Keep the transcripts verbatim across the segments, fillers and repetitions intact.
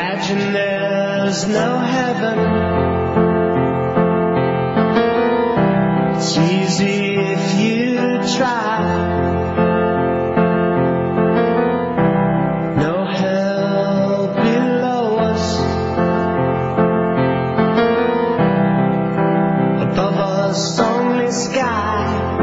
Imagine there's no heaven. It's easy if you try. No hell below us. Above us only sky.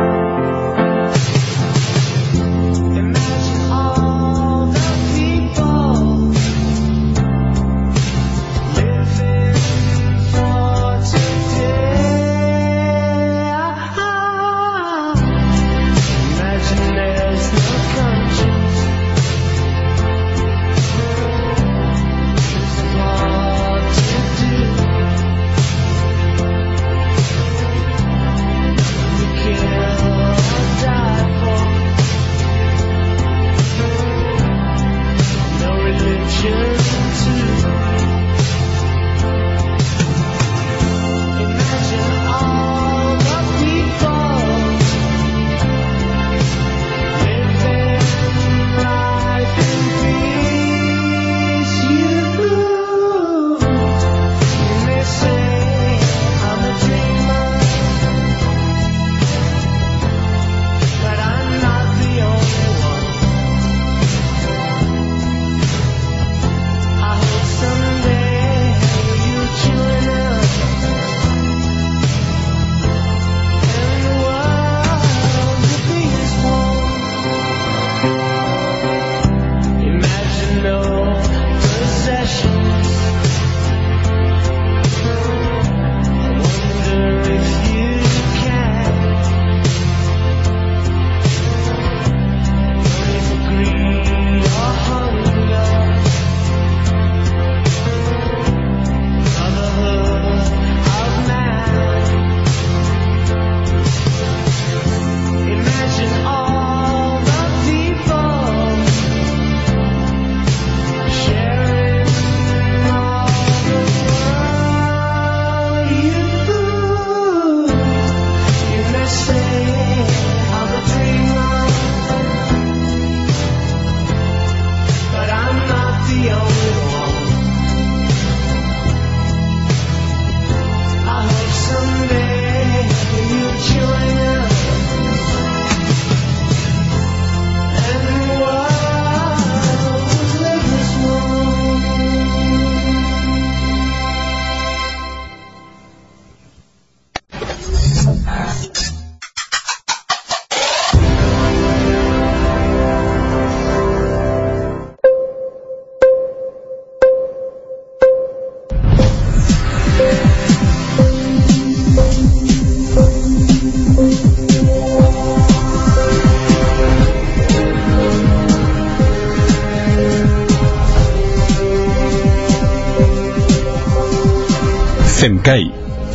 FEMCAI,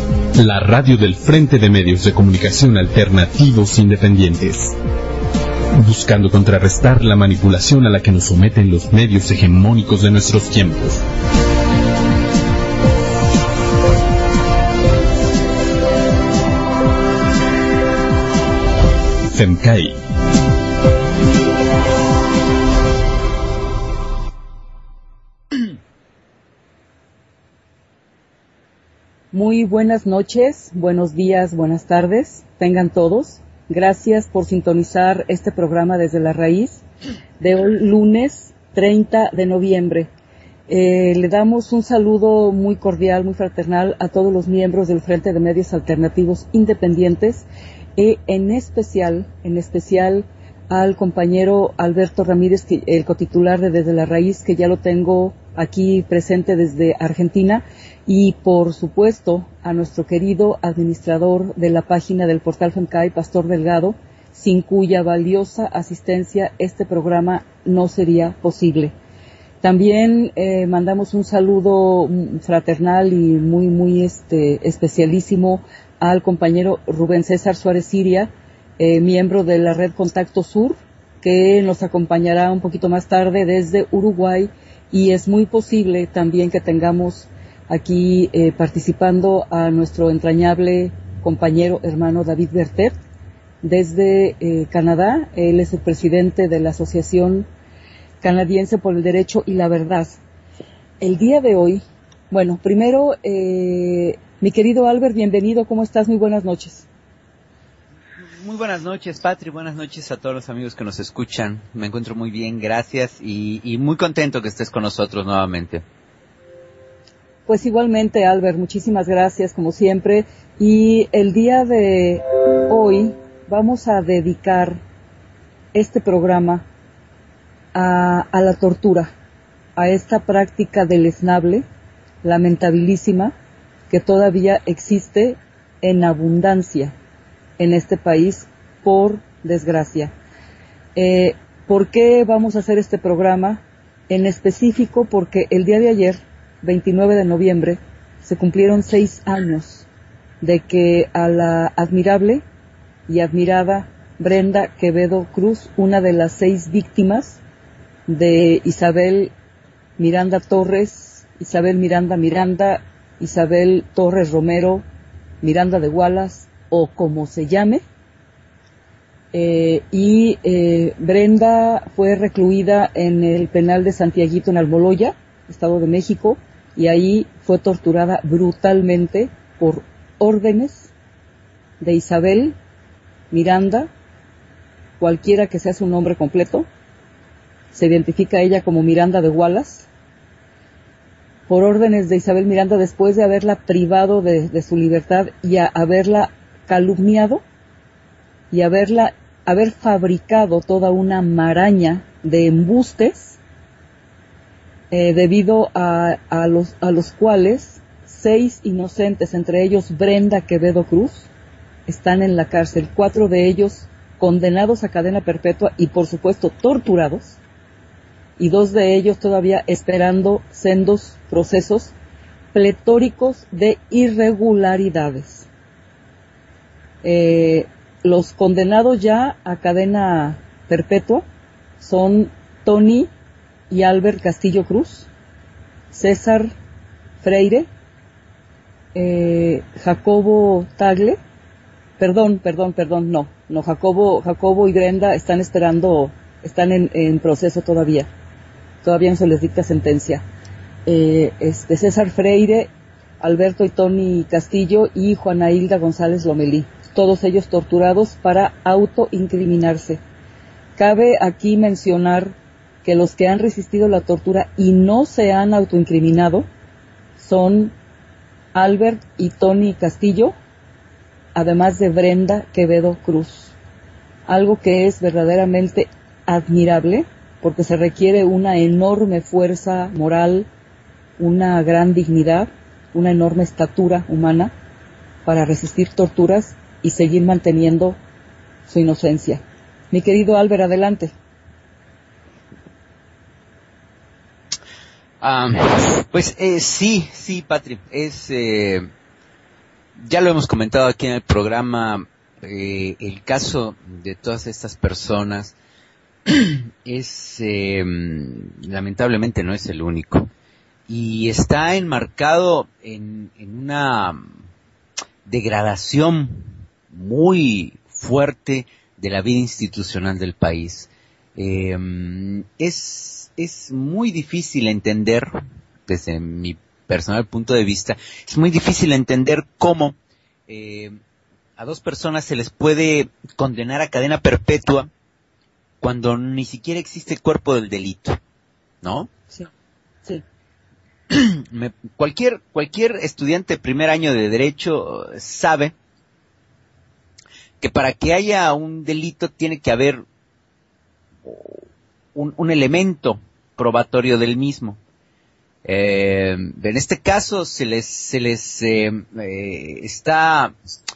la radio del Frente de Medios de Comunicación Alternativos Independientes, buscando contrarrestar la manipulación a la que nos someten los medios hegemónicos de nuestros tiempos. FEMCAI. Muy buenas noches, buenos días, buenas tardes, tengan todos. Gracias por sintonizar este programa desde la raíz de hoy, lunes treinta de noviembre. Eh, le damos un saludo muy cordial, muy fraternal a todos los miembros del Frente de Medios Alternativos Independientes y en especial, en especial al compañero Alberto Ramírez, que, el cotitular de Desde la Raíz, que ya lo tengo aquí presente desde Argentina, y por supuesto a nuestro querido administrador de la página del portal FEMCAI, Pastor Delgado, sin cuya valiosa asistencia este programa no sería posible. También eh, mandamos un saludo fraternal y muy, muy este, especialísimo al compañero Rubén César Suárez Siria, eh, miembro de la red Contacto Sur, que nos acompañará un poquito más tarde desde Uruguay, y es muy posible también que tengamos aquí eh, participando a nuestro entrañable compañero hermano David Bertet desde eh, Canadá. Él es el presidente de la Asociación Canadiense por el Derecho y la Verdad. el día de hoy, bueno, primero, eh, mi querido Albert, bienvenido, ¿cómo estás? Muy buenas noches. Muy buenas noches, Patri, buenas noches a todos los amigos que nos escuchan. Me encuentro muy bien, gracias, y, y muy contento que estés con nosotros nuevamente. Pues igualmente, Albert, muchísimas gracias, como siempre. Y el día de hoy vamos a dedicar este programa a, a la tortura, a esta práctica deleznable, lamentabilísima, que todavía existe en abundancia en este país, por desgracia. Eh, ¿Por qué vamos a hacer este programa? En específico porque el día de ayer, veintinueve de noviembre, se cumplieron seis años de que a la admirable y admirada Brenda Quevedo Cruz, una de las seis víctimas de Isabel Miranda Torres, Isabel Miranda Miranda, Isabel Torres Romero, Miranda de Wallace, o como se llame, eh, y eh, Brenda fue recluida en el penal de Santiaguito en Almoloya, Estado de México, y ahí fue torturada brutalmente por órdenes de Isabel Miranda, cualquiera que sea su nombre completo. Se identifica ella como Miranda de Wallace, por órdenes de Isabel Miranda, después de haberla privado de, de su libertad y a haberla calumniado y haberla haber fabricado toda una maraña de embustes, eh, debido a, a los a los cuales seis inocentes, entre ellos Brenda Quevedo Cruz, están en la cárcel. Cuatro de ellos condenados a cadena perpetua y, por supuesto, torturados, y dos de ellos todavía esperando sendos procesos pletóricos de irregularidades. Eh, los condenados ya a cadena perpetua son Tony y Albert Castillo Cruz, César Freire, eh, Jacobo Tagle, perdón, perdón, perdón, no, no, Jacobo, Jacobo y Brenda están esperando, están en, en proceso todavía, todavía no se les dicta sentencia. Eh, este César Freire, Alberto y Tony Castillo y Juana Hilda González Lomelí, todos ellos torturados para autoincriminarse. Cabe aquí mencionar que los que han resistido la tortura y no se han autoincriminado son Albert y Tony Castillo, además de Brenda Quevedo Cruz. Algo que es verdaderamente admirable, porque se requiere una enorme fuerza moral, una gran dignidad, una enorme estatura humana para resistir torturas y seguir manteniendo su inocencia. Mi querido Albert, adelante. Um, pues eh, sí, sí, Patri, es, eh, ya lo hemos comentado aquí en el programa, eh, el caso de todas estas personas es, eh, lamentablemente no es el único, y está enmarcado en, en una degradación muy fuerte de la vida institucional del país. Eh, es, es muy difícil entender, desde mi personal punto de vista, es muy difícil entender cómo eh, a dos personas se les puede condenar a cadena perpetua cuando ni siquiera existe el cuerpo del delito, ¿no? Sí, sí. Me, cualquier, cualquier estudiante de primer año de Derecho sabe que para que haya un delito tiene que haber un, un elemento probatorio del mismo. Eh, en este caso se les, se les eh, eh, está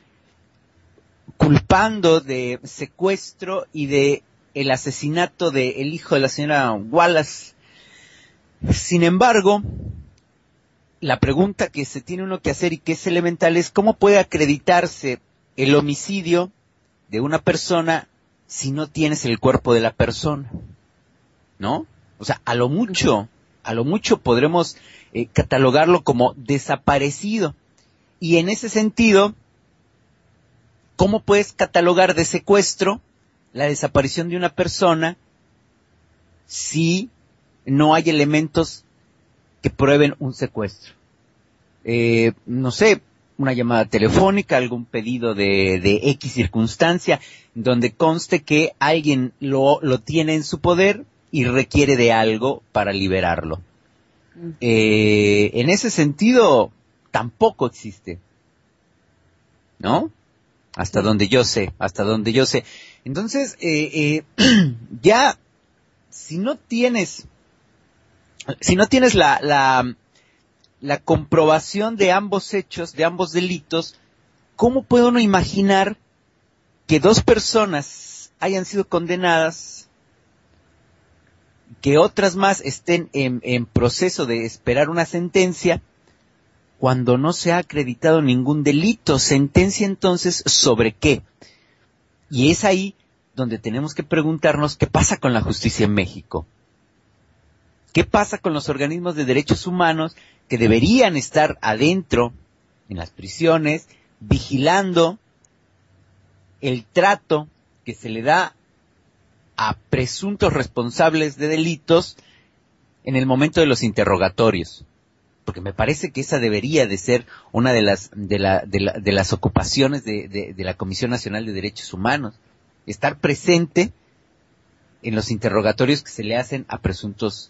culpando de secuestro y de el asesinato del hijo de la señora Wallace. Sin embargo, la pregunta que se tiene uno que hacer y que es elemental es cómo puede acreditarse el homicidio de una persona si no tienes el cuerpo de la persona, ¿no? O sea, a lo mucho, a lo mucho podremos eh, catalogarlo como desaparecido. Y en ese sentido, ¿cómo puedes catalogar de secuestro la desaparición de una persona si no hay elementos que prueben un secuestro. Eh, no sé, una llamada telefónica, algún pedido de, de X circunstancia, donde conste que alguien lo, lo tiene en su poder y requiere de algo para liberarlo. Eh, en ese sentido, tampoco existe, ¿no? Hasta donde yo sé, hasta donde yo sé. Entonces, eh, eh, ya, si no tienes, si no tienes la, la, la comprobación de ambos hechos, de ambos delitos, ¿cómo puede uno imaginar que dos personas hayan sido condenadas, que otras más estén en, en proceso de esperar una sentencia, cuando no se ha acreditado ningún delito? ¿Sentencia entonces sobre qué? Y es ahí donde tenemos que preguntarnos qué pasa con la justicia en México. ¿Qué pasa con los organismos de derechos humanos que deberían estar adentro, en las prisiones, vigilando el trato que se le da a presuntos responsables de delitos en el momento de los interrogatorios? Porque me parece que esa debería de ser una de las de la de, la, de las ocupaciones de, de, de la Comisión Nacional de Derechos Humanos, estar presente en los interrogatorios que se le hacen a presuntos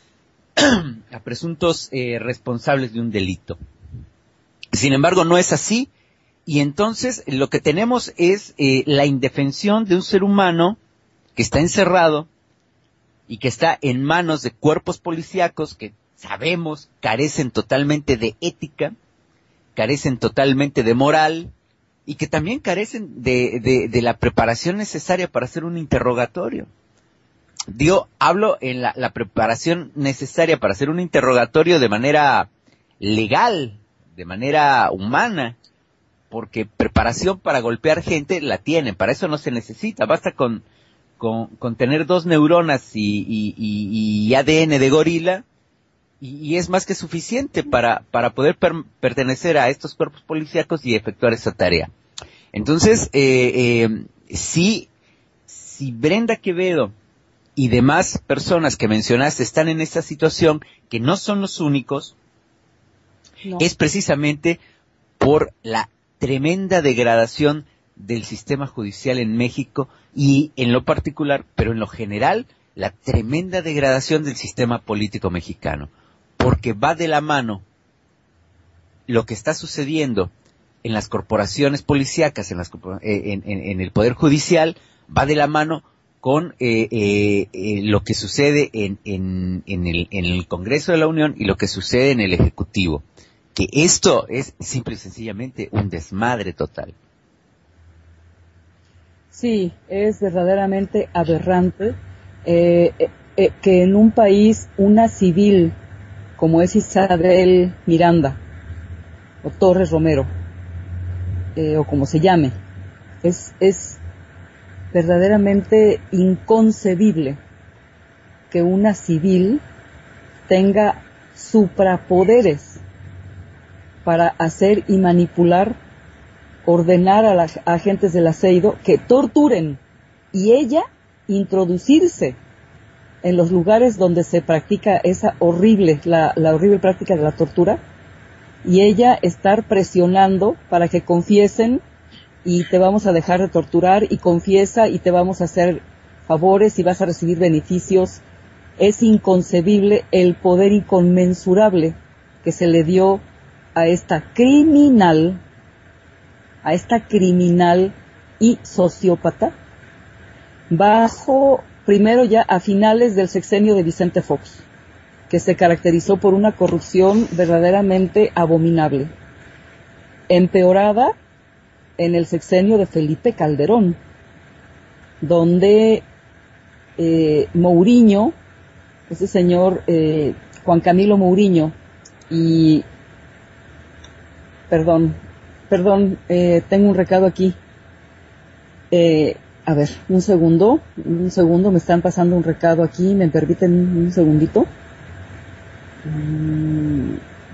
a presuntos eh, responsables de un delito. Sin embargo, no es así, y entonces lo que tenemos es eh, la indefensión de un ser humano que está encerrado y que está en manos de cuerpos policíacos que sabemos carecen totalmente de ética, carecen totalmente de moral, y que también carecen de, de, de la preparación necesaria para hacer un interrogatorio. Yo hablo en la, la preparación necesaria para hacer un interrogatorio de manera legal, de manera humana, porque preparación para golpear gente la tienen, para eso no se necesita, basta con, con, con tener dos neuronas y, y, y, y A D N de gorila, y, y es más que suficiente para, para poder per, pertenecer a estos cuerpos policíacos y efectuar esa tarea. Entonces, eh, eh, si, si Brenda Quevedo y demás personas que mencionaste están en esta situación, que no son los únicos, no. Es precisamente por la tremenda degradación del sistema judicial en México y en lo particular, pero en lo general, la tremenda degradación del sistema político mexicano, porque va de la mano lo que está sucediendo en las corporaciones policíacas, en, las, en, en, en el Poder Judicial, va de la mano con eh, eh, eh, lo que sucede en, en, en, el, en el Congreso de la Unión y lo que sucede en el Ejecutivo. Que esto es simple y sencillamente un desmadre total. Sí, es verdaderamente aberrante eh, eh, que en un país una civil como es Isabel Miranda o Torres Romero, eh, o como se llame, es, es verdaderamente inconcebible que una civil tenga suprapoderes para hacer y manipular, ordenar a los agentes del aceido que torturen y ella introducirse en los lugares donde se practica esa horrible, la, la horrible práctica de la tortura, y ella estar presionando para que confiesen y te vamos a dejar de torturar y confiesa y te vamos a hacer favores y vas a recibir beneficios. Es inconcebible el poder inconmensurable que se le dio a esta criminal, a esta criminal y sociópata, bajo, primero ya a finales del sexenio de Vicente Fox, que se caracterizó por una corrupción verdaderamente abominable, empeorada en el sexenio de Felipe Calderón, donde eh, Mourinho, ese señor eh, Juan Camilo Mourinho, y Perdón, perdón, eh, tengo un recado aquí. Eh, a ver, un segundo, un segundo, me están pasando un recado aquí, ¿me permiten un, un segundito? Mm.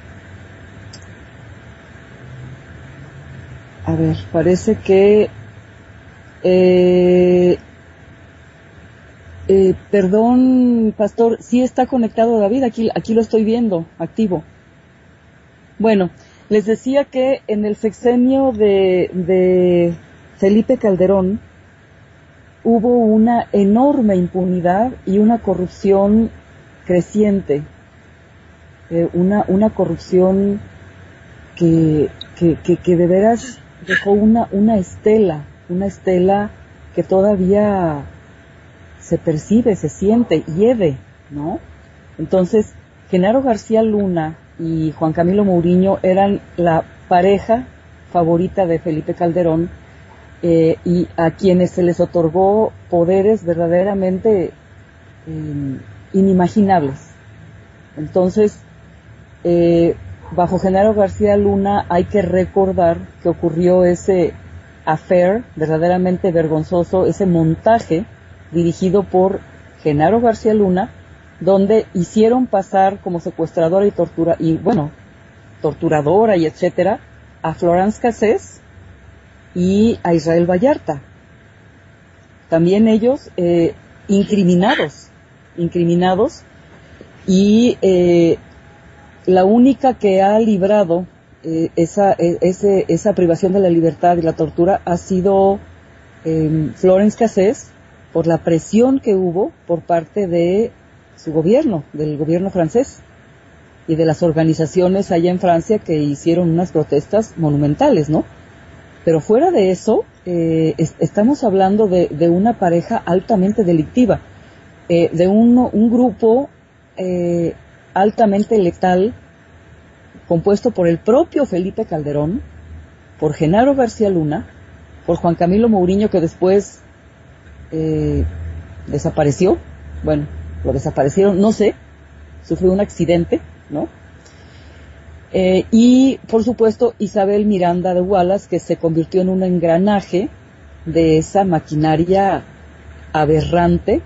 A ver, parece que... Eh, Eh, perdón, pastor, sí está conectado David, aquí, aquí lo estoy viendo, activo. Bueno, les decía que en el sexenio de, de Felipe Calderón hubo una enorme impunidad y una corrupción creciente, eh, una, una corrupción que, que, que, que de veras dejó una, una estela, una estela que todavía se percibe, se siente, hiede, ¿no? Entonces, Genaro García Luna y Juan Camilo Mourinho eran la pareja favorita de Felipe Calderón, eh, y a quienes se les otorgó poderes verdaderamente eh, inimaginables. Entonces, eh, bajo Genaro García Luna hay que recordar que ocurrió ese affair verdaderamente vergonzoso, ese montaje dirigido por Genaro García Luna, donde hicieron pasar como secuestradora y tortura y bueno, torturadora y etcétera a Florence Cassés y a Israel Vallarta. También ellos eh, incriminados, incriminados y eh, la única que ha librado eh, esa ese, esa privación de la libertad y la tortura ha sido eh, Florence Cassés, por la presión que hubo por parte de su gobierno, del gobierno francés y de las organizaciones allá en Francia que hicieron unas protestas monumentales, ¿no? Pero fuera de eso, eh, es, estamos hablando de, de una pareja altamente delictiva, eh, de un, un grupo eh, altamente letal, compuesto por el propio Felipe Calderón, por Genaro García Luna, por Juan Camilo Mourinho, que después Eh, desapareció, bueno, lo desaparecieron, no sé, sufrió un accidente, ¿no? Eh, y, por supuesto, Isabel Miranda de Wallace, que se convirtió en un engranaje de esa maquinaria aberrante,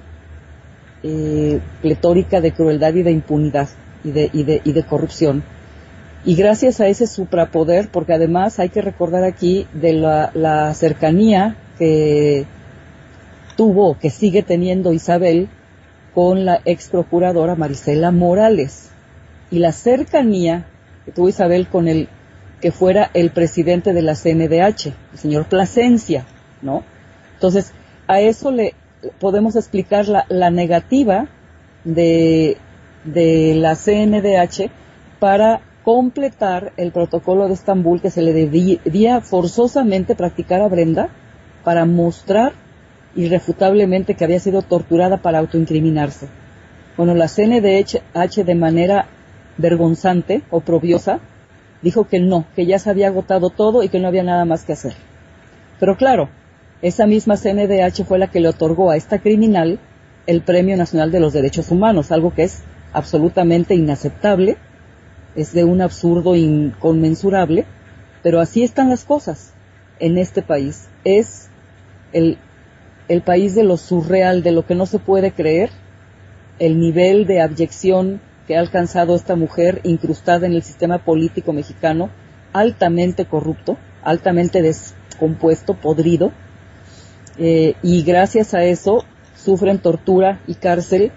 eh, pletórica de crueldad y de impunidad y de, y de, y de corrupción. Y gracias a ese suprapoder, porque además hay que recordar aquí de la, la cercanía que tuvo, que sigue teniendo Isabel con la ex procuradora Marisela Morales, y la cercanía que tuvo Isabel con el que fuera el presidente de la C N D H, el señor Plasencia, ¿no? Entonces, a eso le podemos explicar la, la negativa de, de la C N D H para completar el protocolo de Estambul que se le debía forzosamente practicar a Brenda para mostrar irrefutablemente que había sido torturada para autoincriminarse. Bueno, la C N D H de manera vergonzante, oprobiosa, dijo que no, que ya se había agotado todo y que no había nada más que hacer. Pero claro, esa misma C N D H fue la que le otorgó a esta criminal el Premio Nacional de los Derechos Humanos, algo que es absolutamente inaceptable, es de un absurdo inconmensurable, pero así están las cosas en este país. Es el el país de lo surreal, de lo que no se puede creer, el nivel de abyección que ha alcanzado esta mujer incrustada en el sistema político mexicano, altamente corrupto, altamente descompuesto, podrido, eh, y gracias a eso sufren tortura y cárcel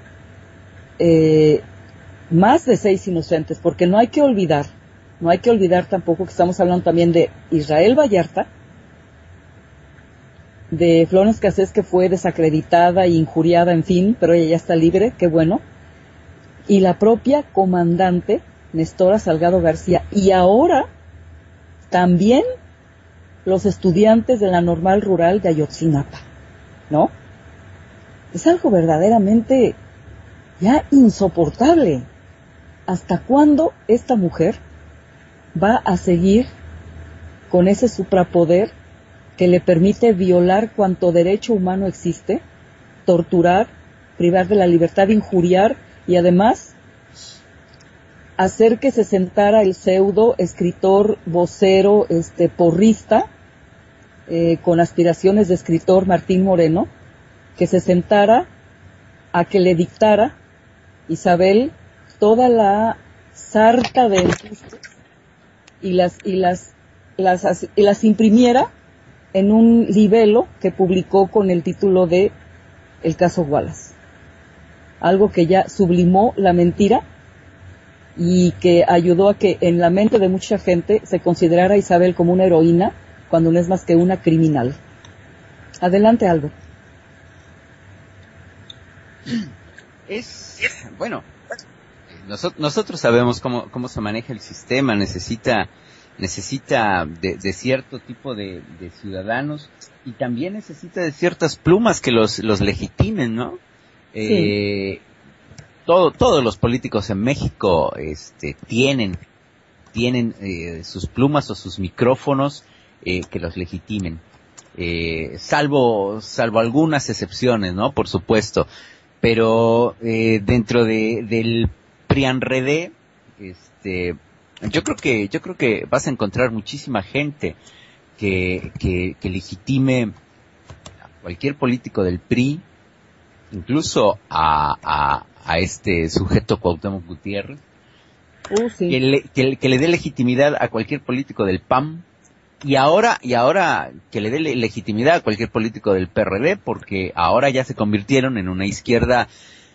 eh, más de seis inocentes, porque no hay que olvidar, no hay que olvidar tampoco que estamos hablando también de Israel Vallarta, de Florence Cassés, que fue desacreditada e injuriada, en fin, pero ella ya está libre, qué bueno, y la propia comandante Nestora Salgado García, y ahora también los estudiantes de la Normal Rural de Ayotzinapa, ¿no? Es algo verdaderamente ya insoportable. ¿Hasta cuándo esta mujer va a seguir con ese suprapoder que le permite violar cuanto derecho humano existe, torturar, privar de la libertad, injuriar y además hacer que se sentara el pseudo escritor, vocero, este porrista, eh, con aspiraciones de escritor Martín Moreno, que se sentara a que le dictara Isabel toda la sarta de embustes y las y las las y las imprimiera en un libelo que publicó con el título de El caso Wallace. algo que ya sublimó la mentira y que ayudó a que en la mente de mucha gente se considerara a Isabel como una heroína cuando no es más que una criminal. Adelante, Aldo. Es, bueno, nosotros, nosotros sabemos cómo, cómo se maneja el sistema, necesita, necesita de, de cierto tipo de, de ciudadanos y también necesita de ciertas plumas que los, los legitimen, ¿no? Sí. Eh, todo, todos los políticos en México, este, tienen, tienen, eh, sus plumas o sus micrófonos, eh, que los legitimen. Eh, salvo, salvo algunas excepciones, ¿no? Por supuesto. Pero, eh, dentro de, del PRIANREDE, este, yo creo que, yo creo que vas a encontrar muchísima gente que, que, que legitime a cualquier político del P R I, incluso a, a, a este sujeto Cuauhtémoc Gutiérrez, uh, sí. que, le, que, que le dé legitimidad a cualquier político del P A M, y ahora, y ahora que le dé legitimidad a cualquier político del P R D, porque ahora ya se convirtieron en una izquierda,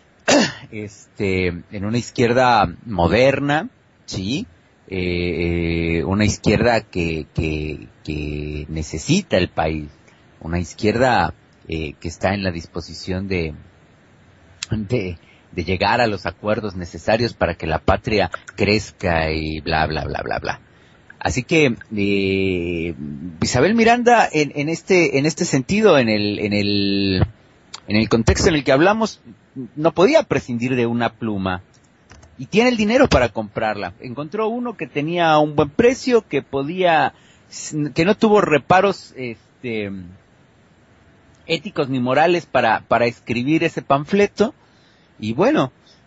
este, en una izquierda moderna, sí, eh, eh, una izquierda que, que, que necesita el país, una izquierda eh, que está en la disposición de, de, de llegar a los acuerdos necesarios para que la patria crezca y bla, bla, bla, bla, bla. Así que eh, Isabel Miranda, en, en este en este sentido, en el en el en el contexto en el que hablamos, no podía prescindir de una pluma y tiene el dinero para comprarla. Encontró uno que tenía un buen precio, que podía, que no tuvo reparos este éticos ni morales para para escribir ese panfleto y bueno.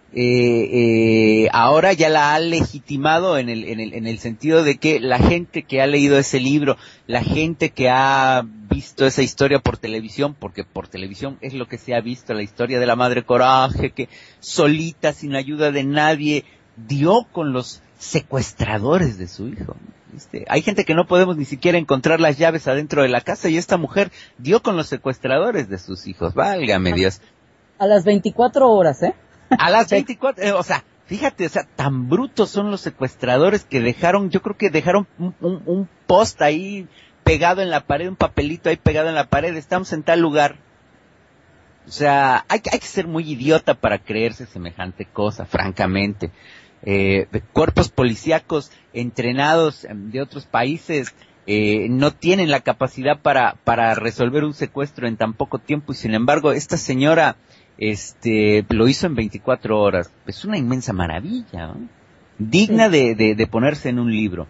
Eh, eh, ahora ya la ha legitimado en el, en el, en el sentido de que la gente que ha leído ese libro, la gente que ha visto esa historia por televisión, porque por televisión es lo que se ha visto, la historia de la Madre Coraje, que solita, sin ayuda de nadie, dio con los secuestradores de su hijo. ¿Viste? Hay gente que no podemos ni siquiera encontrar las llaves adentro de la casa y esta mujer dio con los secuestradores de sus hijos. Válgame Dios. A las veinticuatro horas, ¿eh? A las veinticuatro, eh, o sea, fíjate, o sea, tan brutos son los secuestradores que dejaron, yo creo que dejaron un, un, un post ahí pegado en la pared, un papelito ahí pegado en la pared, estamos en tal lugar. O sea, hay, hay que ser muy idiota para creerse semejante cosa, francamente. Eh, cuerpos policíacos entrenados de otros países eh, no tienen la capacidad para, para resolver un secuestro en tan poco tiempo y sin embargo esta señora este lo hizo en veinticuatro horas. Es una inmensa maravilla, ¿no? Digna sí. de, de, de ponerse en un libro.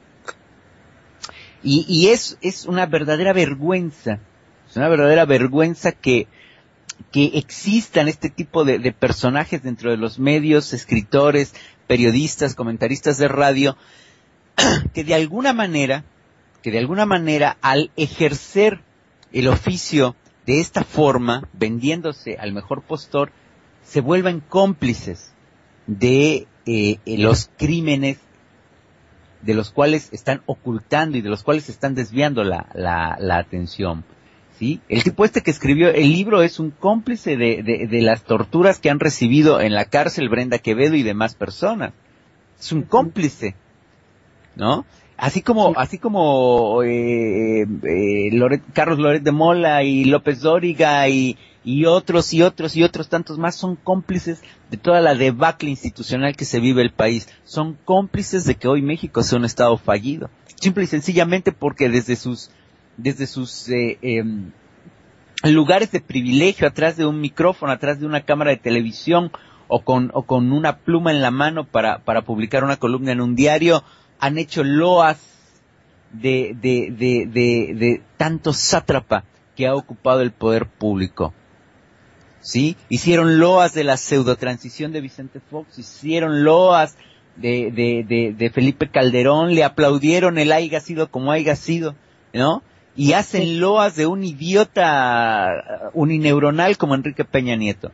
Y, y es, es una verdadera vergüenza, es una verdadera vergüenza que, que existan este tipo de, de personajes dentro de los medios, escritores, periodistas, comentaristas de radio, que de alguna manera, que de alguna manera al ejercer el oficio de esta forma, vendiéndose al mejor postor, se vuelvan cómplices de eh, los crímenes de los cuales están ocultando y de los cuales están desviando la, la, la atención, ¿sí? El tipo este que escribió el libro es un cómplice de, de, de las torturas que han recibido en la cárcel Brenda Quevedo y demás personas. Es un cómplice, ¿no? Así como, así como eh, eh, Loret, Carlos Loret de Mola y López Dóriga y, y otros y otros y otros tantos más son cómplices de toda la debacle institucional que se vive el país. Son cómplices de que hoy México sea un estado fallido. Simple y sencillamente porque desde sus, desde sus eh, eh, lugares de privilegio, atrás de un micrófono, atrás de una cámara de televisión o con, o con una pluma en la mano para, para publicar una columna en un diario, han hecho loas de, de, de, de, de tanto sátrapa que ha ocupado el poder público. ¿Sí? Hicieron loas de la pseudotransición de Vicente Fox, hicieron loas de, de, de, de Felipe Calderón, le aplaudieron el haiga sido como haiga sido, ¿no? Y hacen loas de un idiota unineuronal como Enrique Peña Nieto.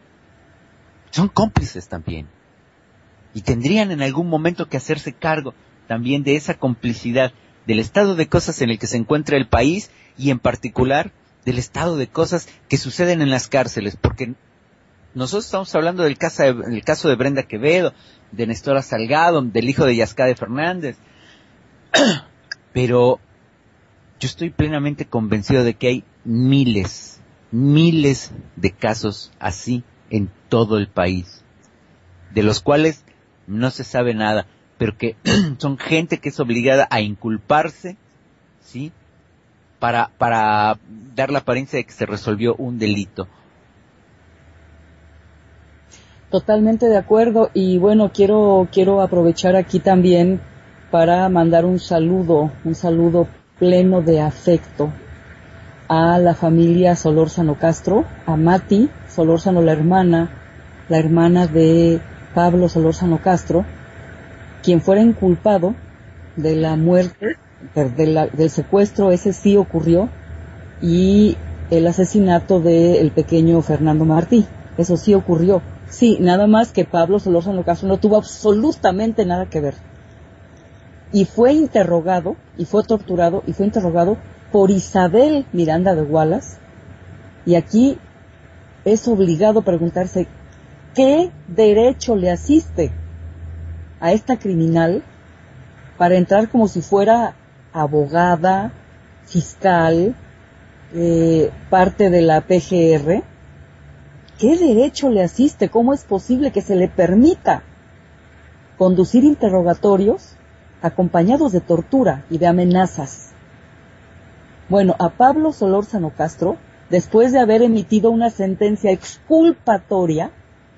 Son cómplices también. Y tendrían en algún momento que hacerse cargo también de esa complicidad del estado de cosas en el que se encuentra el país y en particular del estado de cosas que suceden en las cárceles, porque nosotros estamos hablando del caso de, del caso de Brenda Quevedo, de Nestora Salgado, del hijo de Yascade Fernández, pero yo estoy plenamente convencido de que hay miles, miles de casos así en todo el país, de los cuales no se sabe nada, pero que son gente que es obligada a inculparse, ¿sí?, para para dar la apariencia de que se resolvió un delito. Totalmente de acuerdo, y bueno, quiero quiero aprovechar aquí también para mandar un saludo, un saludo pleno de afecto a la familia Solórzano Castro, a Mati Solórzano, la hermana, la hermana de Pablo Solórzano Castro, quien fuera inculpado de la muerte, de la, del secuestro, ese sí ocurrió, y el asesinato del pequeño Fernando Martí, eso sí ocurrió. Sí, nada más que Pablo Solórzano Castro no tuvo absolutamente nada que ver. Y fue interrogado, y fue torturado, y fue interrogado por Isabel Miranda de Wallace, y aquí es obligado preguntarse, ¿qué derecho le asiste a esta criminal para entrar como si fuera abogada, fiscal, eh, parte de la P G R? ¿Qué derecho le asiste? ¿Cómo es posible que se le permita conducir interrogatorios acompañados de tortura y de amenazas? Bueno, a Pablo Solórzano Castro, después de haber emitido una sentencia exculpatoria,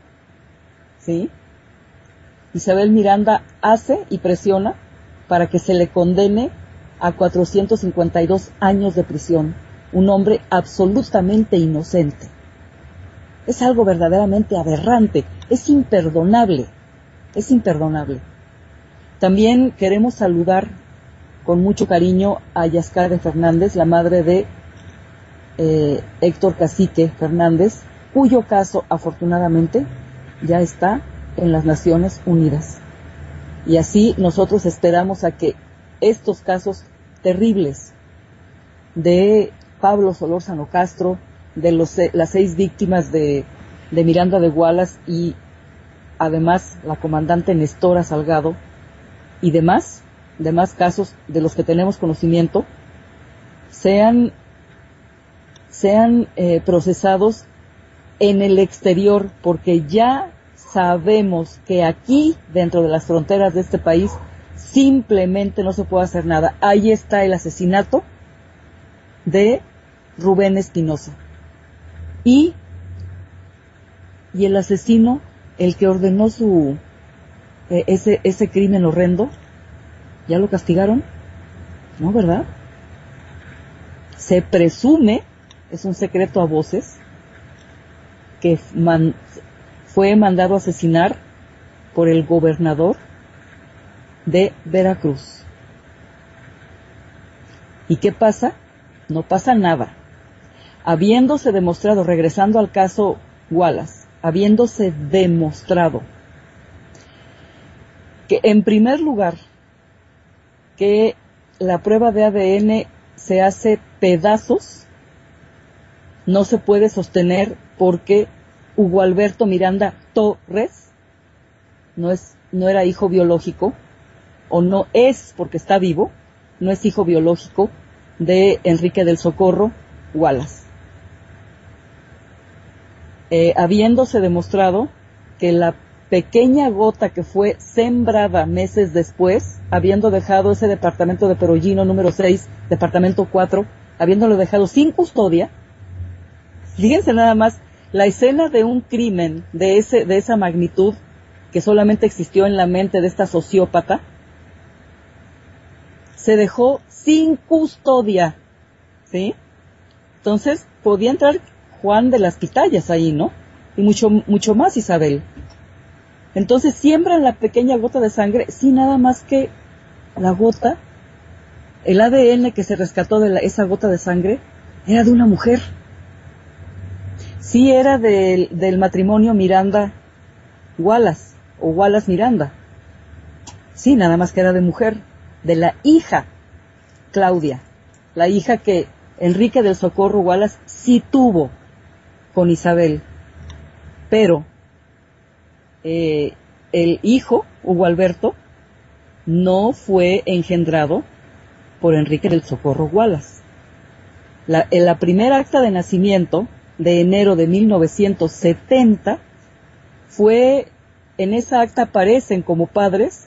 ¿sí?, Isabel Miranda hace y presiona para que se le condene a cuatrocientos cincuenta y dos años de prisión, un hombre absolutamente inocente. Es algo verdaderamente aberrante, es imperdonable, es imperdonable. También queremos saludar con mucho cariño a Yascade Fernández, la madre de eh, Héctor Cacique Fernández, cuyo caso afortunadamente ya está en las Naciones Unidas. Y así nosotros esperamos a que estos casos terribles de Pablo Solórzano Castro, de los, las seis víctimas de, de Miranda de Wallace y además la comandante Nestora Salgado y demás, demás casos de los que tenemos conocimiento, sean, sean eh, procesados en el exterior, porque ya sabemos que aquí, dentro de las fronteras de este país, simplemente no se puede hacer nada. Ahí está el asesinato de Rubén Espinosa. Y, y el asesino, el que ordenó su eh, ese, ese crimen horrendo, ¿ya lo castigaron? ¿No, verdad? Se presume, es un secreto a voces, que man, fue mandado a asesinar por el gobernador de Veracruz. ¿Y qué pasa? No pasa nada. Habiéndose demostrado, regresando al caso Wallace, habiéndose demostrado que, en primer lugar, que la prueba de A D N se hace pedazos, no se puede sostener porque Hugo Alberto Miranda Torres no es, no era hijo biológico, o no es, porque está vivo, no es hijo biológico de Enrique del Socorro Wallace. Eh, habiéndose demostrado que la pequeña gota que fue sembrada meses después, habiendo dejado ese departamento de Perollino número seis, departamento cuatro, habiéndolo dejado sin custodia, fíjense nada más, la escena de un crimen de ese, de esa magnitud, que solamente existió en la mente de esta sociópata, se dejó sin custodia, ¿sí? Entonces, podía entrar Juan de las Pitayas ahí, ¿no? Y mucho, mucho más Isabel. Entonces, siembran la pequeña gota de sangre, sin nada más que la gota, el A D N que se rescató de la, esa gota de sangre, era de una mujer. Sí era del, del matrimonio Miranda Wallace, o Wallace Miranda. Sí, nada más que era de mujer, de la hija Claudia, la hija que Enrique del Socorro Wallace sí tuvo con Isabel. pero eh, el hijo, Hugo Alberto, no fue engendrado por Enrique del Socorro Wallace. La, en la primera acta de nacimiento de enero de mil novecientos setenta fue, en esa acta aparecen como padres,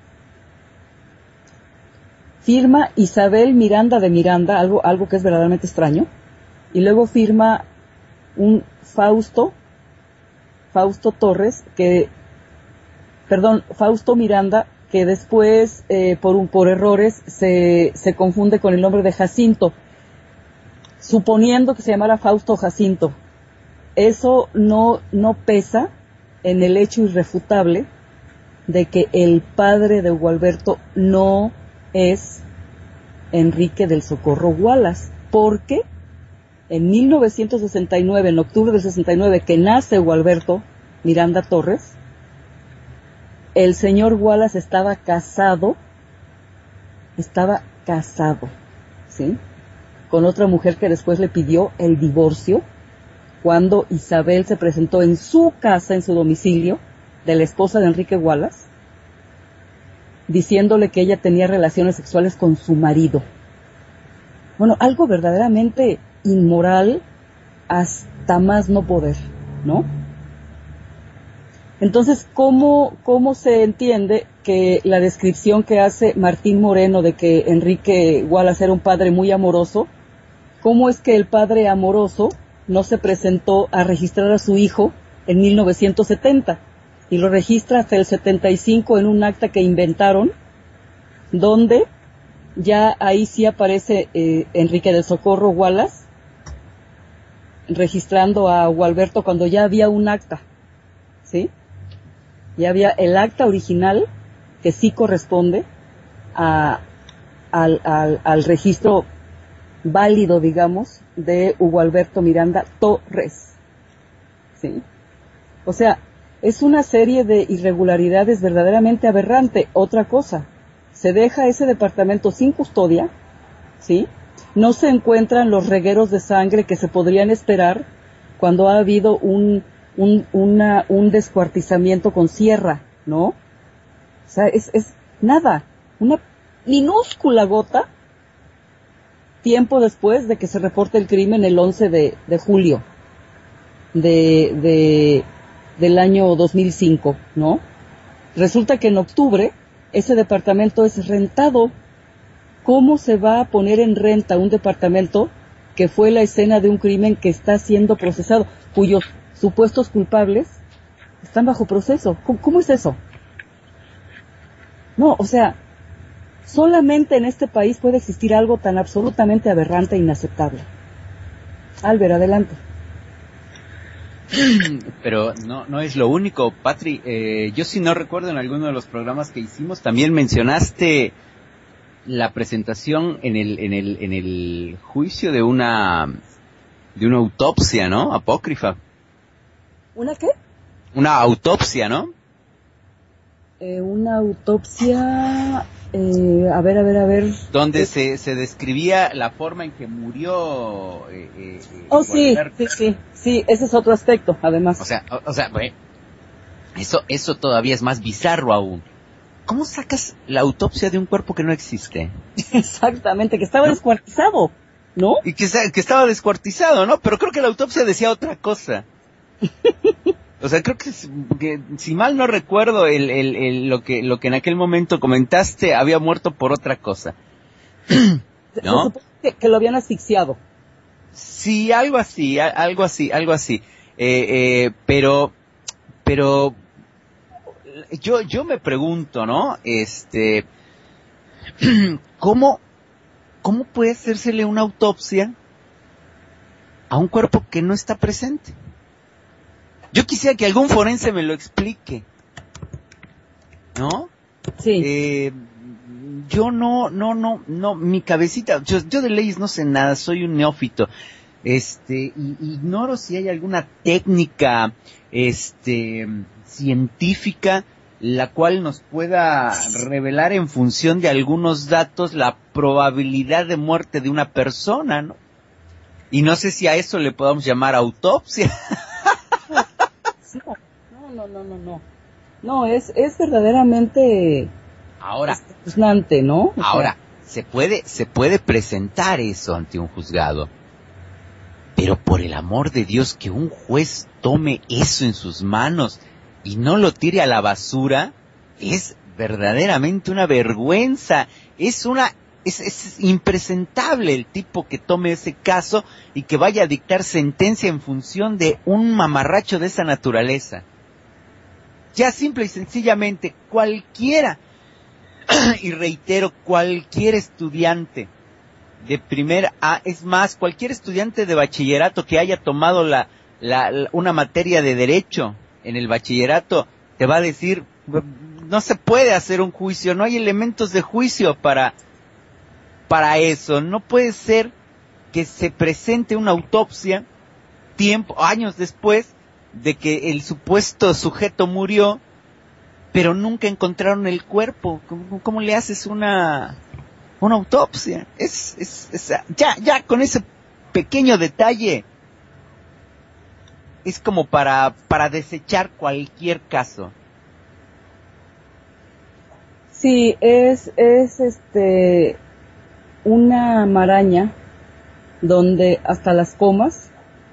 firma Isabel Miranda de Miranda, algo, algo que es verdaderamente extraño, y luego firma un Fausto, Fausto Torres, que, perdón, Fausto Miranda, que después, eh, por un, por errores, se, se confunde con el nombre de Jacinto, suponiendo que se llamara Fausto Jacinto. Eso no, no pesa en el hecho irrefutable de que el padre de Hugo Alberto no es Enrique del Socorro Wallace, porque en mil novecientos sesenta y nueve, en octubre del sesenta y nueve, que nace Hugo Alberto Miranda Torres, el señor Wallace estaba casado, estaba casado, ¿sí?, con otra mujer que después le pidió el divorcio, cuando Isabel se presentó en su casa, en su domicilio, de la esposa de Enrique Wallace, diciéndole que ella tenía relaciones sexuales con su marido. Bueno, algo verdaderamente inmoral hasta más no poder, ¿no? Entonces, ¿cómo, cómo se entiende que la descripción que hace Martín Moreno de que Enrique Wallace era un padre muy amoroso, cómo es que el padre amoroso no se presentó a registrar a su hijo en mil novecientos setenta y lo registra hasta el setenta y cinco en un acta que inventaron, donde ya ahí sí aparece eh, Enrique del Socorro Wallace registrando a Hugo Alberto cuando ya había un acta, ¿sí? Ya había el acta original que sí corresponde a, al, al, al registro válido, digamos, de Hugo Alberto Miranda Torres, ¿sí? O sea, es una serie de irregularidades verdaderamente aberrante. Otra cosa, se deja ese departamento sin custodia, ¿sí? No se encuentran los regueros de sangre que se podrían esperar cuando ha habido un, un, una, un descuartizamiento con sierra, ¿no? O sea, es, es nada, una minúscula gota tiempo después de que se reporte el crimen el once de julio de, de, del año dos mil cinco, ¿no? Resulta que en octubre ese departamento es rentado. ¿Cómo se va a poner en renta un departamento que fue la escena de un crimen que está siendo procesado, cuyos supuestos culpables están bajo proceso? ¿Cómo, cómo es eso? No, o sea, solamente en este país puede existir algo tan absolutamente aberrante e inaceptable. Albert, adelante. Pero no no es lo único, Patri. Eh, yo si no recuerdo, en alguno de los programas que hicimos también mencionaste la presentación en el en el en el juicio de una de una autopsia, ¿no? Apócrifa. ¿Una qué? Una autopsia, ¿no? Eh, una autopsia. Eh, a ver, a ver, a ver. Donde se, se describía la forma en que murió. Eh, eh, oh, sí, sí, sí, sí, ese es otro aspecto, además. O sea, o, o sea, bueno, eso, eso todavía es más bizarro aún. ¿Cómo sacas la autopsia de un cuerpo que no existe? Exactamente, que estaba ¿no? descuartizado, ¿no? Y que, que estaba descuartizado, ¿no? Pero creo que la autopsia decía otra cosa. O sea, creo que, que si mal no recuerdo, el, el, el, lo que lo que en aquel momento comentaste había muerto por otra cosa. ¿No? Se supone que, que lo habían asfixiado. Sí, algo así, algo así, algo así. Eh, eh, pero, pero, yo, yo me pregunto, ¿no? Este, ¿cómo, cómo puede hacérsele una autopsia a un cuerpo que no está presente? Yo quisiera que algún forense me lo explique, ¿no? Sí. Eh, yo no, no, no, no, mi cabecita, yo, yo de leyes no sé nada, soy un neófito, este, y ignoro si hay alguna técnica, este, científica, la cual nos pueda revelar en función de algunos datos la probabilidad de muerte de una persona, ¿no? Y no sé si a eso le podamos llamar autopsia. No, no, no, no, no. No, es, es verdaderamente Ahora, espeluznante, ¿no? O sea, ahora, se puede, se puede presentar eso ante un juzgado. Pero por el amor de Dios, que un juez tome eso en sus manos y no lo tire a la basura, es verdaderamente una vergüenza. Es una, es, es impresentable el tipo que tome ese caso y que vaya a dictar sentencia en función de un mamarracho de esa naturaleza. Ya simple y sencillamente cualquiera, y reitero, cualquier estudiante de primer A, es más, cualquier estudiante de bachillerato que haya tomado la, la, la una materia de derecho en el bachillerato, te va a decir, no se puede hacer un juicio, no hay elementos de juicio para, para eso. No puede ser que se presente una autopsia tiempo, años después de que el supuesto sujeto murió, pero nunca encontraron el cuerpo. ¿Cómo, cómo le haces una, una autopsia? Es, es, es, ya, ya con ese pequeño detalle es como para, para desechar cualquier caso. Sí, es, es este, una maraña donde hasta las comas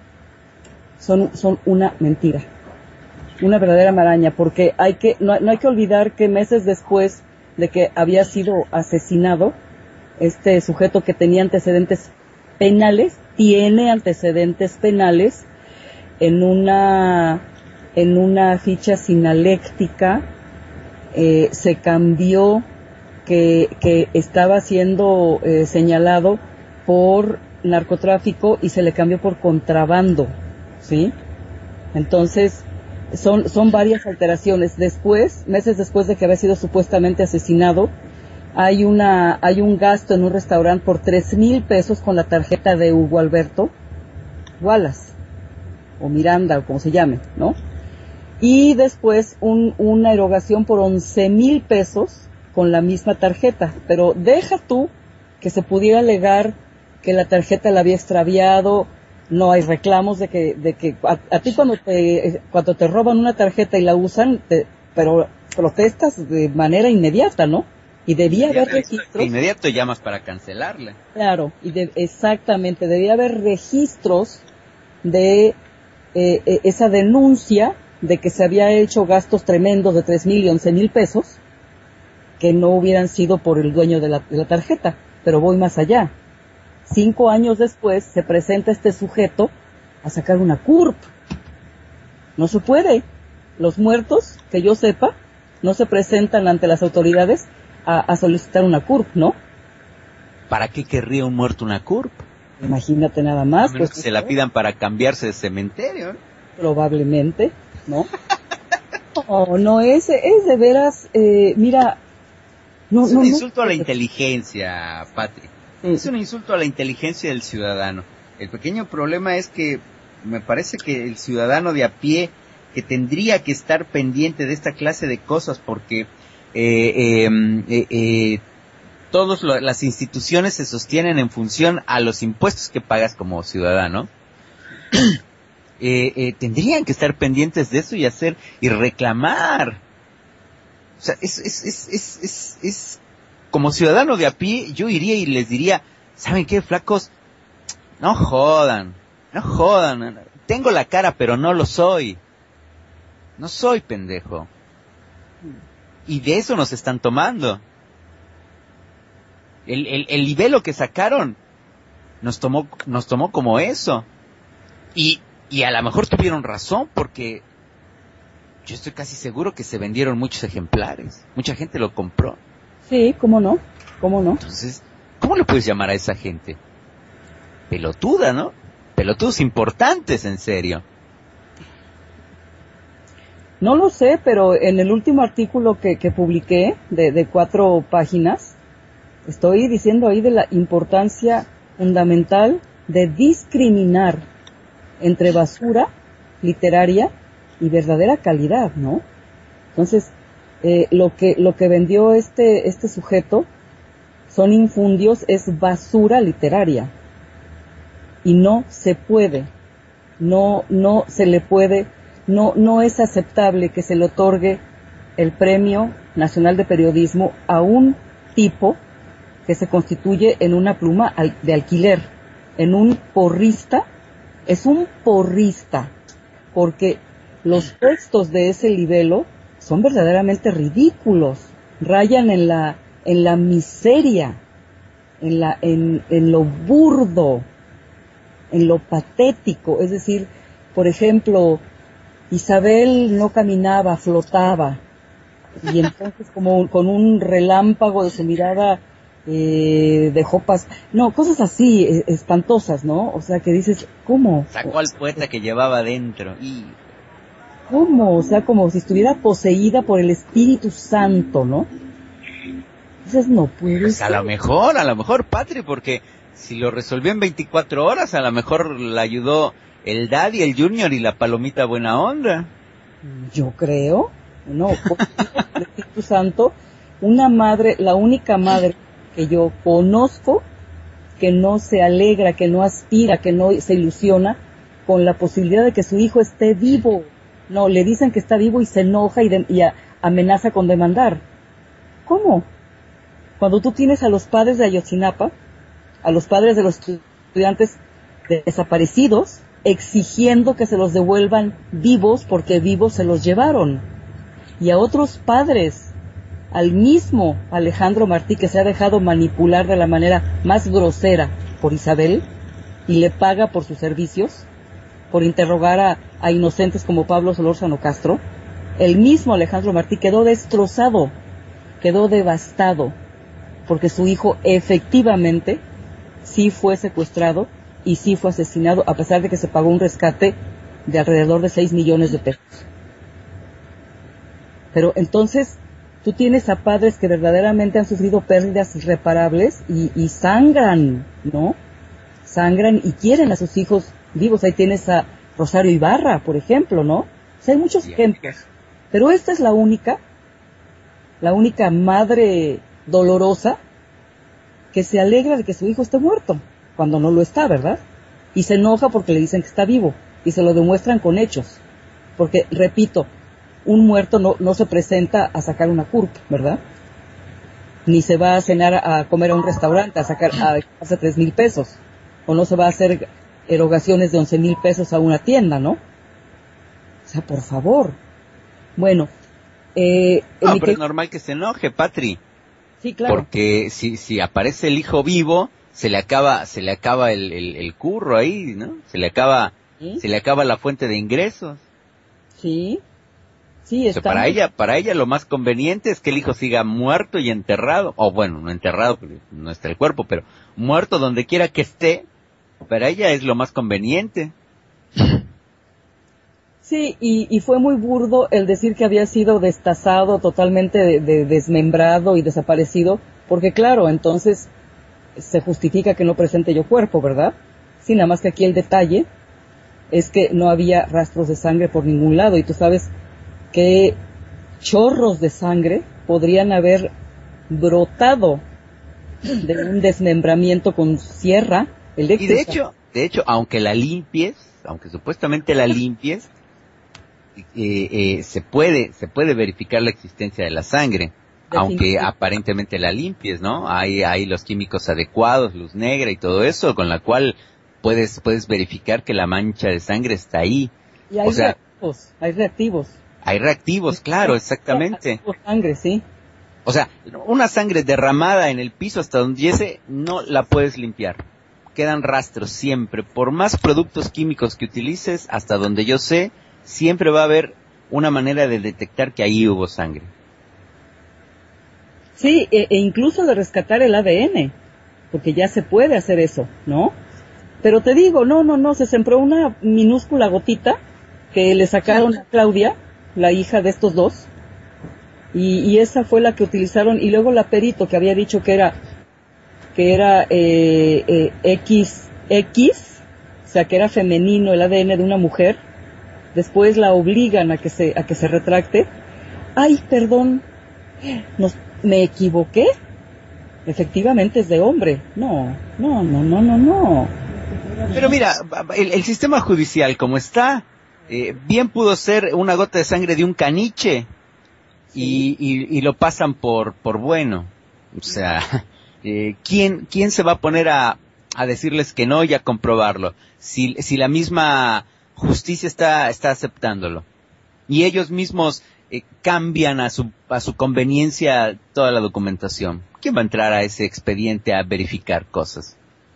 son, son una mentira, una verdadera maraña, porque hay que, no, no hay que olvidar que meses después de que había sido asesinado, este sujeto que tenía antecedentes penales, tiene antecedentes penales en una, en una ficha sinaléctica, eh, se cambió que, que estaba siendo eh, señalado por narcotráfico y se le cambió por contrabando, ¿sí? Entonces, son, son varias alteraciones. Después, meses después de que había sido supuestamente asesinado, hay una, hay un gasto en un restaurante por tres mil pesos con la tarjeta de Hugo Alberto Wallace, o Miranda, o como se llame, ¿no? Y después un, una erogación por once mil pesos con la misma tarjeta. Pero deja tú que se pudiera alegar que la tarjeta la había extraviado. No hay reclamos de que, de que a, a ti cuando te, cuando te roban una tarjeta y la usan, te, pero protestas de manera inmediata, ¿no? Y debía haber registros. De inmediato llamas para cancelarla. Claro, y de, exactamente, debía haber registros de eh, eh, esa denuncia de que se había hecho gastos tremendos de tres mil y once mil pesos que no hubieran sido por el dueño de la, de la tarjeta. Pero voy más allá. Cinco años después se presenta este sujeto a sacar una C U R P. No se puede. Los muertos, que yo sepa, no se presentan ante las autoridades a, a solicitar una C U R P, ¿no? ¿Para qué querría un muerto una C U R P? Imagínate nada más. A menos Pues, que se la pidan para cambiarse de cementerio, ¿no? Probablemente, ¿no? Oh, no, es, es de veras, eh, mira... No, es un no, insulto no, a la inteligencia, Patrick. Sí. Es un insulto a la inteligencia del ciudadano. El pequeño problema es que me parece que el ciudadano de a pie, que tendría que estar pendiente de esta clase de cosas, porque eh, eh, eh, eh, todas las instituciones se sostienen en función a los impuestos que pagas como ciudadano, eh, eh, tendrían que estar pendientes de eso y hacer y reclamar. O sea, es, es, es, es, es, es como ciudadano de a pie, yo iría y les diría, ¿saben qué, flacos? No jodan, no jodan. Tengo la cara, pero no lo soy. No soy pendejo. Y de eso nos están tomando. El, el, el libelo que sacaron nos tomó, nos tomó como eso. Y, y a lo mejor tuvieron razón, porque yo estoy casi seguro que se vendieron muchos ejemplares. Mucha gente lo compró. Sí, ¿cómo no? ¿Cómo no? Entonces, ¿cómo le puedes llamar a esa gente? Pelotuda, ¿no? Pelotudos importantes, en serio. No lo sé, pero en el último artículo que, que publiqué, de, de cuatro páginas, estoy diciendo ahí de la importancia fundamental de discriminar entre basura literaria y verdadera calidad, ¿no? Entonces, eh, lo que lo que vendió este este sujeto son infundios, es basura literaria, y no se puede, no no se le puede no, no es aceptable que se le otorgue el Premio Nacional de Periodismo a un tipo que se constituye en una pluma de alquiler, en un porrista. Es un porrista, porque los textos de ese libelo son verdaderamente ridículos, rayan en la, en la miseria, en la, en, en lo burdo, en lo patético. Es decir, por ejemplo, Isabel no caminaba, flotaba, y entonces como con un relámpago de su mirada eh, dejó pas... No, cosas así, eh, espantosas, ¿no? O sea, que dices, ¿cómo? Sacó al poeta que llevaba dentro. Y... ¿Cómo? O sea, como si estuviera poseída por el Espíritu Santo, ¿no? Entonces no puede Pues ser. a lo mejor, a lo mejor, Patri, porque si lo resolvió en veinticuatro horas, a lo mejor la ayudó el Daddy, el Junior y la Palomita Buena Onda. Yo creo, no, por el Espíritu Santo, una madre, la única madre que yo conozco que no se alegra, que no aspira, que no se ilusiona con la posibilidad de que su hijo esté vivo. No, le dicen que está vivo y se enoja y, de, y a, amenaza con demandar. ¿Cómo? Cuando tú tienes a los padres de Ayotzinapa, a los padres de los estudiantes desaparecidos, exigiendo que se los devuelvan vivos porque vivos se los llevaron. Y a otros padres, al mismo Alejandro Martí, que se ha dejado manipular de la manera más grosera por Isabel y le paga por sus servicios, por interrogar a, a inocentes como Pablo Solórzano Castro. El mismo Alejandro Martí quedó destrozado, quedó devastado, porque su hijo efectivamente sí fue secuestrado y sí fue asesinado, a pesar de que se pagó un rescate de alrededor de seis millones de pesos. Pero entonces tú tienes a padres que verdaderamente han sufrido pérdidas irreparables y, y sangran, ¿no? Sangran y quieren a sus hijos vivos. Ahí tienes a Rosario Ibarra, por ejemplo, ¿no? O sea, hay muchos ejemplos. Pero esta es la única, la única madre dolorosa que se alegra de que su hijo esté muerto, cuando no lo está, ¿verdad? Y se enoja porque le dicen que está vivo, y se lo demuestran con hechos. Porque, repito, un muerto no, no se presenta a sacar una C U R P, ¿verdad? Ni se va a cenar a, a comer a un restaurante a sacar a hace tres mil pesos, o no se va a hacer erogaciones de once mil pesos a una tienda, ¿no? O sea, por favor. Bueno, eh... No, pero que... es normal que se enoje, Patri. Sí, claro. Porque si si aparece el hijo vivo, se le acaba se le acaba el, el, el curro ahí, ¿no? Se le acaba ¿Sí? se le acaba la fuente de ingresos. Sí. Sí, o sea, para ella para ella lo más conveniente es que el hijo siga muerto y enterrado, o bueno, no enterrado porque no está el cuerpo, pero muerto donde quiera que esté. Para ella es lo más conveniente. Sí, y, y fue muy burdo el decir que había sido destazado, totalmente de, de, desmembrado y desaparecido, porque claro, entonces se justifica que no presente yo cuerpo, ¿verdad? Sí, nada más que aquí el detalle es que no había rastros de sangre por ningún lado, y tú sabes que chorros de sangre podrían haber brotado de un desmembramiento con sierra eléctrica. Y de hecho, de hecho, aunque la limpies, aunque supuestamente la limpies, Eh, eh, se puede se puede verificar la existencia de la sangre, aunque aparentemente la limpies, ¿no? Hay hay los químicos adecuados, luz negra y todo eso, con la cual puedes puedes verificar que la mancha de sangre está ahí. Y hay o sea, reactivos, hay reactivos. Hay reactivos, claro, exactamente. Sangre, sí. O sea, una sangre derramada en el piso hasta donde llegue no la puedes limpiar. Quedan rastros siempre, por más productos químicos que utilices, hasta donde yo sé, siempre va a haber una manera de detectar que ahí hubo sangre. Sí, e, e incluso de rescatar el A D N, porque ya se puede hacer eso, ¿no? Pero te digo, no, no, no, se sembró una minúscula gotita que le sacaron a Claudia, la hija de estos dos, y, y esa fue la que utilizaron, y luego la perito que había dicho que era, que era eh, eh, X X, o sea, que era femenino el A D N de una mujer. Después la obligan a que se a que se retracte. Ay, perdón, nos, me equivoqué. Efectivamente es de hombre. No, no, no, no, no, no. Pero mira, el, el sistema judicial como está, Eh, bien pudo ser una gota de sangre de un caniche y, y, y lo pasan por, por bueno. O sea, eh, ¿quién, quién se va a poner a, a decirles que no y a comprobarlo? Si, si la misma justicia está, está aceptándolo. Y ellos mismos eh, cambian a su, a su conveniencia toda la documentación. ¿Quién va a entrar a ese expediente a verificar cosas?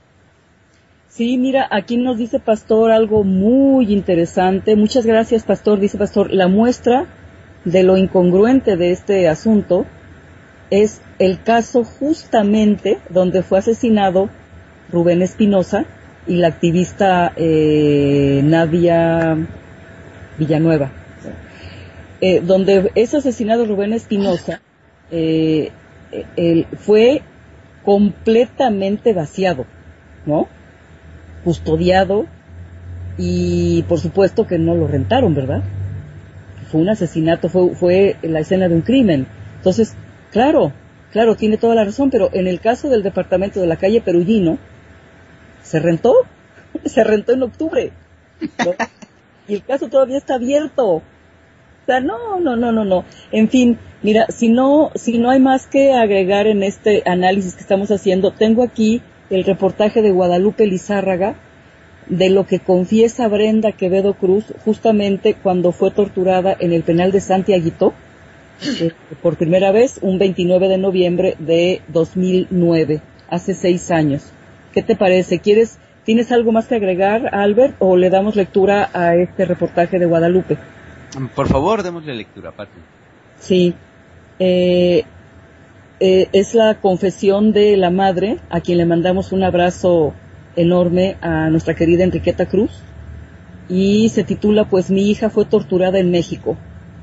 Sí, mira, aquí nos dice Pastor algo muy interesante. Muchas gracias, Pastor. Dice Pastor, la muestra de lo incongruente de este asunto es el caso justamente donde fue asesinado Rubén Espinosa y la activista eh, Nadia Villanueva. Eh, donde es asesinado Rubén Espinosa, eh, eh, fue completamente vaciado, ¿no? Custodiado y por supuesto que no lo rentaron, ¿verdad? Fue un asesinato, fue, fue la escena de un crimen. Entonces, claro, claro, tiene toda la razón, pero en el caso del departamento de la calle Perugino, se rentó, se rentó en octubre, ¿no? Y el caso todavía está abierto. O sea, no, no, no, no, no. En fin, mira, si no, si no hay más que agregar en este análisis que estamos haciendo, tengo aquí el reportaje de Guadalupe Lizárraga de lo que confiesa Brenda Quevedo Cruz justamente cuando fue torturada en el penal de Santiaguito eh, por primera vez un veintinueve de noviembre de dos mil nueve, hace seis años. ¿Qué te parece? ¿Quieres, tienes algo más que agregar, Albert, o le damos lectura a este reportaje de Guadalupe? Por favor, démosle lectura, Pati. Sí. Eh, Eh, es la confesión de la madre, a quien le mandamos un abrazo enorme a nuestra querida Enriqueta Cruz, y se titula pues Mi hija fue torturada en México.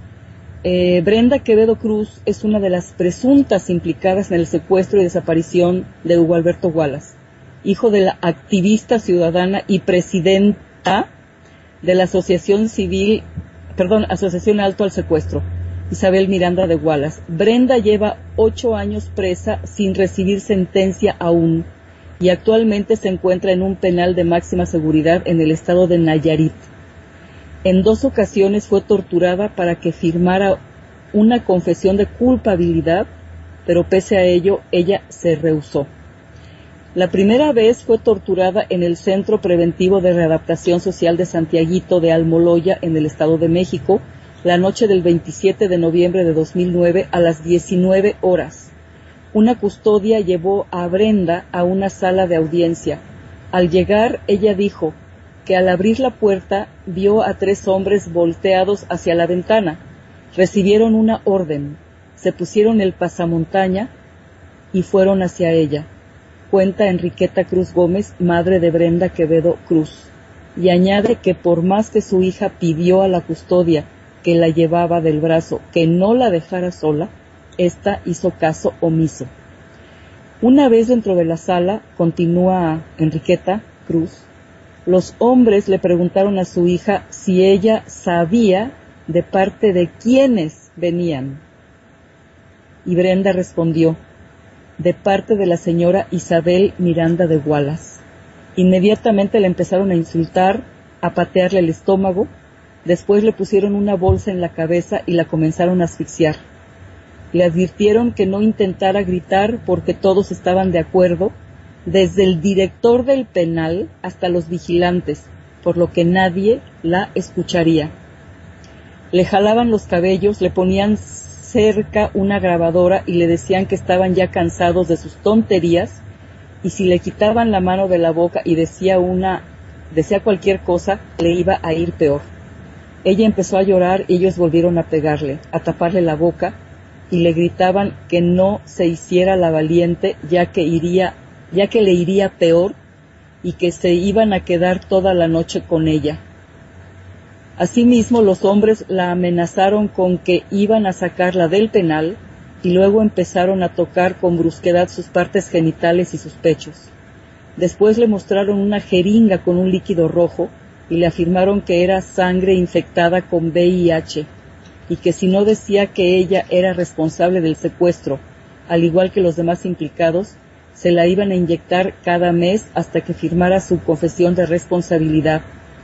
Eh, Brenda Quevedo Cruz es una de las presuntas implicadas en el secuestro y desaparición de Hugo Alberto Wallace, hijo de la activista ciudadana y presidenta de la Asociación Civil, perdón, Asociación Alto al Secuestro, Isabel Miranda de Wallace. Brenda lleva ocho años presa sin recibir sentencia aún y actualmente se encuentra en un penal de máxima seguridad en el estado de Nayarit. En dos ocasiones fue torturada para que firmara una confesión de culpabilidad, pero pese a ello ella se rehusó. La primera vez fue torturada en el Centro Preventivo de Readaptación Social de Santiaguito de Almoloya en el estado de México, la noche del veintisiete de noviembre de dos mil nueve a las diecinueve horas. Una custodia llevó a Brenda a una sala de audiencia. Al llegar, ella dijo que al abrir la puerta vio a tres hombres volteados hacia la ventana. Recibieron una orden, se pusieron el pasamontaña y fueron hacia ella. Cuenta Enriqueta Cruz Gómez, madre de Brenda Quevedo Cruz, y añade que por más que su hija pidió a la custodia que la llevaba del brazo que no la dejara sola, ésta hizo caso omiso. Una vez dentro de la sala, continúa Enriqueta Cruz, los hombres le preguntaron a su hija si ella sabía de parte de quiénes venían. Y Brenda respondió, de parte de la señora Isabel Miranda de Wallace. Inmediatamente le empezaron a insultar, a patearle el estómago. Después le pusieron una bolsa en la cabeza y la comenzaron a asfixiar. Le advirtieron que no intentara gritar porque todos estaban de acuerdo, desde el director del penal hasta los vigilantes, por lo que nadie la escucharía. Le jalaban los cabellos, le ponían cerca una grabadora y le decían que estaban ya cansados de sus tonterías, y si le quitaban la mano de la boca y decía una, decía cualquier cosa, le iba a ir peor. Ella empezó a llorar y ellos volvieron a pegarle, a taparle la boca, y le gritaban que no se hiciera la valiente, ya que iría, ya que le iría peor, y que se iban a quedar toda la noche con ella. Asimismo, los hombres la amenazaron con que iban a sacarla del penal, y luego empezaron a tocar con brusquedad sus partes genitales y sus pechos. Después le mostraron una jeringa con un líquido rojo, y le afirmaron que era sangre infectada con V I H, y que si no decía que ella era responsable del secuestro, al igual que los demás implicados, se la iban a inyectar cada mes hasta que firmara su confesión de responsabilidad,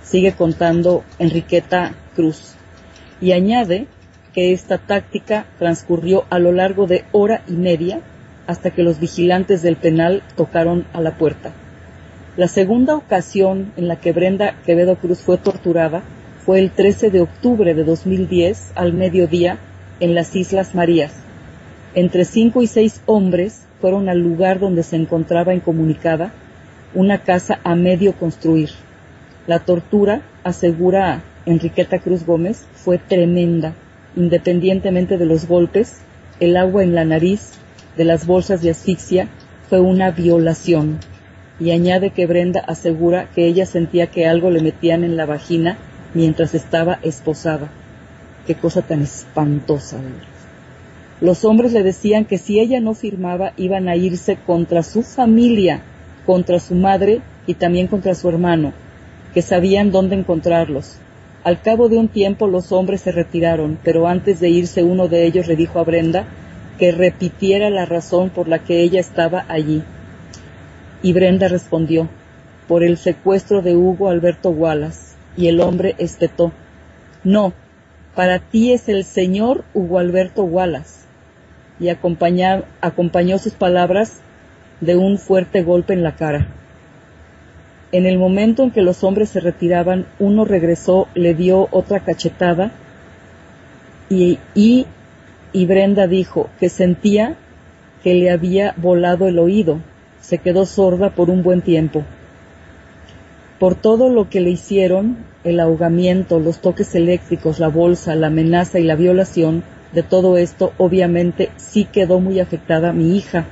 sigue contando Enriqueta Cruz, y añade que esta táctica transcurrió a lo largo de hora y media hasta que los vigilantes del penal tocaron a la puerta. La segunda ocasión en la que Brenda Quevedo Cruz fue torturada fue el trece de octubre de dos mil diez al mediodía en las Islas Marías. Entre cinco y seis hombres fueron al lugar donde se encontraba incomunicada una casa a medio construir. La tortura, asegura Enriqueta Cruz Gómez, fue tremenda, independientemente de los golpes, el agua en la nariz, de las bolsas de asfixia, fue una violación. Y añade que Brenda asegura que ella sentía que algo le metían en la vagina mientras estaba esposada. Qué cosa tan espantosa, ¿verdad? Los hombres le decían que si ella no firmaba iban a irse contra su familia, contra su madre y también contra su hermano, que sabían dónde encontrarlos. Al cabo de un tiempo los hombres se retiraron, pero antes de irse uno de ellos le dijo a Brenda que repitiera la razón por la que ella estaba allí. Y Brenda respondió, por el secuestro de Hugo Alberto Wallace, y el hombre espetó, no, para ti es el señor Hugo Alberto Wallace, y acompañó, acompañó sus palabras de un fuerte golpe en la cara. En el momento en que los hombres se retiraban, uno regresó, le dio otra cachetada, y, y, y Brenda dijo que sentía que le había volado el oído. Se quedó sorda por un buen tiempo. Por todo lo que le hicieron, el ahogamiento, los toques eléctricos, la bolsa, la amenaza y la violación, de todo esto, obviamente, sí quedó muy afectada mi hija.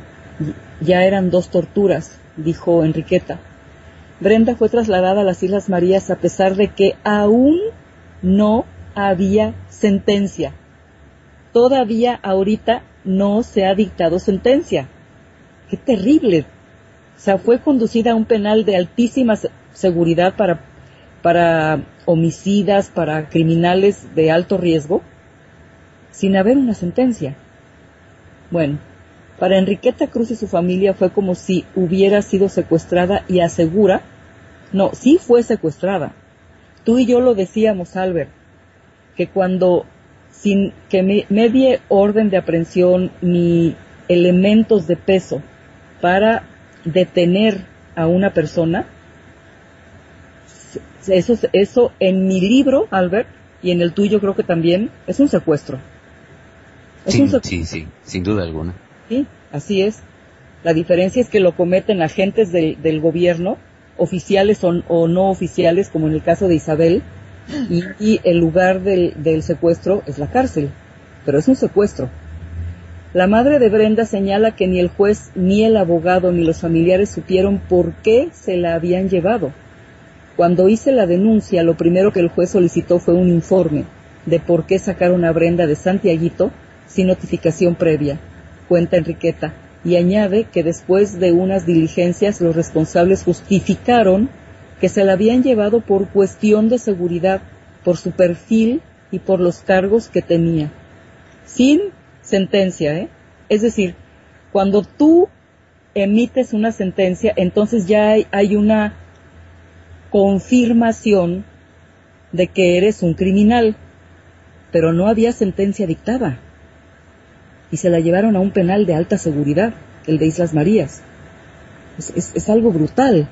Ya eran dos torturas, dijo Enriqueta. Brenda fue trasladada a las Islas Marías a pesar de que aún no había sentencia. Todavía ahorita no se ha dictado sentencia. ¡Qué terrible! O sea, fue conducida a un penal de altísima seguridad para, para homicidas, para criminales de alto riesgo, sin haber una sentencia. Bueno, para Enriqueta Cruz y su familia fue como si hubiera sido secuestrada y asegura, no, sí fue secuestrada. Tú y yo lo decíamos, Albert, que cuando, sin que me, medie orden de aprehensión ni elementos de peso para detener a una persona, eso, eso en mi libro, Albert, y en el tuyo creo que también, es un secuestro. Es sí, un secuestro. sí, sí, sin duda alguna. Sí, así es. La diferencia es que lo cometen agentes del, del gobierno, oficiales o, o no oficiales, como en el caso de Isabel, y, y el lugar del, del secuestro es la cárcel, pero es un secuestro. La madre de Brenda señala que ni el juez, ni el abogado, ni los familiares supieron por qué se la habían llevado. Cuando hice la denuncia, lo primero que el juez solicitó fue un informe de por qué sacaron a Brenda de Santiaguito sin notificación previa, cuenta Enriqueta, y añade que después de unas diligencias los responsables justificaron que se la habían llevado por cuestión de seguridad, por su perfil y por los cargos que tenía. Sin sentencia, ¿eh? Es decir, cuando tú emites una sentencia, entonces ya hay, hay una confirmación de que eres un criminal, pero no había sentencia dictada. Y se la llevaron a un penal de alta seguridad, el de Islas Marías. Es, es, es algo brutal.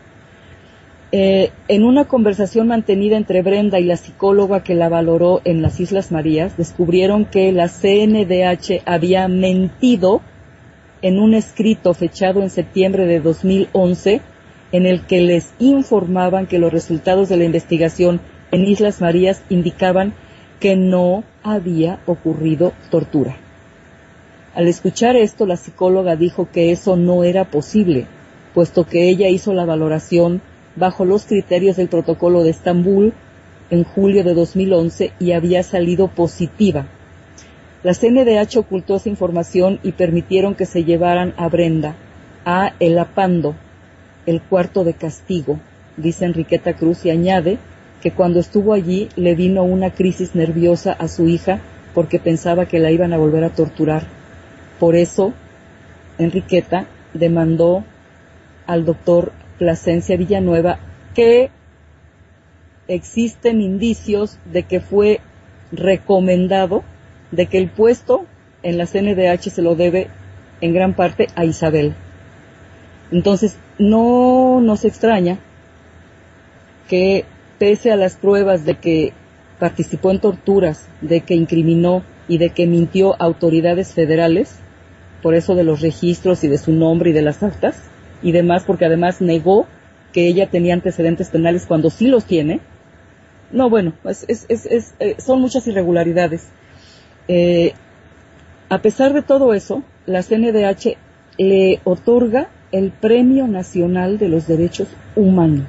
Eh, en una conversación mantenida entre Brenda y la psicóloga que la valoró en las Islas Marías, descubrieron que la C N D H había mentido en un escrito fechado en septiembre de dos mil once, en el que les informaban que los resultados de la investigación en Islas Marías indicaban que no había ocurrido tortura. Al escuchar esto, la psicóloga dijo que eso no era posible, puesto que ella hizo la valoración bajo los criterios del protocolo de Estambul en julio de dos mil once y había salido positiva. La C N D H ocultó esa información y permitieron que se llevaran a Brenda a El Apando, el cuarto de castigo, dice Enriqueta Cruz, y añade que cuando estuvo allí le vino una crisis nerviosa a su hija porque pensaba que la iban a volver a torturar. Por eso, Enriqueta demandó al doctor Plasencia Villanueva, que existen indicios de que fue recomendado, de que el puesto en la C N D H se lo debe en gran parte a Isabel. Entonces, no nos extraña que, pese a las pruebas de que participó en torturas, de que incriminó y de que mintió a autoridades federales, por eso de los registros y de su nombre y de las actas, y demás, porque además negó que ella tenía antecedentes penales cuando sí los tiene. No, bueno, es, es, es, es, eh, son muchas irregularidades. Eh, a pesar de todo eso, la C N D H le otorga el Premio Nacional de los Derechos Humanos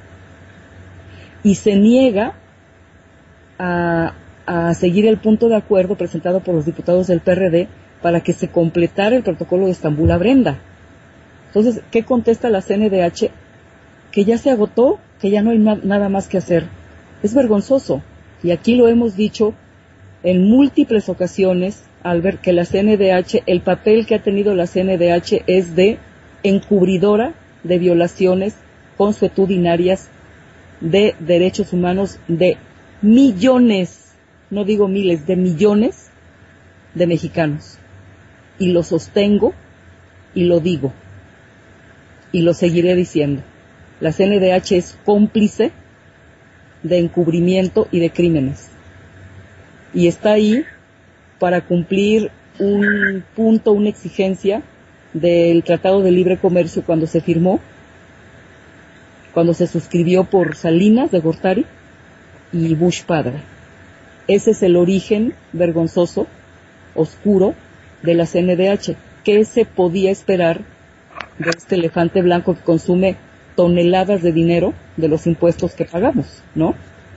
y se niega a, a seguir el punto de acuerdo presentado por los diputados del P R D para que se completara el protocolo de Estambul a Brenda. Entonces, ¿qué contesta la C N D H? Que ya se agotó, que ya no hay na- nada más que hacer. Es vergonzoso, y aquí lo hemos dicho en múltiples ocasiones, al ver que la C N D H, el papel que ha tenido la C N D H es de encubridora de violaciones consuetudinarias de derechos humanos de millones, no digo miles, de millones de mexicanos. Y lo sostengo y lo digo y lo seguiré diciendo. La C N D H es cómplice de encubrimiento y de crímenes. Y está ahí para cumplir un punto, una exigencia del Tratado de Libre Comercio cuando se firmó, cuando se suscribió por Salinas de Gortari y Bush padre. Ese es el origen vergonzoso, oscuro, de la C N D H. ¿Qué se podía esperar de este elefante blanco que consume toneladas de dinero de los impuestos que pagamos, no?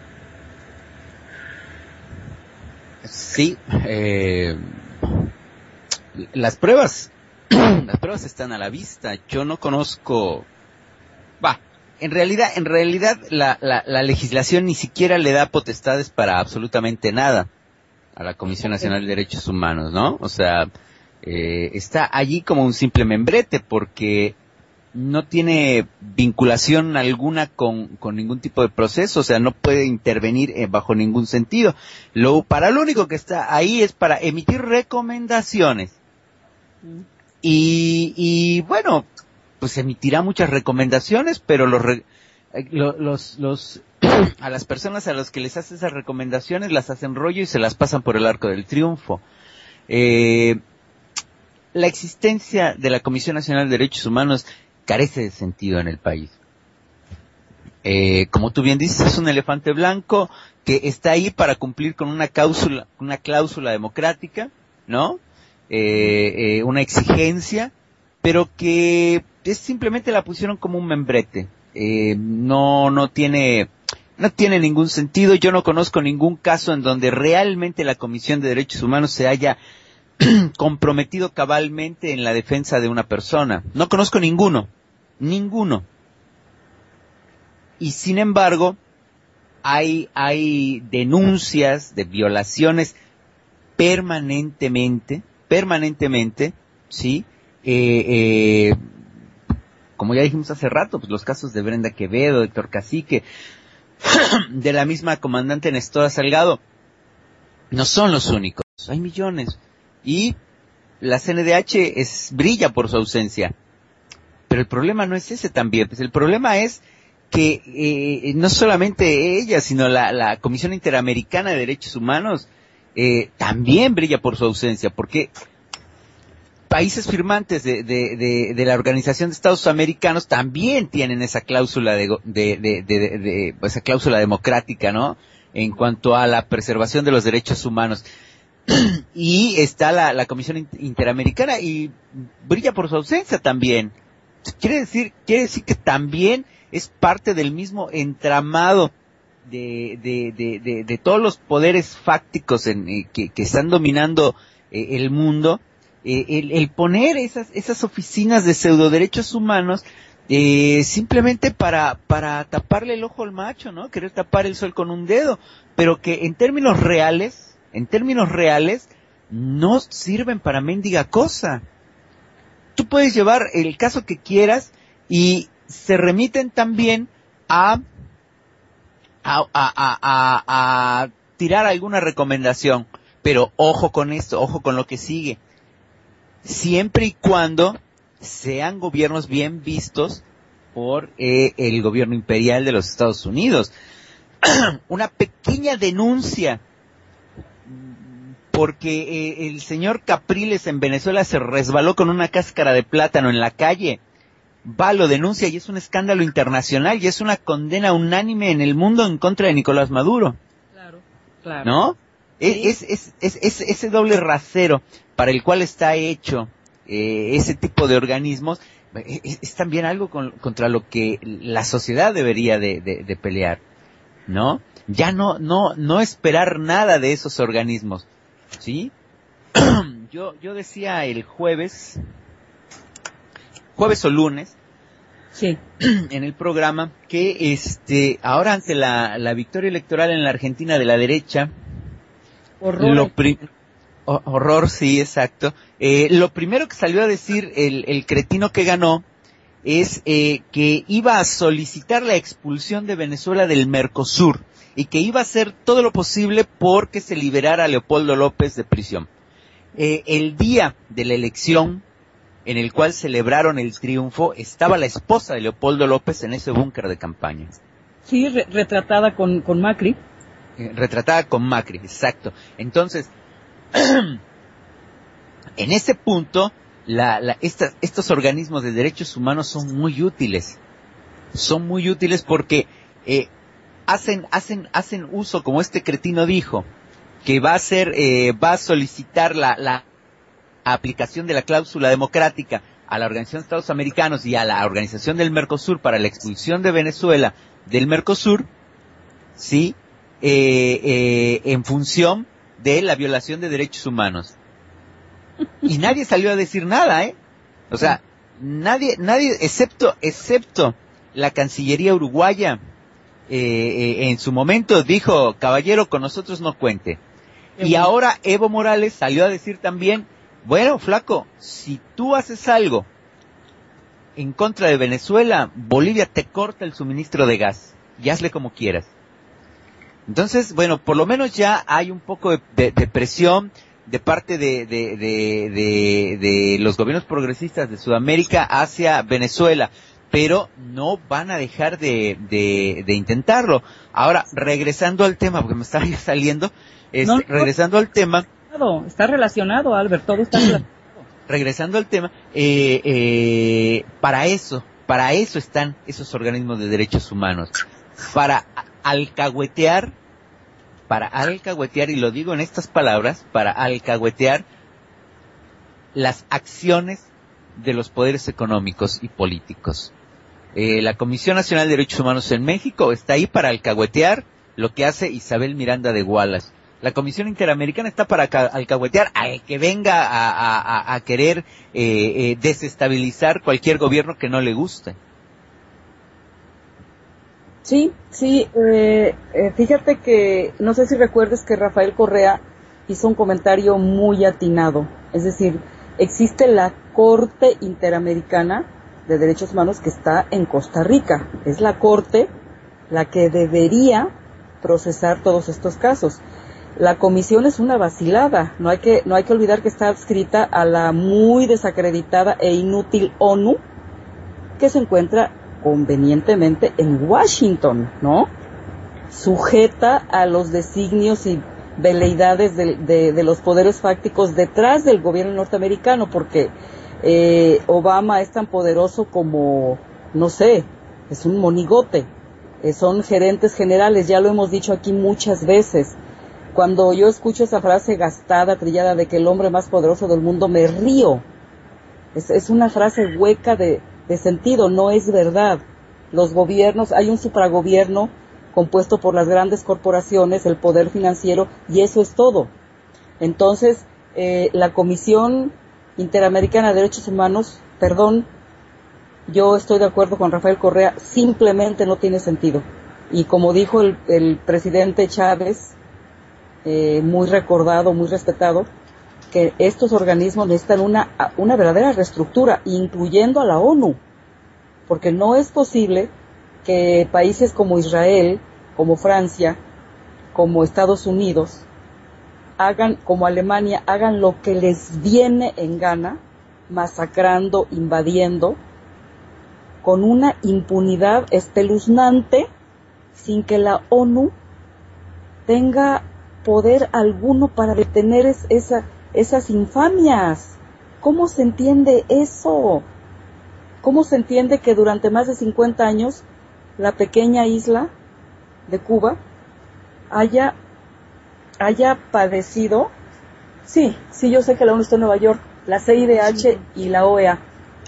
Sí, eh, las pruebas, las pruebas están a la vista. Yo no conozco, va, en realidad, en realidad la, la, la legislación ni siquiera le da potestades para absolutamente nada a la Comisión Nacional de Derechos Humanos, ¿no? O sea, eh, está allí como un simple membrete porque no tiene vinculación alguna con, con ningún tipo de proceso, o sea, no puede intervenir eh, bajo ningún sentido. Lo, para lo único que está ahí es para emitir recomendaciones. Y, y bueno, pues emitirá muchas recomendaciones, pero los, re, los, los, los a las personas a las que les hace esas recomendaciones las hacen rollo y se las pasan por el arco del triunfo. Eh, la existencia de la Comisión Nacional de Derechos Humanos carece de sentido en el país. Eh, como tú bien dices, es un elefante blanco que está ahí para cumplir con una cláusula, una cláusula democrática, ¿no? Eh, eh, una exigencia, pero que es simplemente la pusieron como un membrete. Eh, no, no tiene, no tiene ningún sentido. Yo no conozco ningún caso en donde realmente la Comisión de Derechos Humanos se haya comprometido cabalmente en la defensa de una persona. No conozco ninguno, ninguno. Y sin embargo, hay, hay denuncias de violaciones permanentemente, permanentemente, ¿sí? Eh, eh, como ya dijimos hace rato, pues los casos de Brenda Quevedo, de Héctor Cacique, de la misma comandante Nestora Salgado, no son los únicos. Hay millones. Y la C N D H es, brilla por su ausencia. Pero el problema no es ese también, pues el problema es que eh, no solamente ella, sino la, la Comisión Interamericana de Derechos Humanos eh, también brilla por su ausencia, porque países firmantes de, de, de, de la Organización de Estados Americanos también tienen esa cláusula de, de, de, de, de, de esa cláusula democrática, ¿no? En cuanto a la preservación de los derechos humanos. Y está la, la Comisión Interamericana y brilla por su ausencia también. Quiere decir, quiere decir que también es parte del mismo entramado de, de, de, de, de todos los poderes fácticos en, eh, que, que están dominando eh, el mundo. Eh, el, el poner esas, esas oficinas de pseudo derechos humanos eh, simplemente para, para taparle el ojo al macho, ¿no? Querer tapar el sol con un dedo, pero que en términos reales, en términos reales, no sirven para mendiga cosa. Tú puedes llevar el caso que quieras y se remiten también a a, a, a, a, a tirar alguna recomendación. Pero ojo con esto, ojo con lo que sigue. Siempre y cuando sean gobiernos bien vistos por eh, el gobierno imperial de los Estados Unidos. Una pequeña denuncia, porque eh, el señor Capriles en Venezuela se resbaló con una cáscara de plátano en la calle. Va, lo denuncia y es un escándalo internacional y es una condena unánime en el mundo en contra de Nicolás Maduro. Claro, claro. ¿No? Sí. Es, es, es, es, ese doble rasero para el cual está hecho eh, ese tipo de organismos es, es también algo con, contra lo que la sociedad debería de, de, de pelear, ¿no? Ya no, no, no esperar nada de esos organismos, ¿sí? yo, yo decía el jueves, jueves o lunes, sí, en el programa que este, ahora ante la, la victoria electoral en la Argentina de la derecha, horror. Lo pri- oh, horror, sí, exacto. Eh, lo primero que salió a decir el, el cretino que ganó es eh, que iba a solicitar la expulsión de Venezuela del Mercosur y que iba a hacer todo lo posible porque se liberara a Leopoldo López de prisión. Eh, el día de la elección en el cual celebraron el triunfo estaba la esposa de Leopoldo López en ese búnker de campaña. Sí, re- retratada con, con Macri. Eh, retratada con Macri, exacto. Entonces, en ese punto, la, la, esta, estos organismos de derechos humanos son muy útiles. Son muy útiles porque eh, hacen, hacen, hacen uso, como este cretino dijo, que va a hacer, eh, va a solicitar la, la aplicación de la cláusula democrática a la Organización de Estados Americanos y a la Organización del Mercosur para la expulsión de Venezuela del Mercosur, ¿sí? Eh, eh, en función de la violación de derechos humanos. Y nadie salió a decir nada, ¿eh? O sea, nadie, nadie, excepto, excepto la Cancillería uruguaya, eh, eh, en su momento dijo, caballero, con nosotros no cuente. Y ahora Evo Morales salió a decir también, bueno, flaco, si tú haces algo en contra de Venezuela, Bolivia te corta el suministro de gas, y hazle como quieras. Entonces, bueno, por lo menos ya hay un poco de, de, de presión de parte de, de, de, de, de los gobiernos progresistas de Sudamérica hacia Venezuela, pero no van a dejar de, de, de intentarlo. Ahora, regresando al tema, porque me estaba ya saliendo, este, No, no. regresando al tema, Está relacionado, Albert, todo está relacionado. regresando al tema, eh, eh, para eso, para eso están esos organismos de derechos humanos, para alcahuetear, para alcahuetear, y lo digo en estas palabras, para alcahuetear las acciones de los poderes económicos y políticos. Eh, la Comisión Nacional de Derechos Humanos en México está ahí para alcahuetear lo que hace Isabel Miranda de Wallace. La Comisión Interamericana está para alcahuetear al que venga a, a, a querer eh, eh, desestabilizar cualquier gobierno que no le guste. Sí, sí, eh, eh, fíjate que, no sé si recuerdes que Rafael Correa hizo un comentario muy atinado, es decir, existe la Corte Interamericana de Derechos Humanos que está en Costa Rica, es la Corte la que debería procesar todos estos casos. La comisión es una vacilada, no hay que, no hay que olvidar que está adscrita a la muy desacreditada e inútil ONU, que se encuentra convenientemente en Washington, ¿no? Sujeta a los designios y veleidades de, de, de los poderes fácticos detrás del gobierno norteamericano, porque eh, Obama es tan poderoso como, no sé, es un monigote, eh, son gerentes generales, ya lo hemos dicho aquí muchas veces. Cuando yo escucho esa frase gastada, trillada, de que el hombre más poderoso del mundo, me río. Es, es una frase hueca de, de sentido, no es verdad. Los gobiernos, hay un supragobierno compuesto por las grandes corporaciones, el poder financiero, y eso es todo. Entonces, eh, la Comisión Interamericana de Derechos Humanos, perdón, yo estoy de acuerdo con Rafael Correa, simplemente no tiene sentido. Y como dijo el, el presidente Chávez, eh, muy recordado, muy respetado, que estos organismos necesitan una, una verdadera reestructura, incluyendo a la ONU, porque no es posible que países como Israel, como Francia, como Estados Unidos, hagan, como Alemania, hagan lo que les viene en gana, masacrando, invadiendo, con una impunidad espeluznante, sin que la ONU tenga poder alguno para detener es, esa, esas infamias. ¿Cómo se entiende eso? ¿Cómo se entiende que durante más de cincuenta años la pequeña isla de Cuba haya, haya padecido? Sí, sí, yo sé que la ONU está en Nueva York, la C I D H y la O E A.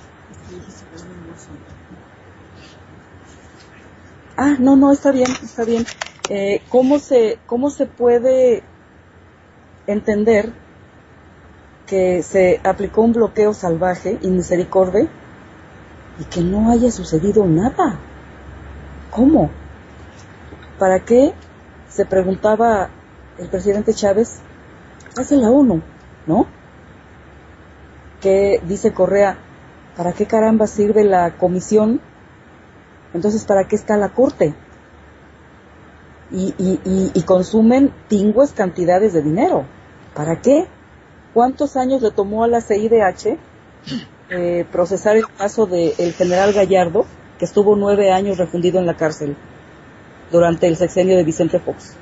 Ah, no, no, está bien, está bien. Eh, ¿cómo se, cómo se puede entender que se aplicó un bloqueo salvaje y misericordia y que no haya sucedido nada? ¿Cómo? ¿Para qué? Se preguntaba el presidente Chávez. Hace la ONU, ¿no? Que dice Correa, ¿para qué caramba sirve la comisión? Entonces, ¿para qué está la corte? Y, y, y, y consumen pingües cantidades de dinero. ¿Para qué? ¿Cuántos años le tomó a la C I D H eh, procesar el caso del general Gallardo, que estuvo nueve años refundido en la cárcel durante el sexenio de Vicente Fox?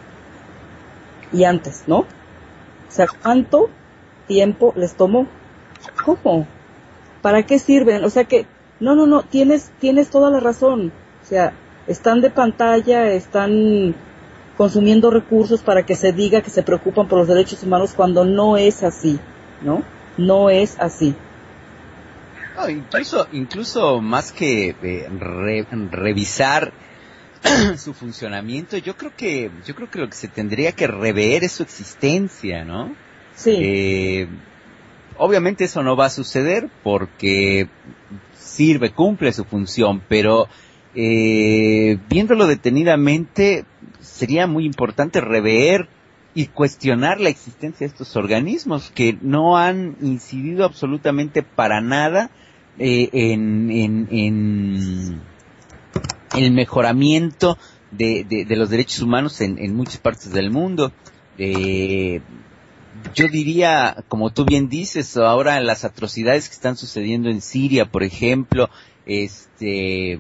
Y antes, ¿no? O sea, ¿cuánto tiempo les tomó? ¿Cómo? ¿Para qué sirven? O sea que, no, no, no, tienes, tienes toda la razón. O sea, están de pantalla, están consumiendo recursos para que se diga que se preocupan por los derechos humanos cuando no es así, ¿no? No es así. No, incluso, incluso más que eh, re, revisar su funcionamiento, yo creo que, yo creo que lo que se tendría que rever es su existencia, ¿no? Sí. Eh, obviamente eso no va a suceder porque sirve, cumple su función, pero eh, viéndolo detenidamente sería muy importante rever y cuestionar la existencia de estos organismos que no han incidido absolutamente para nada eh, en, en, en el mejoramiento de, de, de los derechos humanos en, en muchas partes del mundo. Eh, yo diría, como tú bien dices, ahora las atrocidades que están sucediendo en Siria, por ejemplo, este, eh,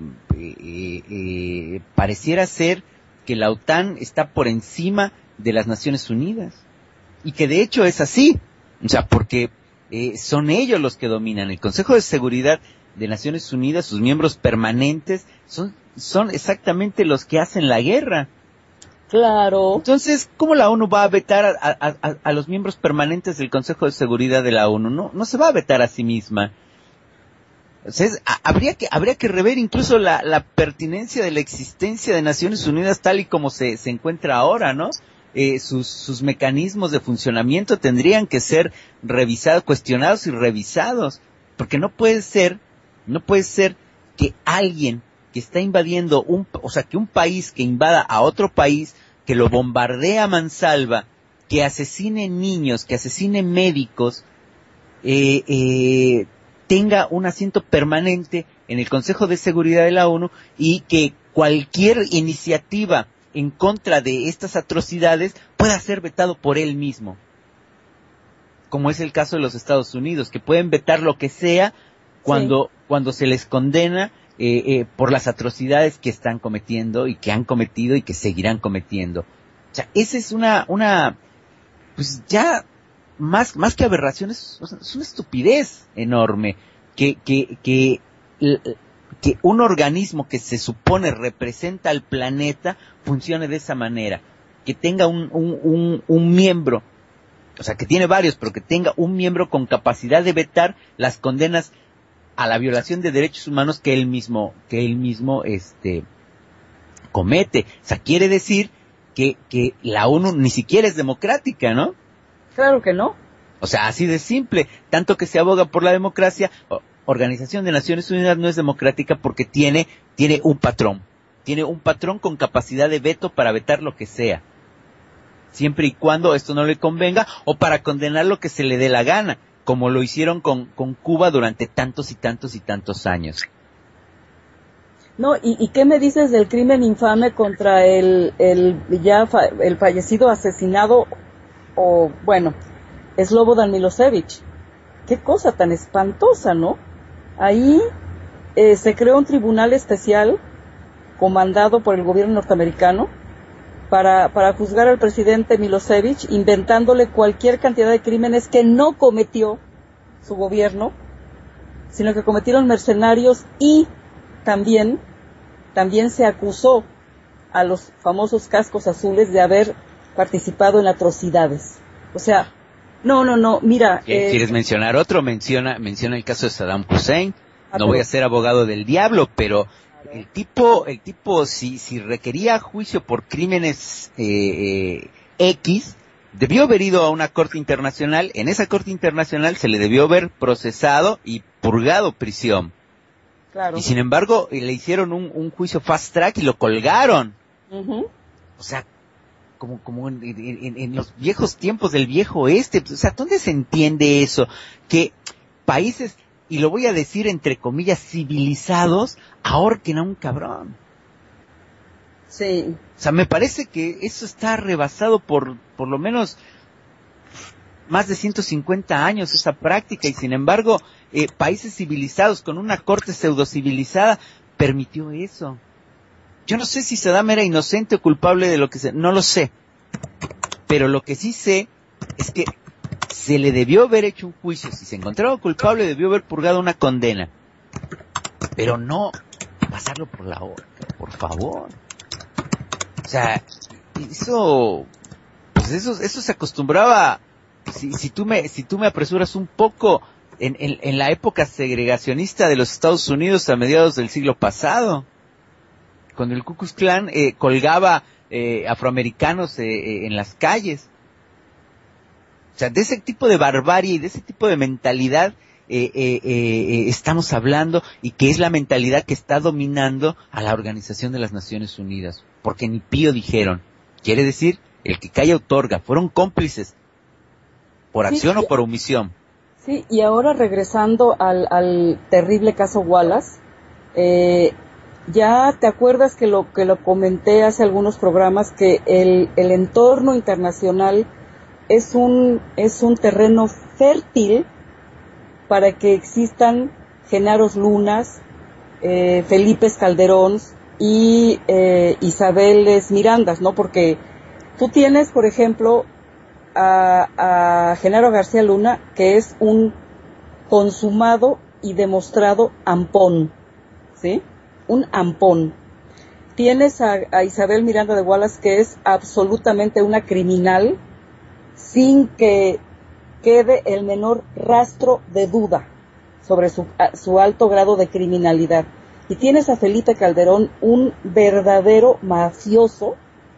eh, pareciera ser que la OTAN está por encima de las Naciones Unidas. Y que de hecho es así. O sea, porque eh, son ellos los que dominan. El Consejo de Seguridad de Naciones Unidas, sus miembros permanentes, son, son exactamente los que hacen la guerra. Claro. Entonces, ¿cómo la ONU va a vetar a, a, a, a los miembros permanentes del Consejo de Seguridad de la ONU? No, no se va a vetar a sí misma. Entonces, a, habría que habría que rever incluso la, la pertinencia de la existencia de Naciones Unidas tal y como se, se encuentra ahora, ¿no? Eh, sus, sus mecanismos de funcionamiento tendrían que ser revisados, cuestionados y revisados, porque no puede ser, no puede ser que alguien que está invadiendo un, o sea, que un país que invada a otro país, que lo bombardea a mansalva, que asesine niños, que asesine médicos, eh, eh, tenga un asiento permanente en el Consejo de Seguridad de la ONU y que cualquier iniciativa en contra de estas atrocidades pueda ser vetado por él mismo. Como es el caso de los Estados Unidos, que pueden vetar lo que sea cuando, sí. cuando se les condena eh, eh, por las atrocidades que están cometiendo y que han cometido y que seguirán cometiendo. O sea, esa es una, una, pues ya, más, más que aberraciones, es una estupidez enorme que, que, que, que un organismo que se supone representa al planeta funcione de esa manera, que tenga un, un, un, un miembro, o sea, que tiene varios, pero que tenga un miembro con capacidad de vetar las condenas a la violación de derechos humanos que él mismo, que él mismo, este, comete. O sea, quiere decir que, que la ONU ni siquiera es democrática, ¿no? Claro que no. O sea, así de simple. Tanto que se aboga por la democracia, Organización de Naciones Unidas no es democrática porque tiene, tiene un patrón. Tiene un patrón con capacidad de veto para vetar lo que sea. Siempre y cuando esto no le convenga o para condenar lo que se le dé la gana, como lo hicieron con, con Cuba durante tantos y tantos y tantos años. No, ¿y, y qué me dices del crimen infame contra el, el ya fa, el fallecido asesinado, o bueno, Slobodan Milosevic? Qué cosa tan espantosa, ¿no? Ahí eh, se creó un tribunal especial comandado por el gobierno norteamericano para, para juzgar al presidente Milosevic, inventándole cualquier cantidad de crímenes que no cometió su gobierno, sino que cometieron mercenarios, y también, también se acusó a los famosos cascos azules de haber participado en atrocidades. O sea, no, no, no, mira... Eh, ¿Quieres mencionar otro? Menciona, menciona el caso de Saddam Hussein. Ah, no voy a ser abogado del diablo, pero el tipo, el tipo, si, si requería juicio por crímenes eh, eh, X, debió haber ido a una corte internacional. En esa corte internacional se le debió haber procesado y purgado prisión. Claro. Y sin embargo, le hicieron un, un juicio fast track y lo colgaron. Uh-huh. O sea, como, como en, en, en los viejos tiempos del viejo oeste. O sea, ¿dónde se entiende eso? Que países, y lo voy a decir entre comillas, civilizados, ahorquen a un cabrón. Sí. O sea, me parece que eso está rebasado por, por lo menos, más de ciento cincuenta años esa práctica, y sin embargo, eh, países civilizados con una corte pseudocivilizada permitió eso. Yo no sé si Saddam era inocente o culpable de lo que se... No lo sé. Pero lo que sí sé es que se le debió haber hecho un juicio. Si se encontraba culpable, debió haber purgado una condena. Pero no pasarlo por la horca, por favor. O sea, eso... Pues eso, eso se acostumbraba... Si, si tú me, si tú me apresuras un poco, en, en, en la época segregacionista de los Estados Unidos a mediados del siglo pasado, cuando el Ku Klux Klan eh, colgaba eh, afroamericanos eh, eh, en las calles. O sea, de ese tipo de barbarie y de ese tipo de mentalidad eh, eh, eh, estamos hablando, y que es la mentalidad que está dominando a la Organización de las Naciones Unidas. Porque ni pío dijeron. Quiere decir, el que calla otorga. Fueron cómplices. ¿Por acción sí, o por omisión? Sí, y ahora regresando al, al terrible caso Wallace, eh, ya te acuerdas que lo que lo comenté hace algunos programas, que el, el entorno internacional es un, es un terreno fértil para que existan Genaros Lunas, eh, Felipes Calderón y eh, Isabeles Mirandas, ¿no? Porque tú tienes, por ejemplo, a, a Genaro García Luna, que es un consumado y demostrado ampón, ¿sí? Un ampón. Tienes a, a Isabel Miranda de Wallace, que es absolutamente una criminal, sin que quede el menor rastro de duda sobre su, a, su alto grado de criminalidad. Y tienes a Felipe Calderón, un verdadero mafioso,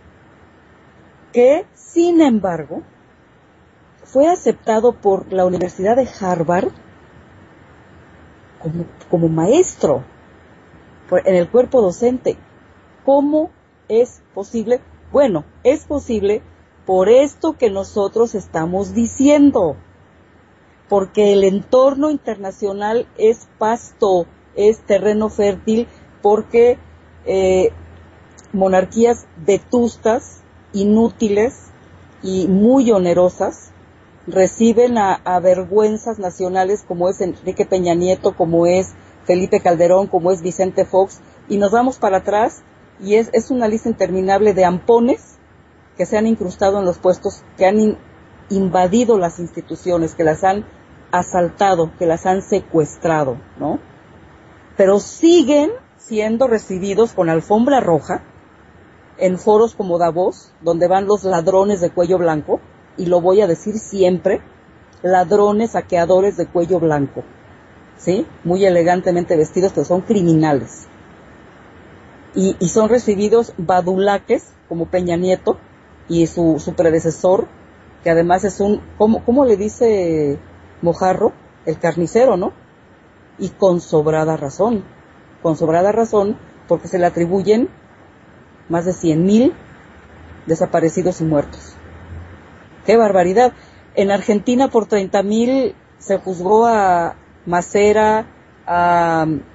que, sin embargo, fue aceptado por la Universidad de Harvard como, como maestro por, en el cuerpo docente. ¿Cómo es posible? Bueno, es posible por esto que nosotros estamos diciendo, porque el entorno internacional es pasto, es terreno fértil, porque eh, monarquías vetustas, inútiles y muy onerosas reciben a, a vergüenzas nacionales como es Enrique Peña Nieto, como es Felipe Calderón, como es Vicente Fox, y nos vamos para atrás, y es, es una lista interminable de ampones que se han incrustado en los puestos, que han in, invadido las instituciones, que las han asaltado, que las han secuestrado, ¿no? Pero siguen siendo recibidos con alfombra roja en foros como Davos, donde van los ladrones de cuello blanco, y lo voy a decir siempre, ladrones, saqueadores de cuello blanco, ¿sí? Muy elegantemente vestidos, pero son criminales. Y, y son recibidos badulaques, como Peña Nieto, y su, su predecesor, que además es un, ¿cómo, cómo le dice Mojarro? El carnicero, ¿no? Y con sobrada razón, con sobrada razón, porque se le atribuyen más de cien mil desaparecidos y muertos. ¡Qué barbaridad! En Argentina por treinta mil se juzgó a Macera, a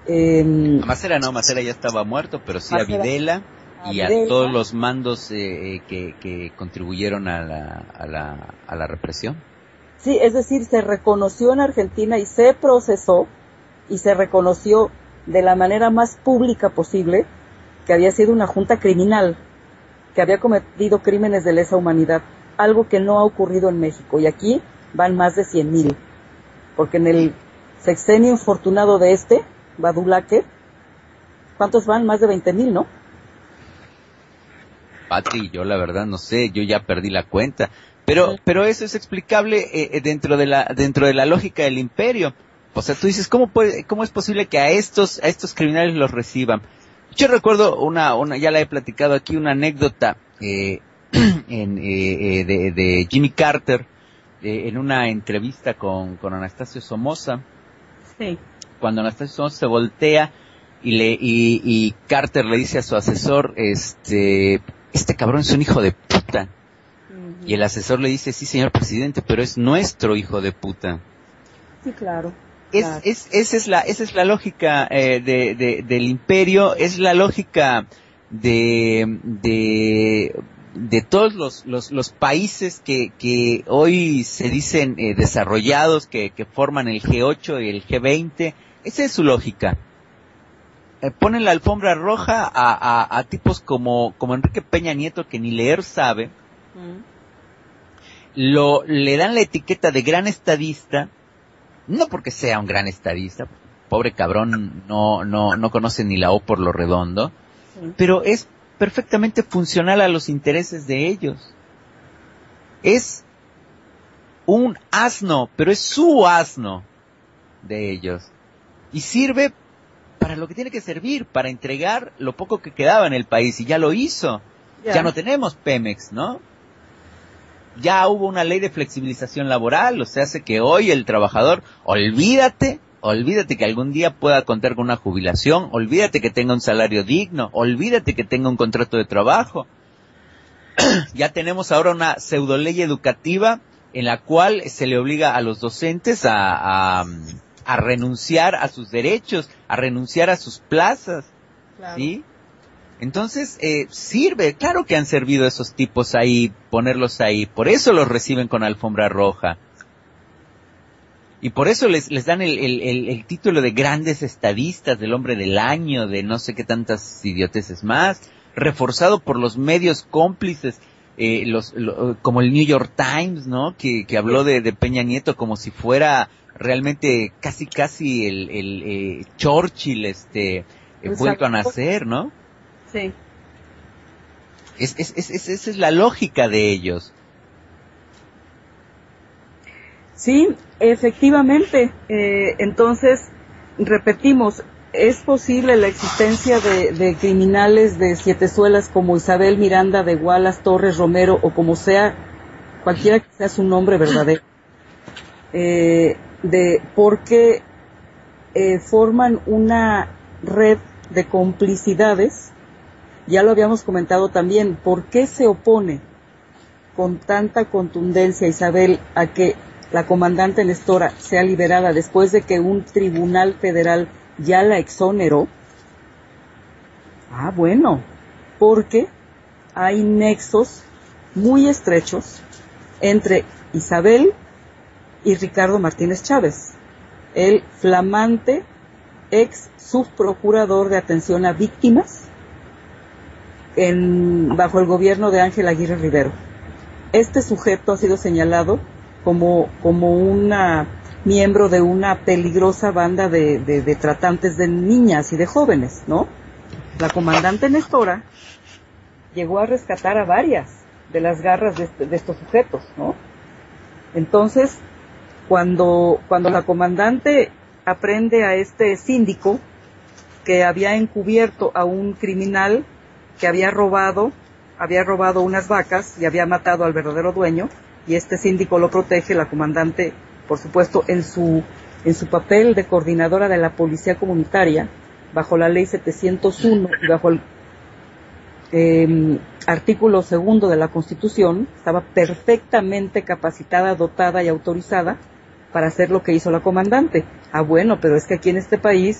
Eh, a Macera no, Macera ya estaba muerto, pero sí Macera, a Videla y a, Videla, todos los mandos eh, que, que contribuyeron a la, a, la, a la represión. Sí, es decir, se reconoció en Argentina y se procesó y se reconoció de la manera más pública posible que había sido una junta criminal, que había cometido crímenes de lesa humanidad, algo que no ha ocurrido en México. Y aquí van más de cien mil, porque en el sexenio infortunado de este, Badulaque, ¿cuántos van? Más de veinte mil, ¿no? Pati, yo la verdad no sé, yo ya perdí la cuenta. Pero, pero eso es explicable eh, dentro de la, dentro de la lógica del imperio. O sea, tú dices, ¿cómo puede, cómo es posible que a estos, a estos criminales los reciban? Yo recuerdo una, una, ya la he platicado aquí, una anécdota, eh, en, eh, eh, de, de Jimmy Carter, eh, en una entrevista con, con Anastasio Somoza. Sí. Cuando Anastasio Somoza se voltea y le, y, y Carter le dice a su asesor, este, este cabrón es un hijo de puta. Y el asesor le dice, sí, señor presidente, pero es nuestro hijo de puta. Sí, claro. Es, claro. es, esa es la, esa es la lógica eh, de, de, del imperio, es la lógica de, de, de todos los, los, los países que, que hoy se dicen eh, desarrollados, que, que forman el G ocho y el G veinte. Esa es su lógica. Eh, ponen la alfombra roja a, a, a tipos como, como Enrique Peña Nieto, que ni leer sabe. Mm. Lo, le dan la etiqueta de gran estadista, no porque sea un gran estadista, pobre cabrón, no, no, no conoce ni la O por lo redondo, sí. Pero es perfectamente funcional a los intereses de ellos. Es un asno, pero es su asno de ellos. Y sirve para lo que tiene que servir, para entregar lo poco que quedaba en el país, y ya lo hizo. Ya, ya no tenemos Pemex, ¿no? Ya hubo una ley de flexibilización laboral, o sea, hace que hoy el trabajador, olvídate, olvídate que algún día pueda contar con una jubilación, olvídate que tenga un salario digno, olvídate que tenga un contrato de trabajo. Ya tenemos ahora una pseudo ley educativa en la cual se le obliga a los docentes a, a, a renunciar a sus derechos, a renunciar a sus plazas, claro. ¿Sí? Entonces, eh, sirve, claro que han servido esos tipos ahí, ponerlos ahí, por eso los reciben con alfombra roja. Y por eso les, les dan el, el, el, el título de grandes estadistas, del hombre del año, de no sé qué tantas idioteces más, reforzado por los medios cómplices, eh, los, lo, como el New York Times, ¿no? Que, que habló de, de Peña Nieto como si fuera realmente casi, casi el, el eh, Churchill, este, eh, vuelto a nacer, ¿no? Sí. Es, es, es, es, esa es la lógica de ellos. Sí, efectivamente. Eh, entonces, repetimos, es posible la existencia de, de criminales de Sietezuelas como Isabel Miranda de Gualas, Torres, Romero, o como sea, cualquiera que sea su nombre verdadero, eh, de porque eh, forman una red de complicidades. Ya lo habíamos comentado también, ¿por qué se opone con tanta contundencia Isabel a que la comandante Nestora sea liberada después de que un tribunal federal ya la exoneró? Ah, bueno, porque hay nexos muy estrechos entre Isabel y Ricardo Martínez Chávez, el flamante ex subprocurador de atención a víctimas en, bajo el gobierno de Ángel Aguirre Rivero. Este sujeto ha sido señalado como, como una miembro de una peligrosa banda de, de, de tratantes de niñas y de jóvenes, ¿no? La comandante Nestora llegó a rescatar a varias de las garras de, de estos sujetos, ¿no? Entonces, cuando, cuando la comandante aprende a este síndico que había encubierto a un criminal que había robado, había robado unas vacas y había matado al verdadero dueño, y este síndico lo protege, la comandante, por supuesto, en su, en su papel de coordinadora de la policía comunitaria, bajo la ley setecientos uno y bajo el eh, artículo segundo de la Constitución, estaba perfectamente capacitada, dotada y autorizada para hacer lo que hizo la comandante. Ah, bueno, pero es que aquí en este país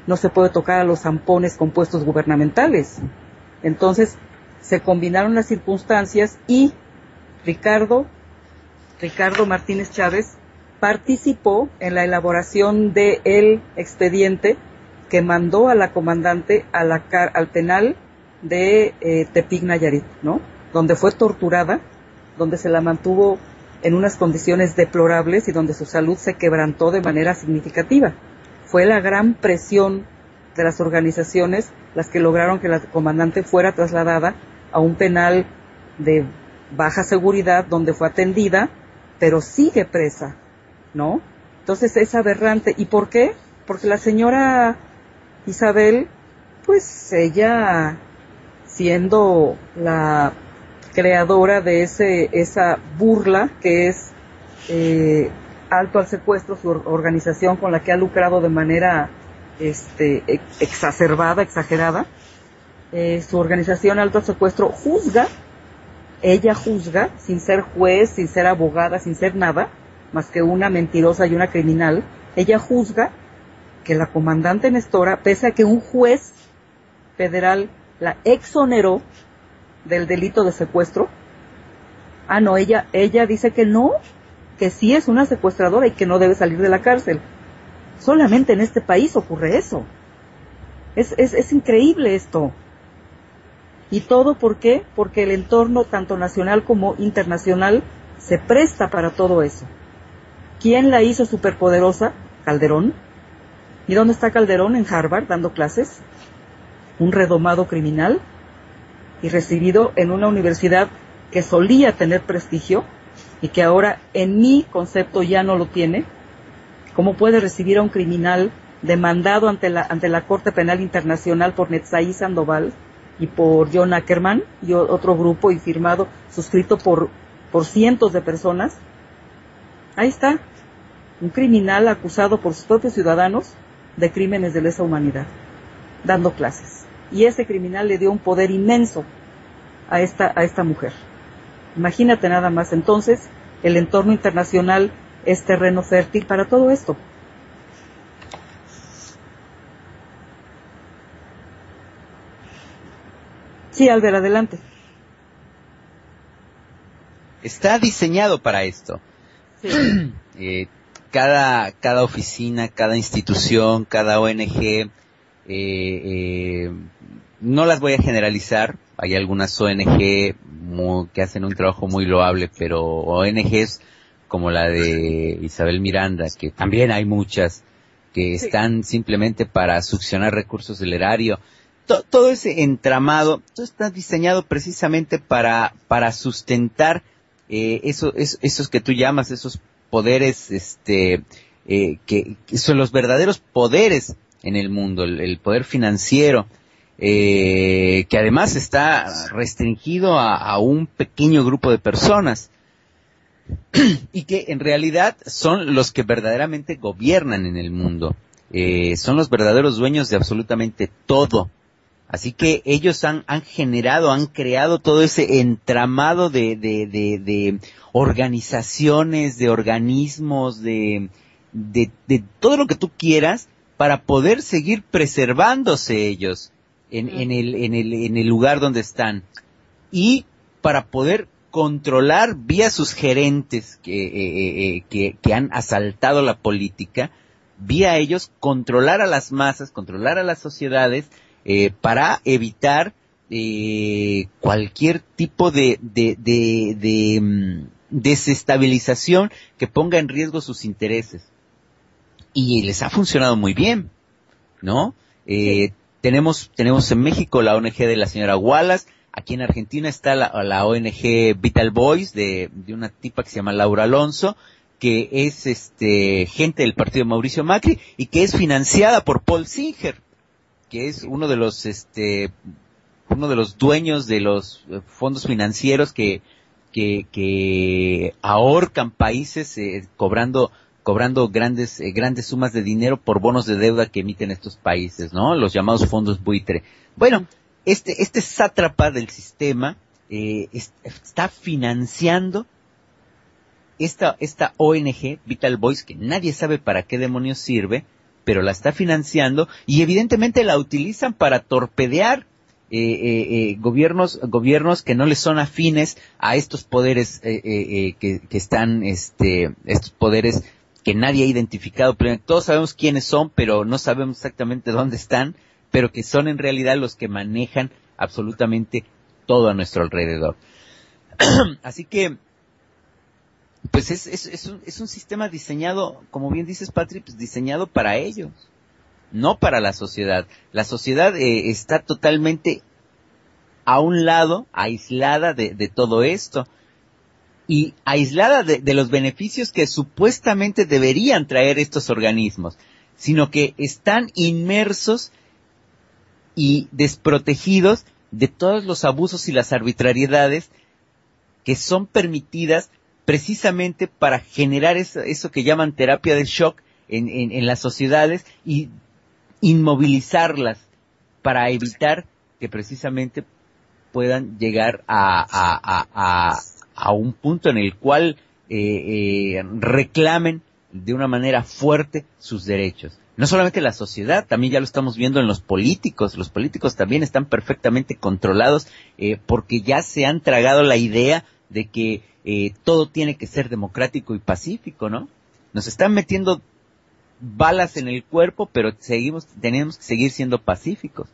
no se puede tocar a los zampones con puestos gubernamentales. Entonces, se combinaron las circunstancias y Ricardo, Ricardo Martínez Chávez participó en la elaboración del expediente que mandó a la comandante a la, al penal de eh, Tepic, Nayarit, ¿no? Donde fue torturada, donde se la mantuvo en unas condiciones deplorables y donde su salud se quebrantó de manera significativa. Fue la gran presión de las organizaciones las que lograron que la comandante fuera trasladada a un penal de baja seguridad donde fue atendida, pero sigue presa, ¿no? Entonces es aberrante. ¿Y por qué? Porque la señora Isabel, pues ella, siendo la creadora de ese esa burla que es eh, Alto al Secuestro, su organización con la que ha lucrado de manera este exacerbada, exagerada, eh, su organización Alto al Secuestro juzga, ella juzga, sin ser juez, sin ser abogada, sin ser nada, más que una mentirosa y una criminal, ella juzga que la comandante Nestora, pese a que un juez federal la exoneró del delito de secuestro, ah no, ella, ella dice que no, que sí es una secuestradora y que no debe salir de la cárcel. Solamente en este país ocurre eso. Es, es, es increíble esto. ¿Y todo por qué? Porque el entorno, tanto nacional como internacional, se presta para todo eso. ¿Quién la hizo superpoderosa? Calderón. ¿Y dónde está Calderón? En Harvard, dando clases. Un redomado criminal y recibido en una universidad que solía tener prestigio y que ahora, en mi concepto, ya no lo tiene. ¿Cómo puede recibir a un criminal demandado ante la ante la Corte Penal Internacional por Netzaí Sandoval y por John Ackerman y otro grupo, y firmado, suscrito por por cientos de personas? Ahí está, un criminal acusado por sus propios ciudadanos de crímenes de lesa humanidad, dando clases. Y ese criminal le dio un poder inmenso a esta a esta mujer. Imagínate nada más. Entonces, el entorno internacional es terreno fértil para todo esto. Sí, Albert, adelante. Está diseñado para esto. Sí. eh, cada, cada oficina, cada institución, cada O N G, eh, eh, no las voy a generalizar. Hay algunas O N G muy, que hacen un trabajo muy loable, pero O N Ges como la de Isabel Miranda, que también hay muchas, que sí. están simplemente para succionar recursos del erario. To, todo ese entramado, todo está diseñado precisamente para, para sustentar eh, eso, es, esos que tú llamas, esos poderes, este, eh, que, que son los verdaderos poderes en el mundo, el, el poder financiero, eh, que además está restringido a, a un pequeño grupo de personas, y que en realidad son los que verdaderamente gobiernan en el mundo, eh, son los verdaderos dueños de absolutamente todo. Así que ellos han, han generado, han creado todo ese entramado de, de, de, de organizaciones, de organismos, de, de, de todo lo que tú quieras para poder seguir preservándose ellos en, en el, en el, en el lugar donde están, y para poder controlar vía sus gerentes que, eh, eh, que, que han asaltado la política, vía ellos controlar a las masas, controlar a las sociedades, eh, para evitar eh, cualquier tipo de, de, de, de um, desestabilización que ponga en riesgo sus intereses. Y les ha funcionado muy bien, ¿no? Eh, sí. tenemos, tenemos en México la O N G de la señora Wallace. Aquí en Argentina está la, la O N G Vital Voice de, de una tipa que se llama Laura Alonso, que es este gente del partido de Mauricio Macri y que es financiada por Paul Singer, que es uno de los este uno de los dueños de los fondos financieros que que, que ahorcan países eh, cobrando cobrando grandes eh, grandes sumas de dinero por bonos de deuda que emiten estos países, ¿no? Los llamados fondos buitre. Bueno, este este sátrapa del sistema eh, es, está financiando esta esta O N G Vital Voice, que nadie sabe para qué demonios sirve, pero la está financiando y evidentemente la utilizan para torpedear eh, eh, eh, gobiernos gobiernos que no les son afines a estos poderes eh, eh, eh, que, que están, este, estos poderes que nadie ha identificado. Todos sabemos quiénes son, pero no sabemos exactamente dónde están, pero que son en realidad los que manejan absolutamente todo a nuestro alrededor. Así que, pues es, es, es, un, es un sistema diseñado, como bien dices, Patri, pues diseñado para ellos, no para la sociedad. La sociedad eh, está totalmente a un lado, aislada de, de todo esto, y aislada de, de los beneficios que supuestamente deberían traer estos organismos, sino que están inmersos y desprotegidos de todos los abusos y las arbitrariedades que son permitidas precisamente para generar eso, eso que llaman terapia del shock en, en, en las sociedades y inmovilizarlas para evitar que precisamente puedan llegar a, a, a, a, a un punto en el cual eh, eh, reclamen de una manera fuerte sus derechos. No solamente la sociedad, también ya lo estamos viendo en los políticos. Los políticos también están perfectamente controlados eh, porque ya se han tragado la idea de que eh, todo tiene que ser democrático y pacífico, ¿no? Nos están metiendo balas en el cuerpo, pero seguimos, tenemos que seguir siendo pacíficos.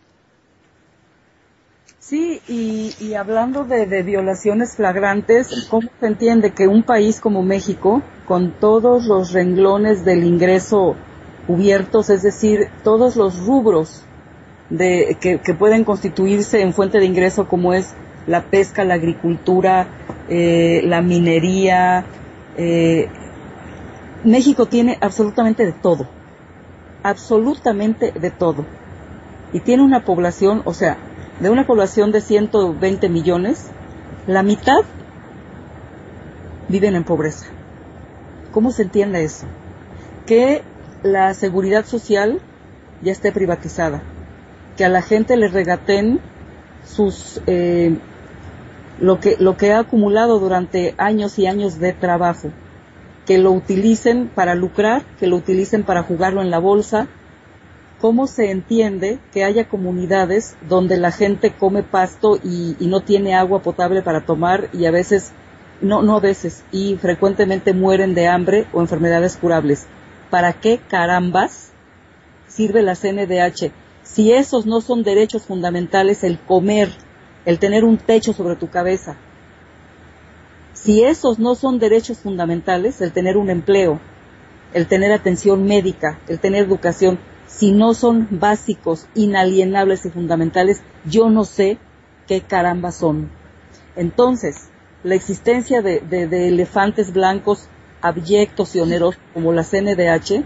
Sí, y, y hablando de, de violaciones flagrantes, ¿cómo se entiende que un país como México, con todos los renglones del ingreso cubiertos, es decir, todos los rubros de que, que pueden constituirse en fuente de ingreso, como es la pesca, la agricultura, eh, la minería, eh, México tiene absolutamente de todo, absolutamente de todo, y tiene una población, o sea, de una población de ciento veinte millones, la mitad viven en pobreza. ¿Cómo se entiende eso? Que la seguridad social ya esté privatizada, que a la gente le regateen sus eh, lo que lo que ha acumulado durante años y años de trabajo, que lo utilicen para lucrar, que lo utilicen para jugarlo en la bolsa. ¿Cómo se entiende que haya comunidades donde la gente come pasto y, y no tiene agua potable para tomar y a veces, no, no a veces, y frecuentemente mueren de hambre o enfermedades curables? ¿Para qué carambas sirve la C N D H? Si esos no son derechos fundamentales, el comer, el tener un techo sobre tu cabeza. Si esos no son derechos fundamentales, el tener un empleo, el tener atención médica, el tener educación, si no son básicos, inalienables y fundamentales, yo no sé qué caramba son. Entonces, la existencia de, de, de elefantes blancos abyectos y onerosos como la C N D H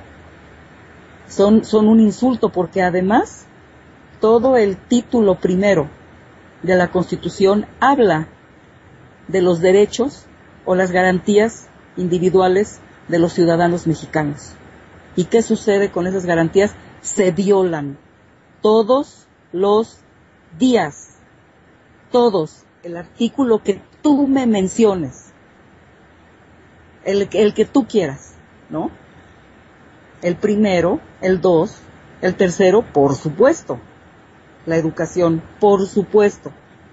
son, son un insulto, porque además todo el título primero de la Constitución habla de los derechos o las garantías individuales de los ciudadanos mexicanos. ¿Y qué sucede con esas garantías? Se violan todos los días, todos. El artículo que tú me menciones, el, el que tú quieras, ¿no? El primero, el dos, el tercero, por supuesto. La educación, por supuesto.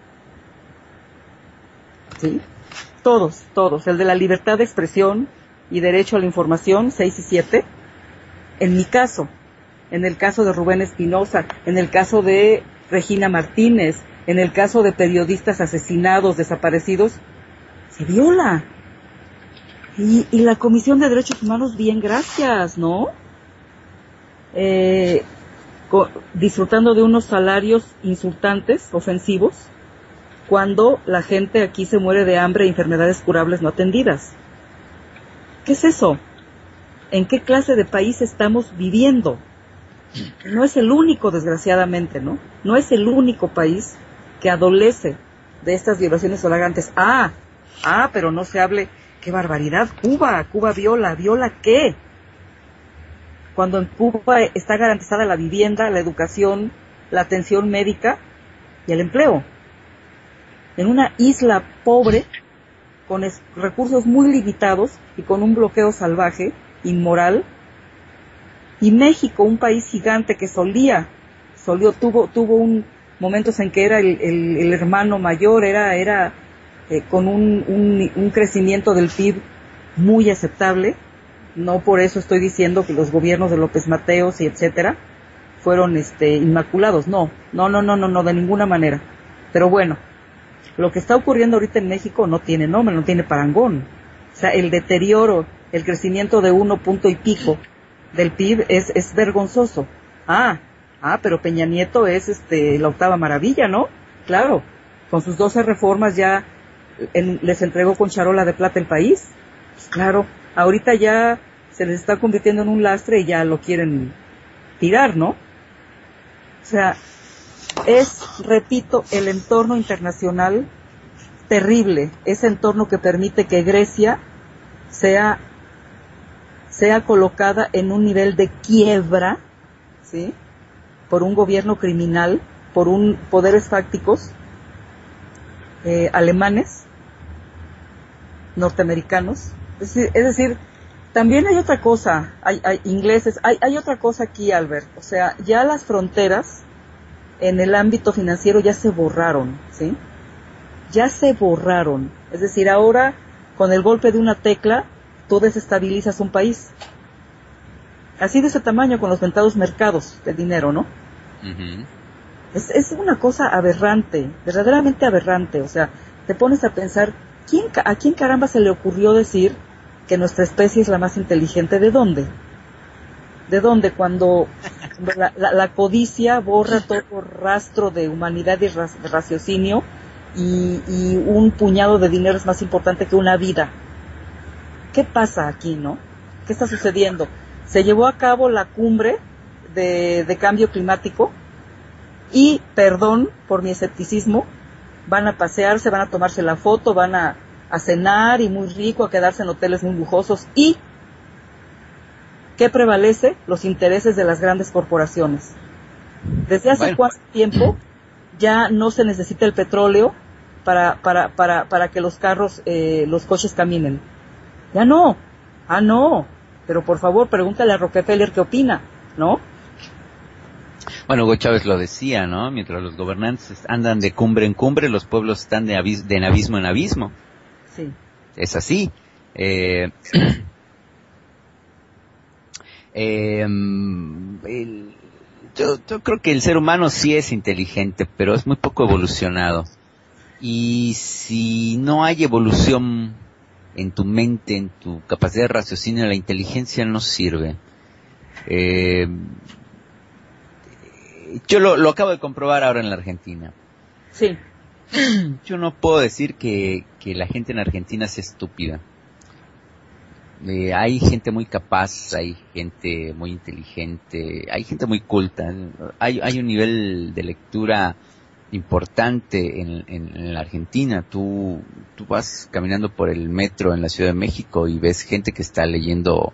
¿Sí? Todos, todos. El de la libertad de expresión y derecho a la información, seis y siete. En mi caso, en el caso de Rubén Espinosa, en el caso de Regina Martínez, en el caso de periodistas asesinados, desaparecidos, se viola. Y, y la Comisión de Derechos Humanos, bien, gracias, ¿no? Eh, co- disfrutando de unos salarios insultantes, ofensivos, cuando la gente aquí se muere de hambre e enfermedades curables no atendidas. ¿Qué es eso? ¿En qué clase de país estamos viviendo? No es el único, desgraciadamente, ¿no? No es el único país que adolece de estas violaciones flagrantes. Ah, ah, pero no se hable, qué barbaridad, Cuba, Cuba viola, ¿viola qué? Cuando en Cuba está garantizada la vivienda, la educación, la atención médica y el empleo. En una isla pobre, con es- recursos muy limitados y con un bloqueo salvaje, inmoral, Y México, un país gigante que solía, solió, tuvo, tuvo un momentos en que era el, el, el hermano mayor, era, era eh, con un, un, un crecimiento del P I B muy aceptable. No por eso estoy diciendo que los gobiernos de López Mateos y etcétera fueron este inmaculados, no, no, no, no, no, no, de ninguna manera. Pero bueno, lo que está ocurriendo ahorita en México no tiene nombre, no tiene parangón. O sea, el deterioro, el crecimiento de uno punto y pico del P I B es, es vergonzoso. Ah, ah, pero Peña Nieto es este la octava maravilla, ¿no? Claro, con sus doce reformas ya en, les entregó con charola de plata el país. Pues claro, ahorita ya se les está convirtiendo en un lastre y ya lo quieren tirar, ¿no? O sea, es, repito, el entorno internacional terrible, ese entorno que permite que Grecia sea, sea colocada en un nivel de quiebra, ¿sí?, por un gobierno criminal, por un poderes fácticos eh, alemanes, norteamericanos. Es decir, es decir, también hay otra cosa, hay, hay ingleses, hay, hay otra cosa aquí, Albert. O sea, ya las fronteras en el ámbito financiero ya se borraron, ¿sí? Ya se borraron. Es decir, ahora, con el golpe de una tecla, tú desestabilizas un país. Así de ese tamaño, con los ventados mercados de dinero, ¿no? Uh-huh. Es, es una cosa aberrante, verdaderamente aberrante. O sea, te pones a pensar, ¿quién, ¿a quién caramba se le ocurrió decir que nuestra especie es la más inteligente? ¿De dónde? ¿De dónde? Cuando la, la, la codicia borra todo rastro de humanidad y ra- de raciocinio, y, y un puñado de dinero es más importante que una vida. ¿Qué pasa aquí, no? ¿Qué está sucediendo? Se llevó a cabo la cumbre de, de cambio climático y, perdón por mi escepticismo, van a pasearse, van a tomarse la foto, van a, a cenar y muy rico, a quedarse en hoteles muy lujosos. ¿Y qué prevalece? Los intereses de las grandes corporaciones. Desde hace bueno. cuánto tiempo ya no se necesita el petróleo para para para para que los carros, eh, los coches caminen. Ya no. Ah, no. Pero por favor, pregúntale a Rockefeller qué opina, ¿no? Bueno, Hugo Chávez lo decía, ¿no? Mientras los gobernantes andan de cumbre en cumbre, los pueblos están de, abis- de abismo en abismo. Sí. Es así. Eh, eh, el, yo, yo creo que el ser humano sí es inteligente, pero es muy poco evolucionado. Y si no hay evolución en tu mente, en tu capacidad de raciocinio, la inteligencia no sirve. Eh, yo lo, lo acabo de comprobar ahora en la Argentina. Sí. Yo no puedo decir que, que la gente en Argentina sea estúpida. Eh, hay gente muy capaz, hay gente muy inteligente, hay gente muy culta. Hay, hay un nivel de lectura importante en, en, en la Argentina. Tú, tú vas caminando por el metro en la Ciudad de México y ves gente que está leyendo,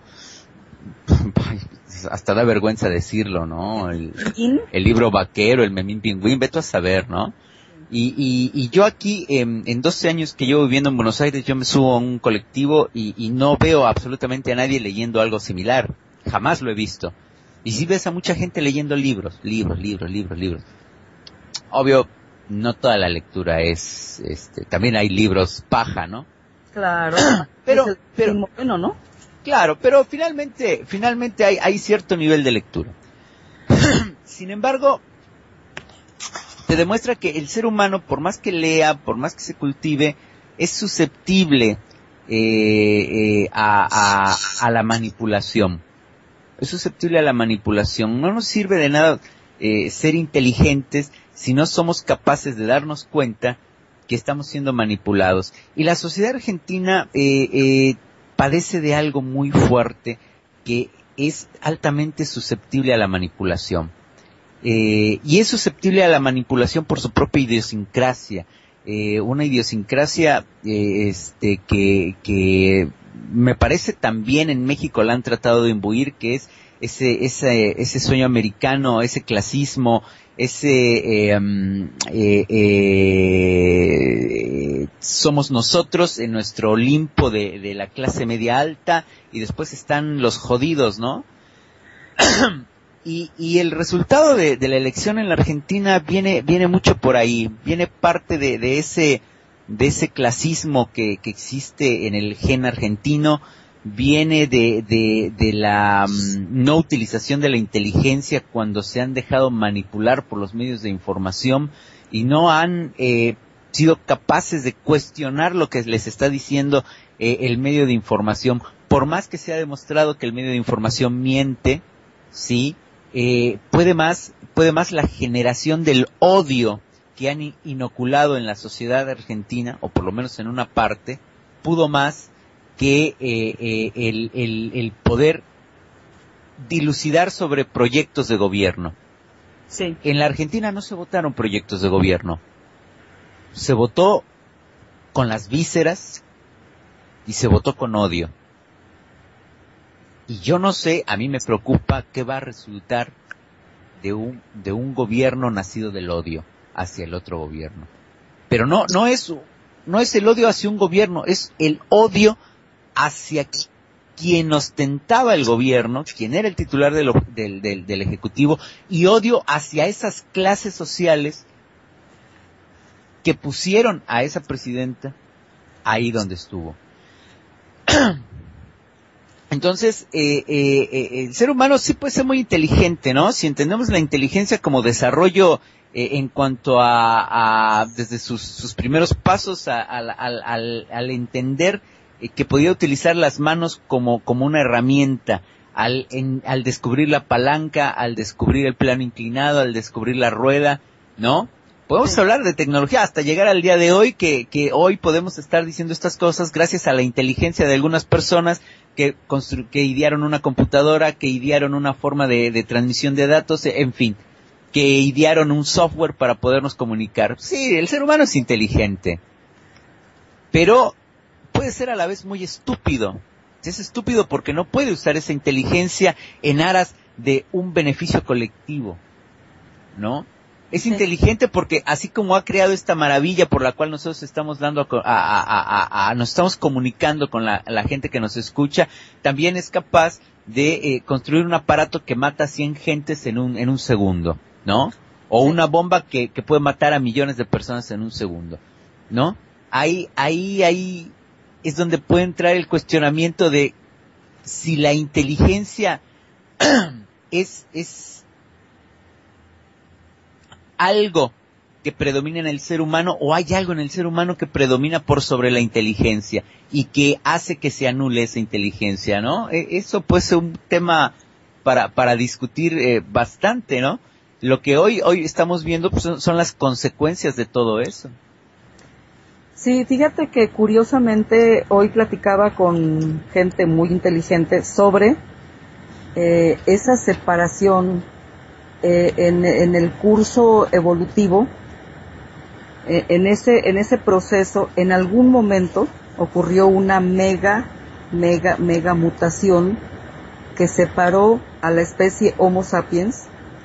hasta da vergüenza decirlo, ¿no? El, el libro vaquero, el Memín Pingüín, vete a saber, ¿no? Y, y, y yo aquí, eh, en doce años que llevo viviendo en Buenos Aires, yo me subo a un colectivo y, y no veo absolutamente a nadie leyendo algo similar. Jamás lo he visto. Y sí ves a mucha gente leyendo libros, libros, libros, libros, libros. Obvio, no toda la lectura es, este, también hay libros paja, ¿no? Claro. pero, es el pero, bueno, ¿no? Claro, pero finalmente, finalmente hay, hay cierto nivel de lectura. Sin embargo, te demuestra que el ser humano, por más que lea, por más que se cultive, es susceptible eh, eh, a, a, a la manipulación. Es susceptible a la manipulación. No nos sirve de nada eh, ser inteligentes si no somos capaces de darnos cuenta que estamos siendo manipulados. Y la sociedad argentina eh, eh, padece de algo muy fuerte, que es altamente susceptible a la manipulación. Eh, y es susceptible a la manipulación por su propia idiosincrasia, eh, una idiosincrasia eh, este que, que me parece también en México la han tratado de imbuir, que es ese ese ese sueño americano, ese clasismo, ese eh, eh, eh, somos nosotros en nuestro Olimpo de, de la clase media alta y después están los jodidos, ¿no? y, y el resultado de, de la elección en la Argentina viene, viene mucho por ahí, viene parte de, de ese, de ese clasismo que, que existe en el gen argentino, viene de, de, de la um, no utilización de la inteligencia cuando se han dejado manipular por los medios de información y no han eh, sido capaces de cuestionar lo que les está diciendo eh, el medio de información. Por más que se ha demostrado que el medio de información miente, sí, eh, puede más, puede más la generación del odio que han inoculado en la sociedad argentina, o por lo menos en una parte, pudo más que eh, eh, el, el, el poder dilucidar sobre proyectos de gobierno. Sí. En la Argentina no se votaron proyectos de gobierno. Se votó con las vísceras y se votó con odio. Y yo no sé, a mí me preocupa qué va a resultar de un, de un gobierno nacido del odio hacia el otro gobierno. Pero no, no es, no es el odio hacia un gobierno, es el odio hacia quien ostentaba el gobierno, quien era el titular del, del, del, del Ejecutivo, y odio hacia esas clases sociales que pusieron a esa presidenta ahí donde estuvo. Entonces, eh, eh, eh, el ser humano sí puede ser muy inteligente, ¿no? Si entendemos la inteligencia como desarrollo eh, en cuanto a, a desde sus, sus primeros pasos a, a, al, al, al entender eh, que podía utilizar las manos como, como una herramienta, al, en, al descubrir la palanca, al descubrir el plano inclinado, al descubrir la rueda, ¿no? Podemos sí. hablar de tecnología hasta llegar al día de hoy, que, que hoy podemos estar diciendo estas cosas gracias a la inteligencia de algunas personas que, constru- que idearon una computadora, que idearon una forma de, de transmisión de datos, en fin, que idearon un software para podernos comunicar. Sí, el ser humano es inteligente, pero puede ser a la vez muy estúpido. Es estúpido porque no puede usar esa inteligencia en aras de un beneficio colectivo, ¿no? Es inteligente porque así como ha creado esta maravilla por la cual nosotros estamos dando a, a, a, a, a nos estamos comunicando con la, la gente que nos escucha, también es capaz de eh, construir un aparato que mata a cien gentes en un en un segundo, ¿no? O una bomba que, que puede matar a millones de personas en un segundo, ¿no? Ahí ahí ahí es donde puede entrar el cuestionamiento de si la inteligencia es es algo que predomina en el ser humano o hay algo en el ser humano que predomina por sobre la inteligencia y que hace que se anule esa inteligencia, ¿no? Eso puede ser un tema para para discutir eh, bastante, ¿no? Lo que hoy hoy estamos viendo pues, son, son las consecuencias de todo eso. Sí, fíjate que curiosamente hoy platicaba con gente muy inteligente sobre eh, esa separación Eh, en, en el curso evolutivo, eh, en ese en ese proceso, en algún momento ocurrió una mega, mega, mega mutación que separó a la especie Homo sapiens.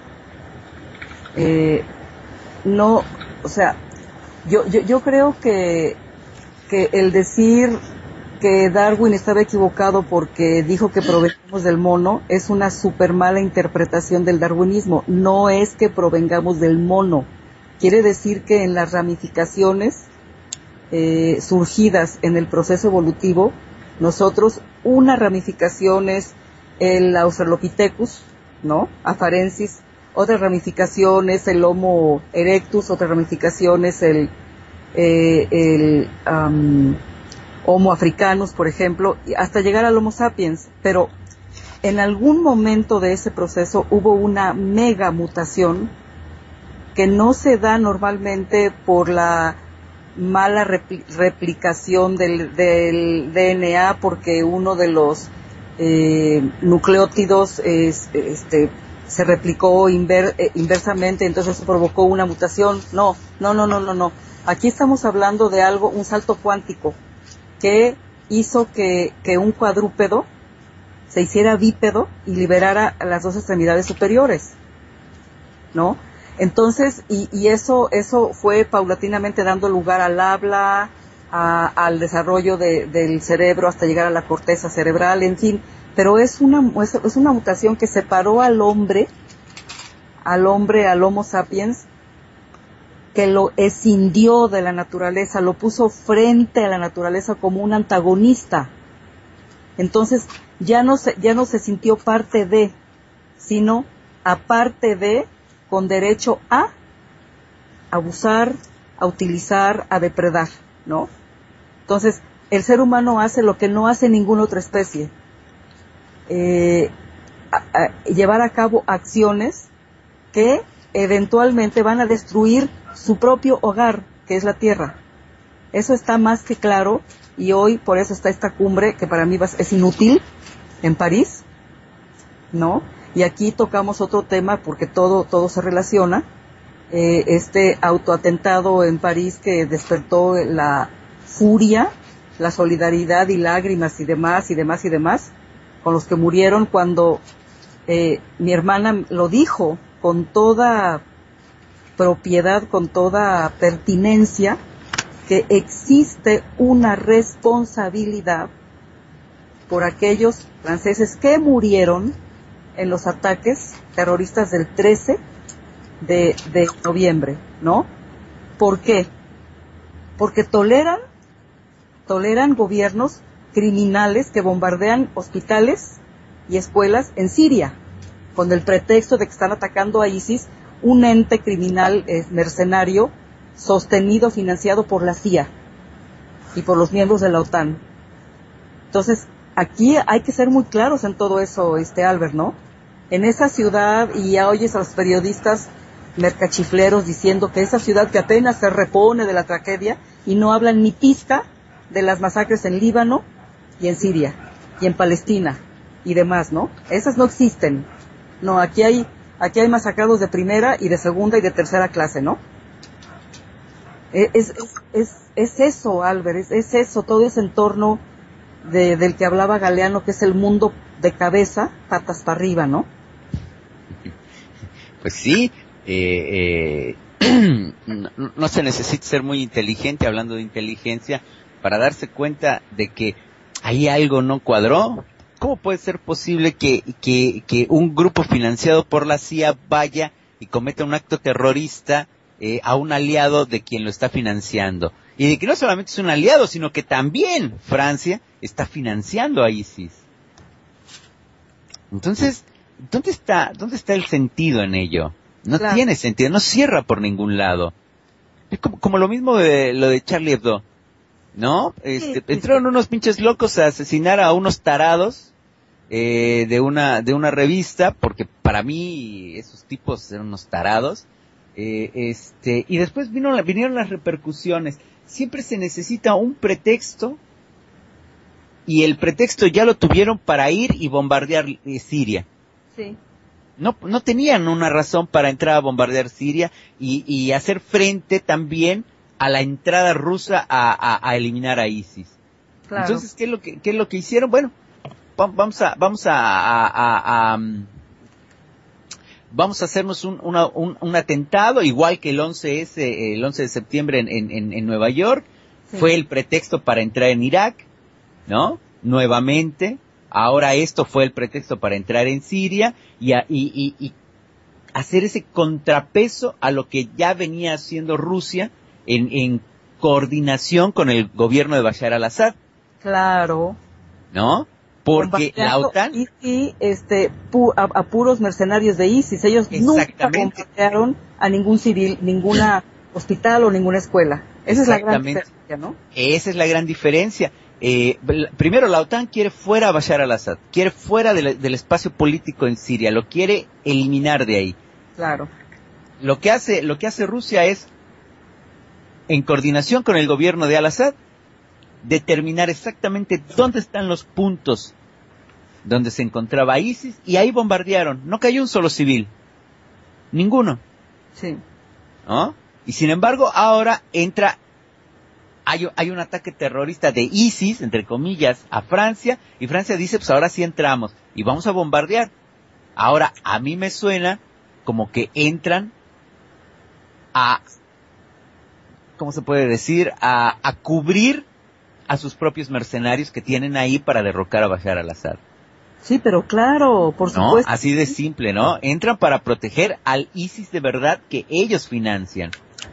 Eh, no, o sea, yo yo yo creo que que el decir que Darwin estaba equivocado porque dijo que provenimos del mono es una super mala interpretación del darwinismo. No es que provengamos del mono, quiere decir que en las ramificaciones eh, surgidas en el proceso evolutivo, nosotros, una ramificación es el Australopithecus, ¿no? Afarensis, otra ramificación es el Homo erectus, otra ramificación es el eh, el um, Homo africanus, por ejemplo, hasta llegar al Homo sapiens, pero en algún momento de ese proceso hubo una mega mutación que no se da normalmente por la mala repli- replicación del, del D N A, porque uno de los eh, nucleótidos es, este, se replicó inver, eh, inversamente, entonces eso provocó una mutación. No, no, no, no, no, no. Aquí estamos hablando de algo, un salto cuántico, que hizo que, que un cuadrúpedo se hiciera bípedo y liberara las dos extremidades superiores, ¿no? Entonces, y, y eso eso fue paulatinamente dando lugar al habla, a, al desarrollo de, del cerebro hasta llegar a la corteza cerebral, en fin, pero es una, es, es una mutación que separó al hombre, al hombre, al Homo sapiens, que lo escindió de la naturaleza, lo puso frente a la naturaleza como un antagonista. Entonces ya no se, ya no se sintió parte de, sino aparte de, con derecho a abusar, a utilizar, a depredar, ¿no? Entonces el ser humano hace lo que no hace ninguna otra especie, eh, a, a, llevar a cabo acciones que eventualmente van a destruir su propio hogar, que es la tierra. Eso está más que claro, y hoy por eso está esta cumbre que para mí es inútil en París, ¿no? Y aquí tocamos otro tema porque todo todo se relaciona. Eh, este autoatentado en París que despertó la furia, la solidaridad y lágrimas y demás y demás y demás con los que murieron cuando eh, mi hermana lo dijo con toda propiedad, con toda pertinencia, que existe una responsabilidad por aquellos franceses que murieron en los ataques terroristas del trece de, de noviembre, ¿no? ¿Por qué? Porque toleran, toleran gobiernos criminales que bombardean hospitales y escuelas en Siria, con el pretexto de que están atacando a ISIS, un ente criminal eh, mercenario sostenido, financiado por la C I A y por los miembros de la OTAN. Entonces, aquí hay que ser muy claros en todo eso, este Albert, ¿no? En esa ciudad, y ya oyes a los periodistas mercachifleros diciendo que esa ciudad que apenas se repone de la tragedia y no hablan ni pizca de las masacres en Líbano y en Siria y en Palestina y demás, ¿no? Esas no existen. No, aquí hay aquí hay masacrados de primera y de segunda y de tercera clase, ¿no? Es es es, es eso, Albert, es, es eso, todo ese entorno de, del que hablaba Galeano, que es el mundo de cabeza, patas para arriba, ¿no? Pues sí, eh, eh, no, no se necesita ser muy inteligente, hablando de inteligencia, para darse cuenta de que ahí algo no cuadró. ¿Cómo puede ser posible que, que, que un grupo financiado por la C I A vaya y cometa un acto terrorista eh, a un aliado de quien lo está financiando? Y de que no solamente es un aliado, sino que también Francia está financiando a ISIS. Entonces, ¿dónde está, dónde está el sentido en ello? No claro. tiene sentido, no cierra por ningún lado. Es como, como lo mismo de lo de Charlie Hebdo, ¿no? Este, sí, entraron sí. unos pinches locos a asesinar a unos tarados eh, de una de una revista, porque para mí esos tipos eran unos tarados. Eh, este, y después vino, vinieron las repercusiones. Siempre se necesita un pretexto, y el pretexto ya lo tuvieron para ir y bombardear eh, Siria. Sí. No, no tenían una razón para entrar a bombardear Siria y, y hacer frente también a la entrada rusa a, a, a eliminar a ISIS. Claro. Entonces, ¿qué es lo que, qué es lo que hicieron? Bueno, vamos a, vamos a, a, a, a vamos a hacernos un, una, un, un atentado, igual que el once ese, el once de septiembre en, en, en Nueva York. Sí. Fue el pretexto para entrar en Irak, ¿no? Nuevamente. Ahora esto fue el pretexto para entrar en Siria y, a, y, y, y hacer ese contrapeso a lo que ya venía haciendo Rusia en, en coordinación con el gobierno de Bashar al-Assad. Claro. ¿No? Porque la OTAN... Y, y este, pu, a, a puros mercenarios de ISIS. Ellos nunca bombardearon a ningún civil, ninguna hospital o ninguna escuela. Esa es la gran diferencia, ¿no? Esa es la gran diferencia. Eh, primero, la OTAN quiere fuera a Bashar al-Assad, quiere fuera de la, del espacio político en Siria, lo quiere eliminar de ahí. Claro. Lo que hace, lo que hace Rusia es, en coordinación con el gobierno de al-Assad, determinar exactamente dónde están los puntos donde se encontraba ISIS, y ahí bombardearon. No cayó un solo civil, ninguno. Sí. ¿No? Y sin embargo, ahora entra Hay, hay un ataque terrorista de ISIS, entre comillas, a Francia, y Francia dice, pues ahora sí entramos, y vamos a bombardear. Ahora, a mí me suena como que entran a, ¿cómo se puede decir? A, a cubrir a sus propios mercenarios que tienen ahí para derrocar a Bashar al-Assad. Sí, pero claro, por ¿no? supuesto. Así de simple, ¿no? Entran para proteger al ISIS de verdad que ellos financian.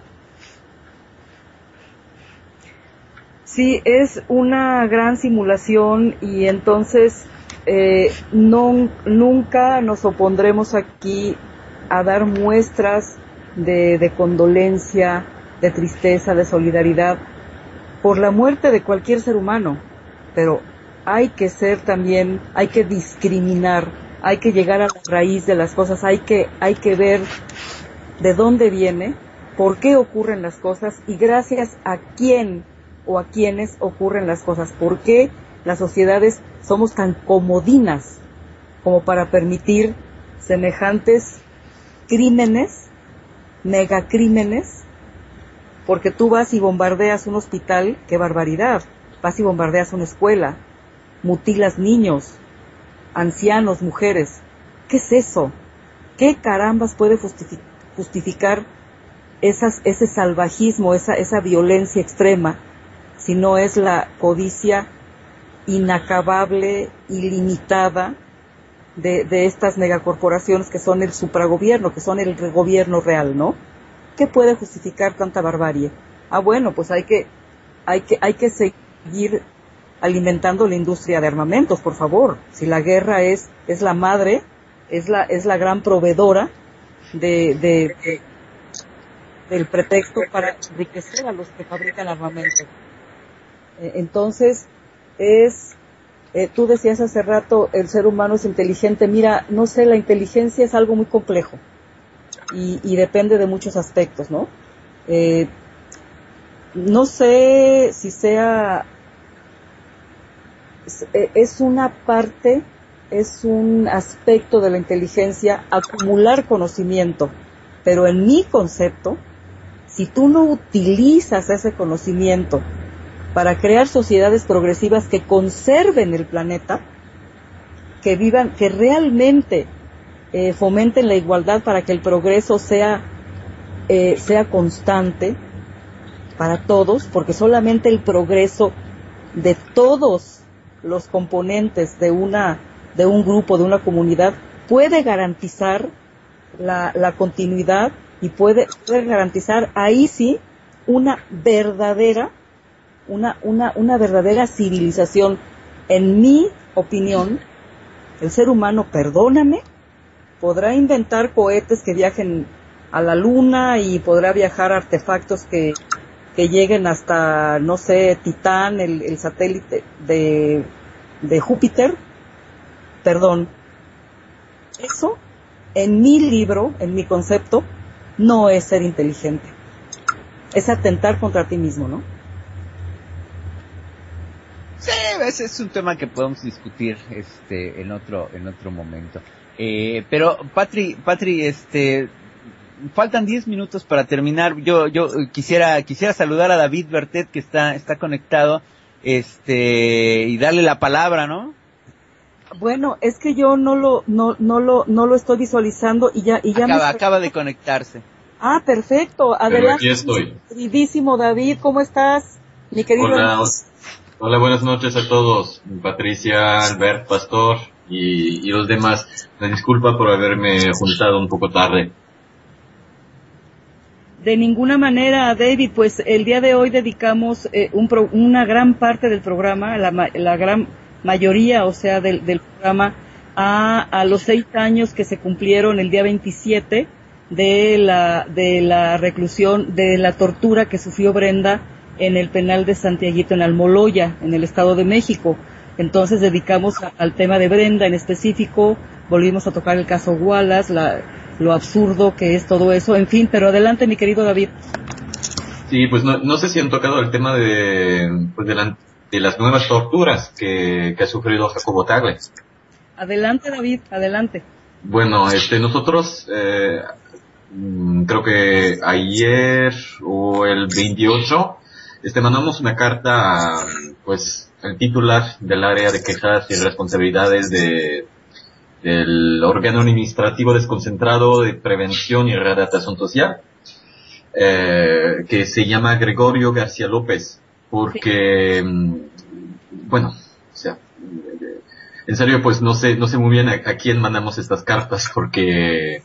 Sí, es una gran simulación y entonces eh, no, nunca nos opondremos aquí a dar muestras de, de condolencia, de tristeza, de solidaridad por la muerte de cualquier ser humano, pero hay que ser también, hay que discriminar, hay que llegar a la raíz de las cosas, hay que, hay que ver de dónde viene, por qué ocurren las cosas y gracias a quién o a quiénes ocurren las cosas, por qué las sociedades somos tan comodinas como para permitir semejantes crímenes, megacrímenes, porque tú vas y bombardeas un hospital, qué barbaridad, vas y bombardeas una escuela, mutilas niños, ancianos, mujeres, ¿qué es eso? ¿Qué carambas puede justific- justificar esas, ese salvajismo, esa, esa violencia extrema, si no es la codicia inacabable, ilimitada de, de estas megacorporaciones que son el supragobierno, que son el gobierno real, ¿no? ¿Qué puede justificar tanta barbarie? Ah, bueno, pues hay que, hay que, hay que seguir alimentando la industria de armamentos, por favor. Si la guerra es, es la madre, es la, es la gran proveedora de, de, de del pretexto para enriquecer a los que fabrican armamentos. Eh, entonces, es, eh, tú decías hace rato, el ser humano es inteligente. Mira, no sé, la inteligencia es algo muy complejo. Y, y depende de muchos aspectos, ¿no? Eh, no sé si sea, es, es una parte, es un aspecto de la inteligencia acumular conocimiento, pero en mi concepto, si tú no utilizas ese conocimiento para crear sociedades progresivas que conserven el planeta, que vivan, que realmente Eh, fomenten la igualdad para que el progreso sea eh, sea constante para todos, porque solamente el progreso de todos los componentes de una de un grupo, de una comunidad, puede garantizar la, la continuidad y puede, puede garantizar ahí sí una verdadera una una una verdadera civilización. En mi opinión, el ser humano, perdóname, podrá inventar cohetes que viajen a la luna y podrá viajar artefactos que, que lleguen hasta, no sé, Titán, el, el satélite de, de Júpiter. Perdón. Eso, en mi libro, en mi concepto, no es ser inteligente. Es atentar contra ti mismo, ¿no? Sí, ese es un tema que podemos discutir este en otro en otro momento. Eh, pero Patri, Patri, este, faltan diez minutos para terminar. Yo, yo quisiera, quisiera saludar a David Bertet que está, está conectado, este, y darle la palabra, ¿no? Bueno, es que yo no lo, no, no lo, no lo estoy visualizando y ya, y ya acaba, me... acaba de conectarse. Ah, perfecto. Adelante. Pero aquí estoy. Queridísimo David, ¿cómo estás? Mi querido. Hola, hola, buenas noches a todos. Patricia, Albert, Pastor y, y los demás. Me disculpa por haberme juntado un poco tarde. De ninguna manera, David, pues el día de hoy dedicamos eh, un pro, una gran parte del programa, la, la gran mayoría, o sea, del, del programa, a, a los seis años que se cumplieron el día veintisiete de la, de la reclusión, de la tortura que sufrió Brenda en el penal de Santiaguito en Almoloya, en el Estado de México. Entonces dedicamos a, al tema de Brenda en específico, volvimos a tocar el caso Wallace, la, lo absurdo que es todo eso, en fin, pero adelante mi querido David. Sí, pues no, no sé si han tocado el tema de, pues de, la, de las nuevas torturas que, que ha sufrido Jacobo Tagle. Adelante David, adelante. Bueno, este, nosotros, eh, creo que ayer o el veintiocho, este, mandamos una carta a, pues, al titular del área de quejas y responsabilidades de, del órgano administrativo desconcentrado de prevención y readaptación social, eh, que se llama Gregorio García López, porque, sí. bueno, o sea, en serio, pues no sé, no sé muy bien a, a quién mandamos estas cartas porque,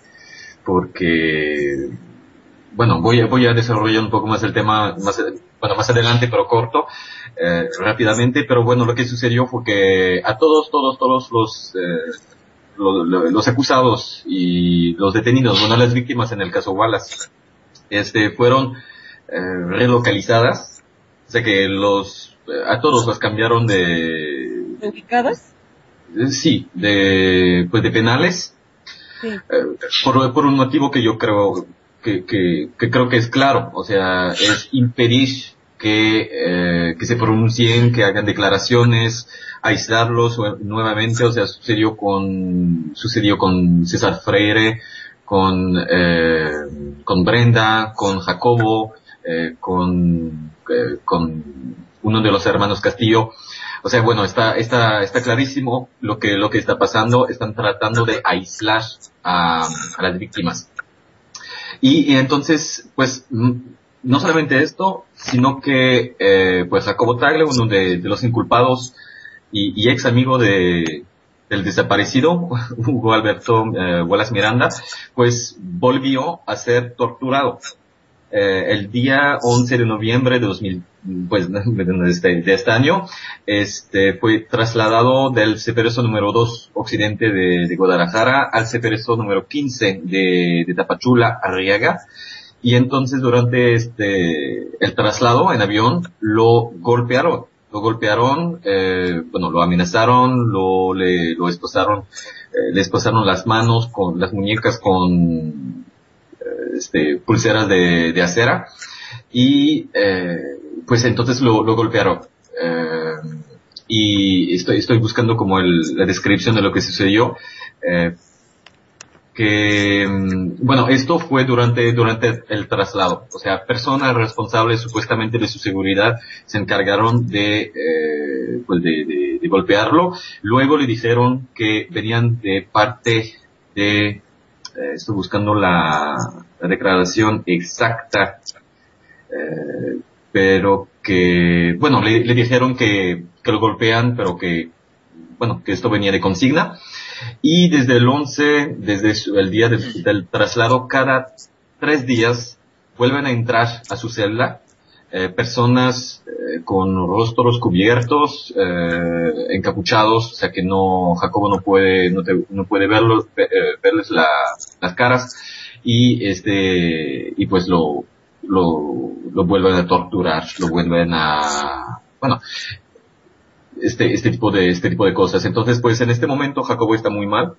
porque, bueno, voy a, voy a desarrollar un poco más el tema más, bueno, más adelante, pero corto, eh, rápidamente, pero bueno, lo que sucedió fue que a todos, todos, todos los, eh, los, los acusados y los detenidos, bueno, las víctimas en el caso Wallace, este, fueron eh, relocalizadas, o sea que los, a todos los cambiaron de... ¿Ubicadas? Sí, de, pues de penales, Sí. eh, por, por un motivo que yo creo que, que, que creo que es claro, o sea, es impedir que, eh, que se pronuncien, que hagan declaraciones, aislarlos nuevamente, o sea, sucedió con, sucedió con César Freire, con, eh, con Brenda, con Jacobo, eh, con, eh, con uno de los hermanos Castillo. O sea, bueno, está, está, está clarísimo lo que, lo que está pasando. Están tratando de aislar a, a las víctimas. Y, y entonces, pues, no solamente esto, sino que, eh, pues Jacobo Tagle, uno de, de los inculpados y, y ex amigo de, del desaparecido, Hugo Alberto eh, Wallace Miranda, pues volvió a ser torturado. Eh, el día once de noviembre de dos mil, pues, de este, de este año, este, fue trasladado del Ceperezo número dos occidente de, de Guadalajara al Ceperezo número quince de, de Tapachula, Arriaga. Y entonces durante este, el traslado en avión, lo golpearon. Lo golpearon, eh, bueno, lo amenazaron, lo, le, lo esposaron, eh, le esposaron las manos con, las muñecas con, este, pulseras de, de acera, y eh, pues entonces lo, lo golpearon. Eh, y estoy, estoy buscando como el, la descripción de lo que sucedió. Eh, que, bueno, esto fue durante, durante el traslado. O sea, personas responsables supuestamente de su seguridad se encargaron de, eh, pues de, de, de golpearlo. Luego le dijeron que venían de parte de, eh, estoy buscando la, la declaración exacta, eh, pero que, bueno, le, le dijeron que, que lo golpean, pero que, bueno, que esto venía de consigna. Y desde el once, desde el día del, del traslado, cada tres días vuelven a entrar a su celda eh, personas eh, con rostros cubiertos, eh, encapuchados, o sea que no, Jacobo no puede, no, te, no puede verlos, eh, verles la, las caras, y este, y pues lo, lo, lo vuelven a torturar, lo vuelven a, bueno, este, este tipo de, este tipo de cosas. Entonces, pues en este momento Jacobo está muy mal,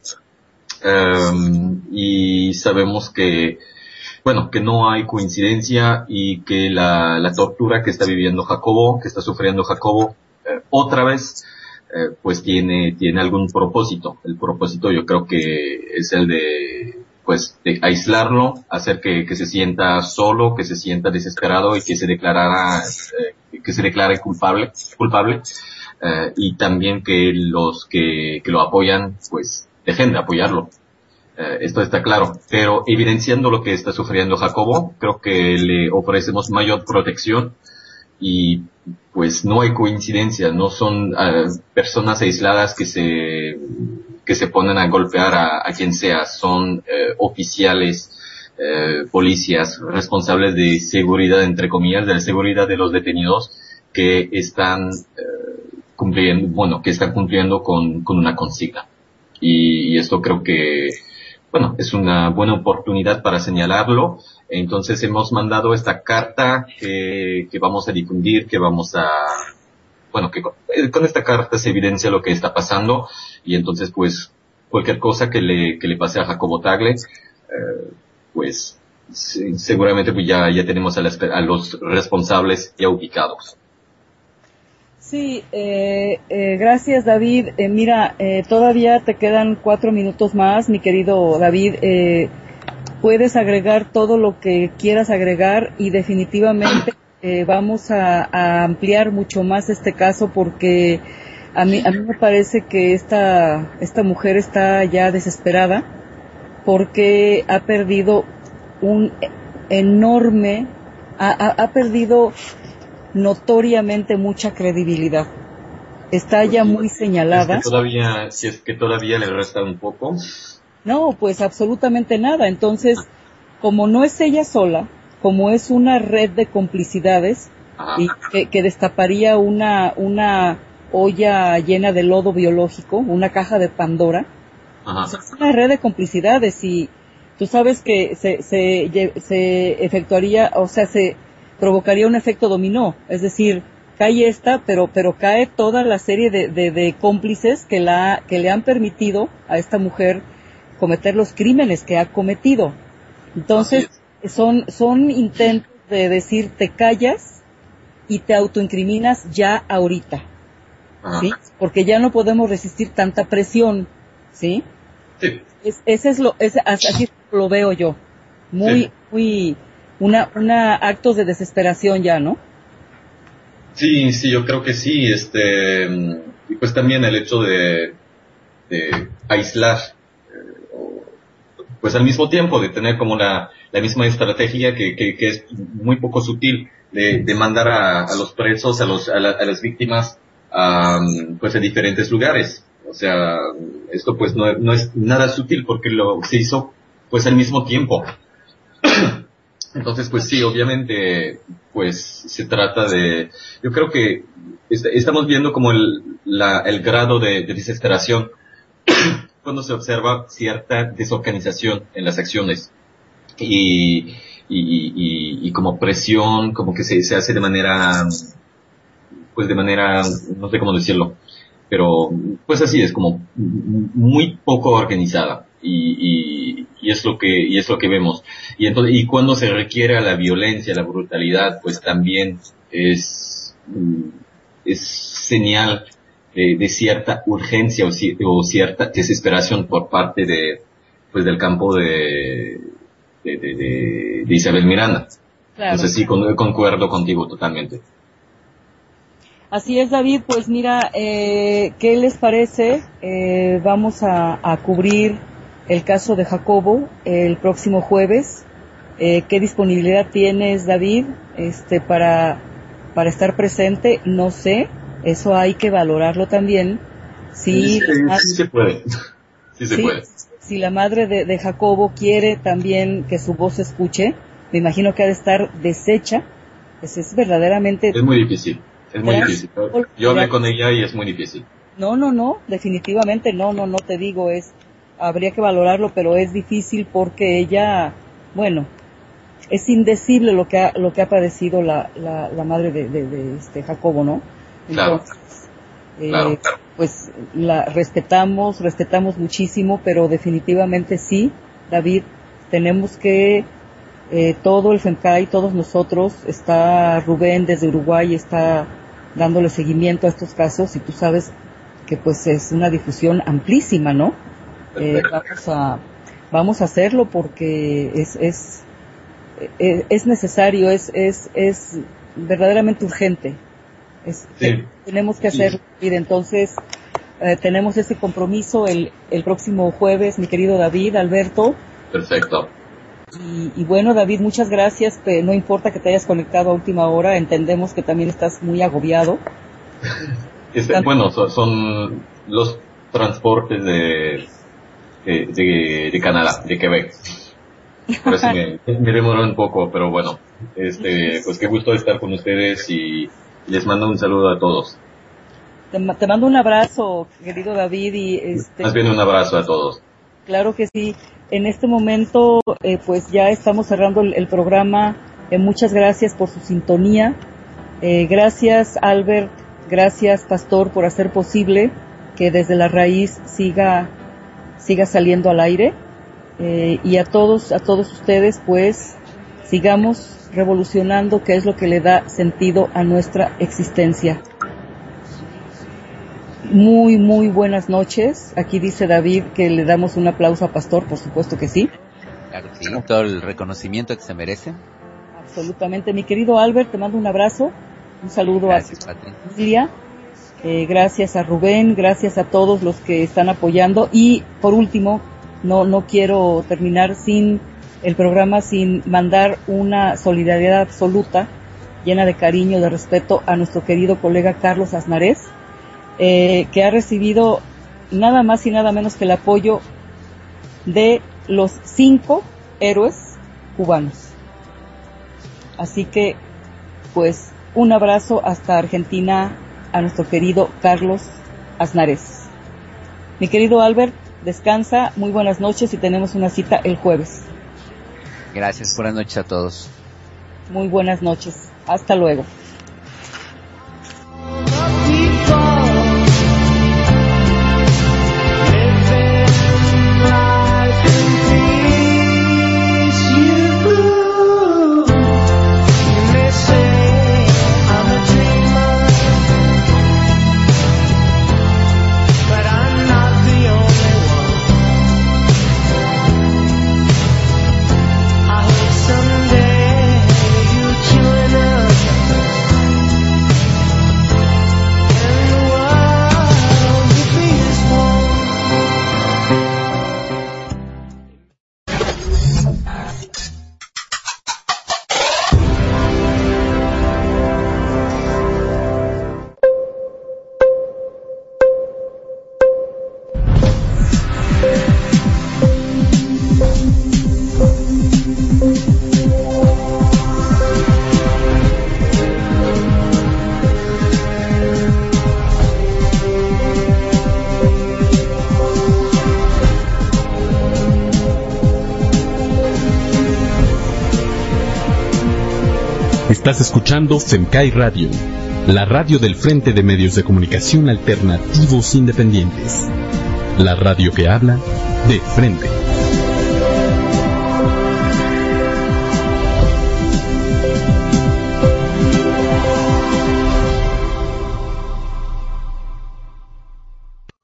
um, y sabemos que, bueno, que no hay coincidencia y que la, la tortura que está viviendo Jacobo, que está sufriendo Jacobo, eh, otra vez, eh, pues tiene, tiene algún propósito. El propósito yo creo que es el de, pues, de aislarlo, hacer que, que se sienta solo, que se sienta desesperado y que se declarara, eh, que se declare culpable, culpable. Uh, y también que los que, que lo apoyan, pues, dejen de apoyarlo. Uh, esto está claro. Pero evidenciando lo que está sufriendo Jacobo, creo que le ofrecemos mayor protección y, pues, no hay coincidencia. No son uh, personas aisladas que se, que se ponen a golpear a, a quien sea. Son uh, oficiales, uh, policías, responsables de seguridad, entre comillas, de la seguridad de los detenidos que están uh, cumpliendo, bueno, que están cumpliendo con, con una consigna. Y, y esto creo que, bueno, es una buena oportunidad para señalarlo. Entonces hemos mandado esta carta que, que vamos a difundir, que vamos a, bueno, que con, con esta carta se evidencia lo que está pasando, y entonces pues cualquier cosa que le, que le pase a Jacobo Tagle, eh, pues sí, seguramente pues ya, ya tenemos a, las, a los responsables ya ubicados. Sí, eh, eh, gracias David. Eh, mira, eh, todavía te quedan cuatro minutos más, mi querido David. Eh, puedes agregar todo lo que quieras agregar y definitivamente eh, vamos a, a ampliar mucho más este caso porque a mí, a mí me parece que esta, esta mujer está ya desesperada porque ha perdido un enorme, ha, ha, ha perdido notoriamente mucha credibilidad. está ya muy señalada. Es que todavía, si es que todavía le resta un poco. No, pues absolutamente nada. Entonces, como no es ella sola, como es una red de complicidades, Ajá. y que, que destaparía una, una olla llena de lodo biológico, una caja de Pandora, Ajá. pues es una red de complicidades y tú sabes que se, se, se efectuaría, o sea, se provocaría un efecto dominó, es decir, cae esta, pero, pero cae toda la serie de, de, de cómplices que la, que le han permitido a esta mujer cometer los crímenes que ha cometido. Entonces, son, son intentos de decir, te callas y te autoincriminas ya ahorita, Ajá. ¿sí? Porque ya no podemos resistir tanta presión, ¿sí? Sí. Es, ese es lo, ese, así lo veo yo. Muy, Sí. muy, una, una actos de desesperación ya, ¿no? Sí, sí, yo creo que sí, este, y pues también el hecho de, de aislar, eh, o, pues al mismo tiempo de tener como la, la misma estrategia que, que, que es muy poco sutil, de, de mandar a, a los presos, a los, a, la, a las víctimas, a, pues a diferentes lugares. O sea, esto pues no, no es nada sutil porque lo se hizo pues al mismo tiempo. Entonces, pues sí, obviamente, pues se trata de, yo creo que est- estamos viendo como el, la, el grado de, de desesperación cuando se observa cierta desorganización en las acciones y, y, y, y, y como presión, como que se, se hace de manera, pues de manera, no sé cómo decirlo, pero pues así es, como muy poco organizada y, y, y es lo que y es lo que vemos y entonces y cuando se requiere a la violencia, la brutalidad, pues también es es señal de, de cierta urgencia o, ci- o cierta desesperación por parte de pues del campo de de, de, de, de Isabel Miranda. Claro. Entonces sí, con- concuerdo contigo totalmente. Así es, David, pues mira, eh, ¿qué les parece? Eh, vamos a, a cubrir el caso de Jacobo el próximo jueves. Eh, ¿qué disponibilidad tienes, David, este, para, para estar presente? No sé, eso hay que valorarlo también. Sí, Si, sí, sí se puede. Sí se sí, puede. si la madre de, de Jacobo quiere también que su voz se escuche, me imagino que ha de estar deshecha, pues es verdaderamente... Es muy difícil. Es muy Gracias. difícil. Yo hablé con ella y es muy difícil. No, no, no, definitivamente no, no, no te digo, es, habría que valorarlo, pero es difícil porque ella, bueno, es indecible lo que ha, lo que ha padecido la, la, la madre de, de, de este Jacobo, ¿no? Claro. Entonces, eh, Claro. pues la respetamos, respetamos muchísimo, pero definitivamente sí, David, tenemos que, eh, todo el FEMCAI, todos nosotros, está Rubén desde Uruguay, está dándole seguimiento a estos casos y tú sabes que pues es una difusión amplísima, ¿no? Eh, vamos a vamos a hacerlo porque es es es, es necesario, es es es verdaderamente urgente. Es, Sí. Tenemos que hacerlo y entonces eh, tenemos ese compromiso el el próximo jueves, mi querido David, Alberto. Perfecto. Y, y bueno, David, muchas gracias. Pero no importa que te hayas conectado a última hora, entendemos que también estás muy agobiado. Este, bueno, son, son los transportes de, de, de, de Canadá, de Quebec. Por eso me, me demoró un poco, pero bueno, este, pues qué gusto estar con ustedes y les mando un saludo a todos. Te, te mando un abrazo, querido David, y este, Más bien un abrazo a todos. Claro que sí. En este momento, eh, pues ya estamos cerrando el, el programa. Eh, muchas gracias por su sintonía. Eh, gracias, Albert. Gracias, Pastor, por hacer posible que desde la raíz siga siga saliendo al aire. Eh, y a todos, a todos ustedes, pues sigamos revolucionando, que es lo que le da sentido a nuestra existencia. Muy, muy buenas noches. Aquí dice David que le damos un aplauso a Pastor, por supuesto que sí. Claro que sí, todo el reconocimiento que se merece. Absolutamente. Mi querido Albert, te mando un abrazo, un saludo Gracias, a tu Patri. familia. Eh, gracias a Rubén, gracias a todos los que están apoyando. Y por último, no, no quiero terminar sin el programa sin mandar una solidaridad absoluta, llena de cariño, de respeto a nuestro querido colega Carlos Aznarés. eh, que ha recibido nada más y nada menos que el apoyo de los cinco héroes cubanos. Así que, pues, un abrazo hasta Argentina a nuestro querido Carlos Aznarez. Mi querido Albert, descansa, muy buenas noches y tenemos una cita el jueves. Gracias, buenas noches a todos. Muy buenas noches, hasta luego. Estás escuchando Femcay Radio, la radio del Frente de Medios de Comunicación Alternativos Independientes. La radio que habla de frente.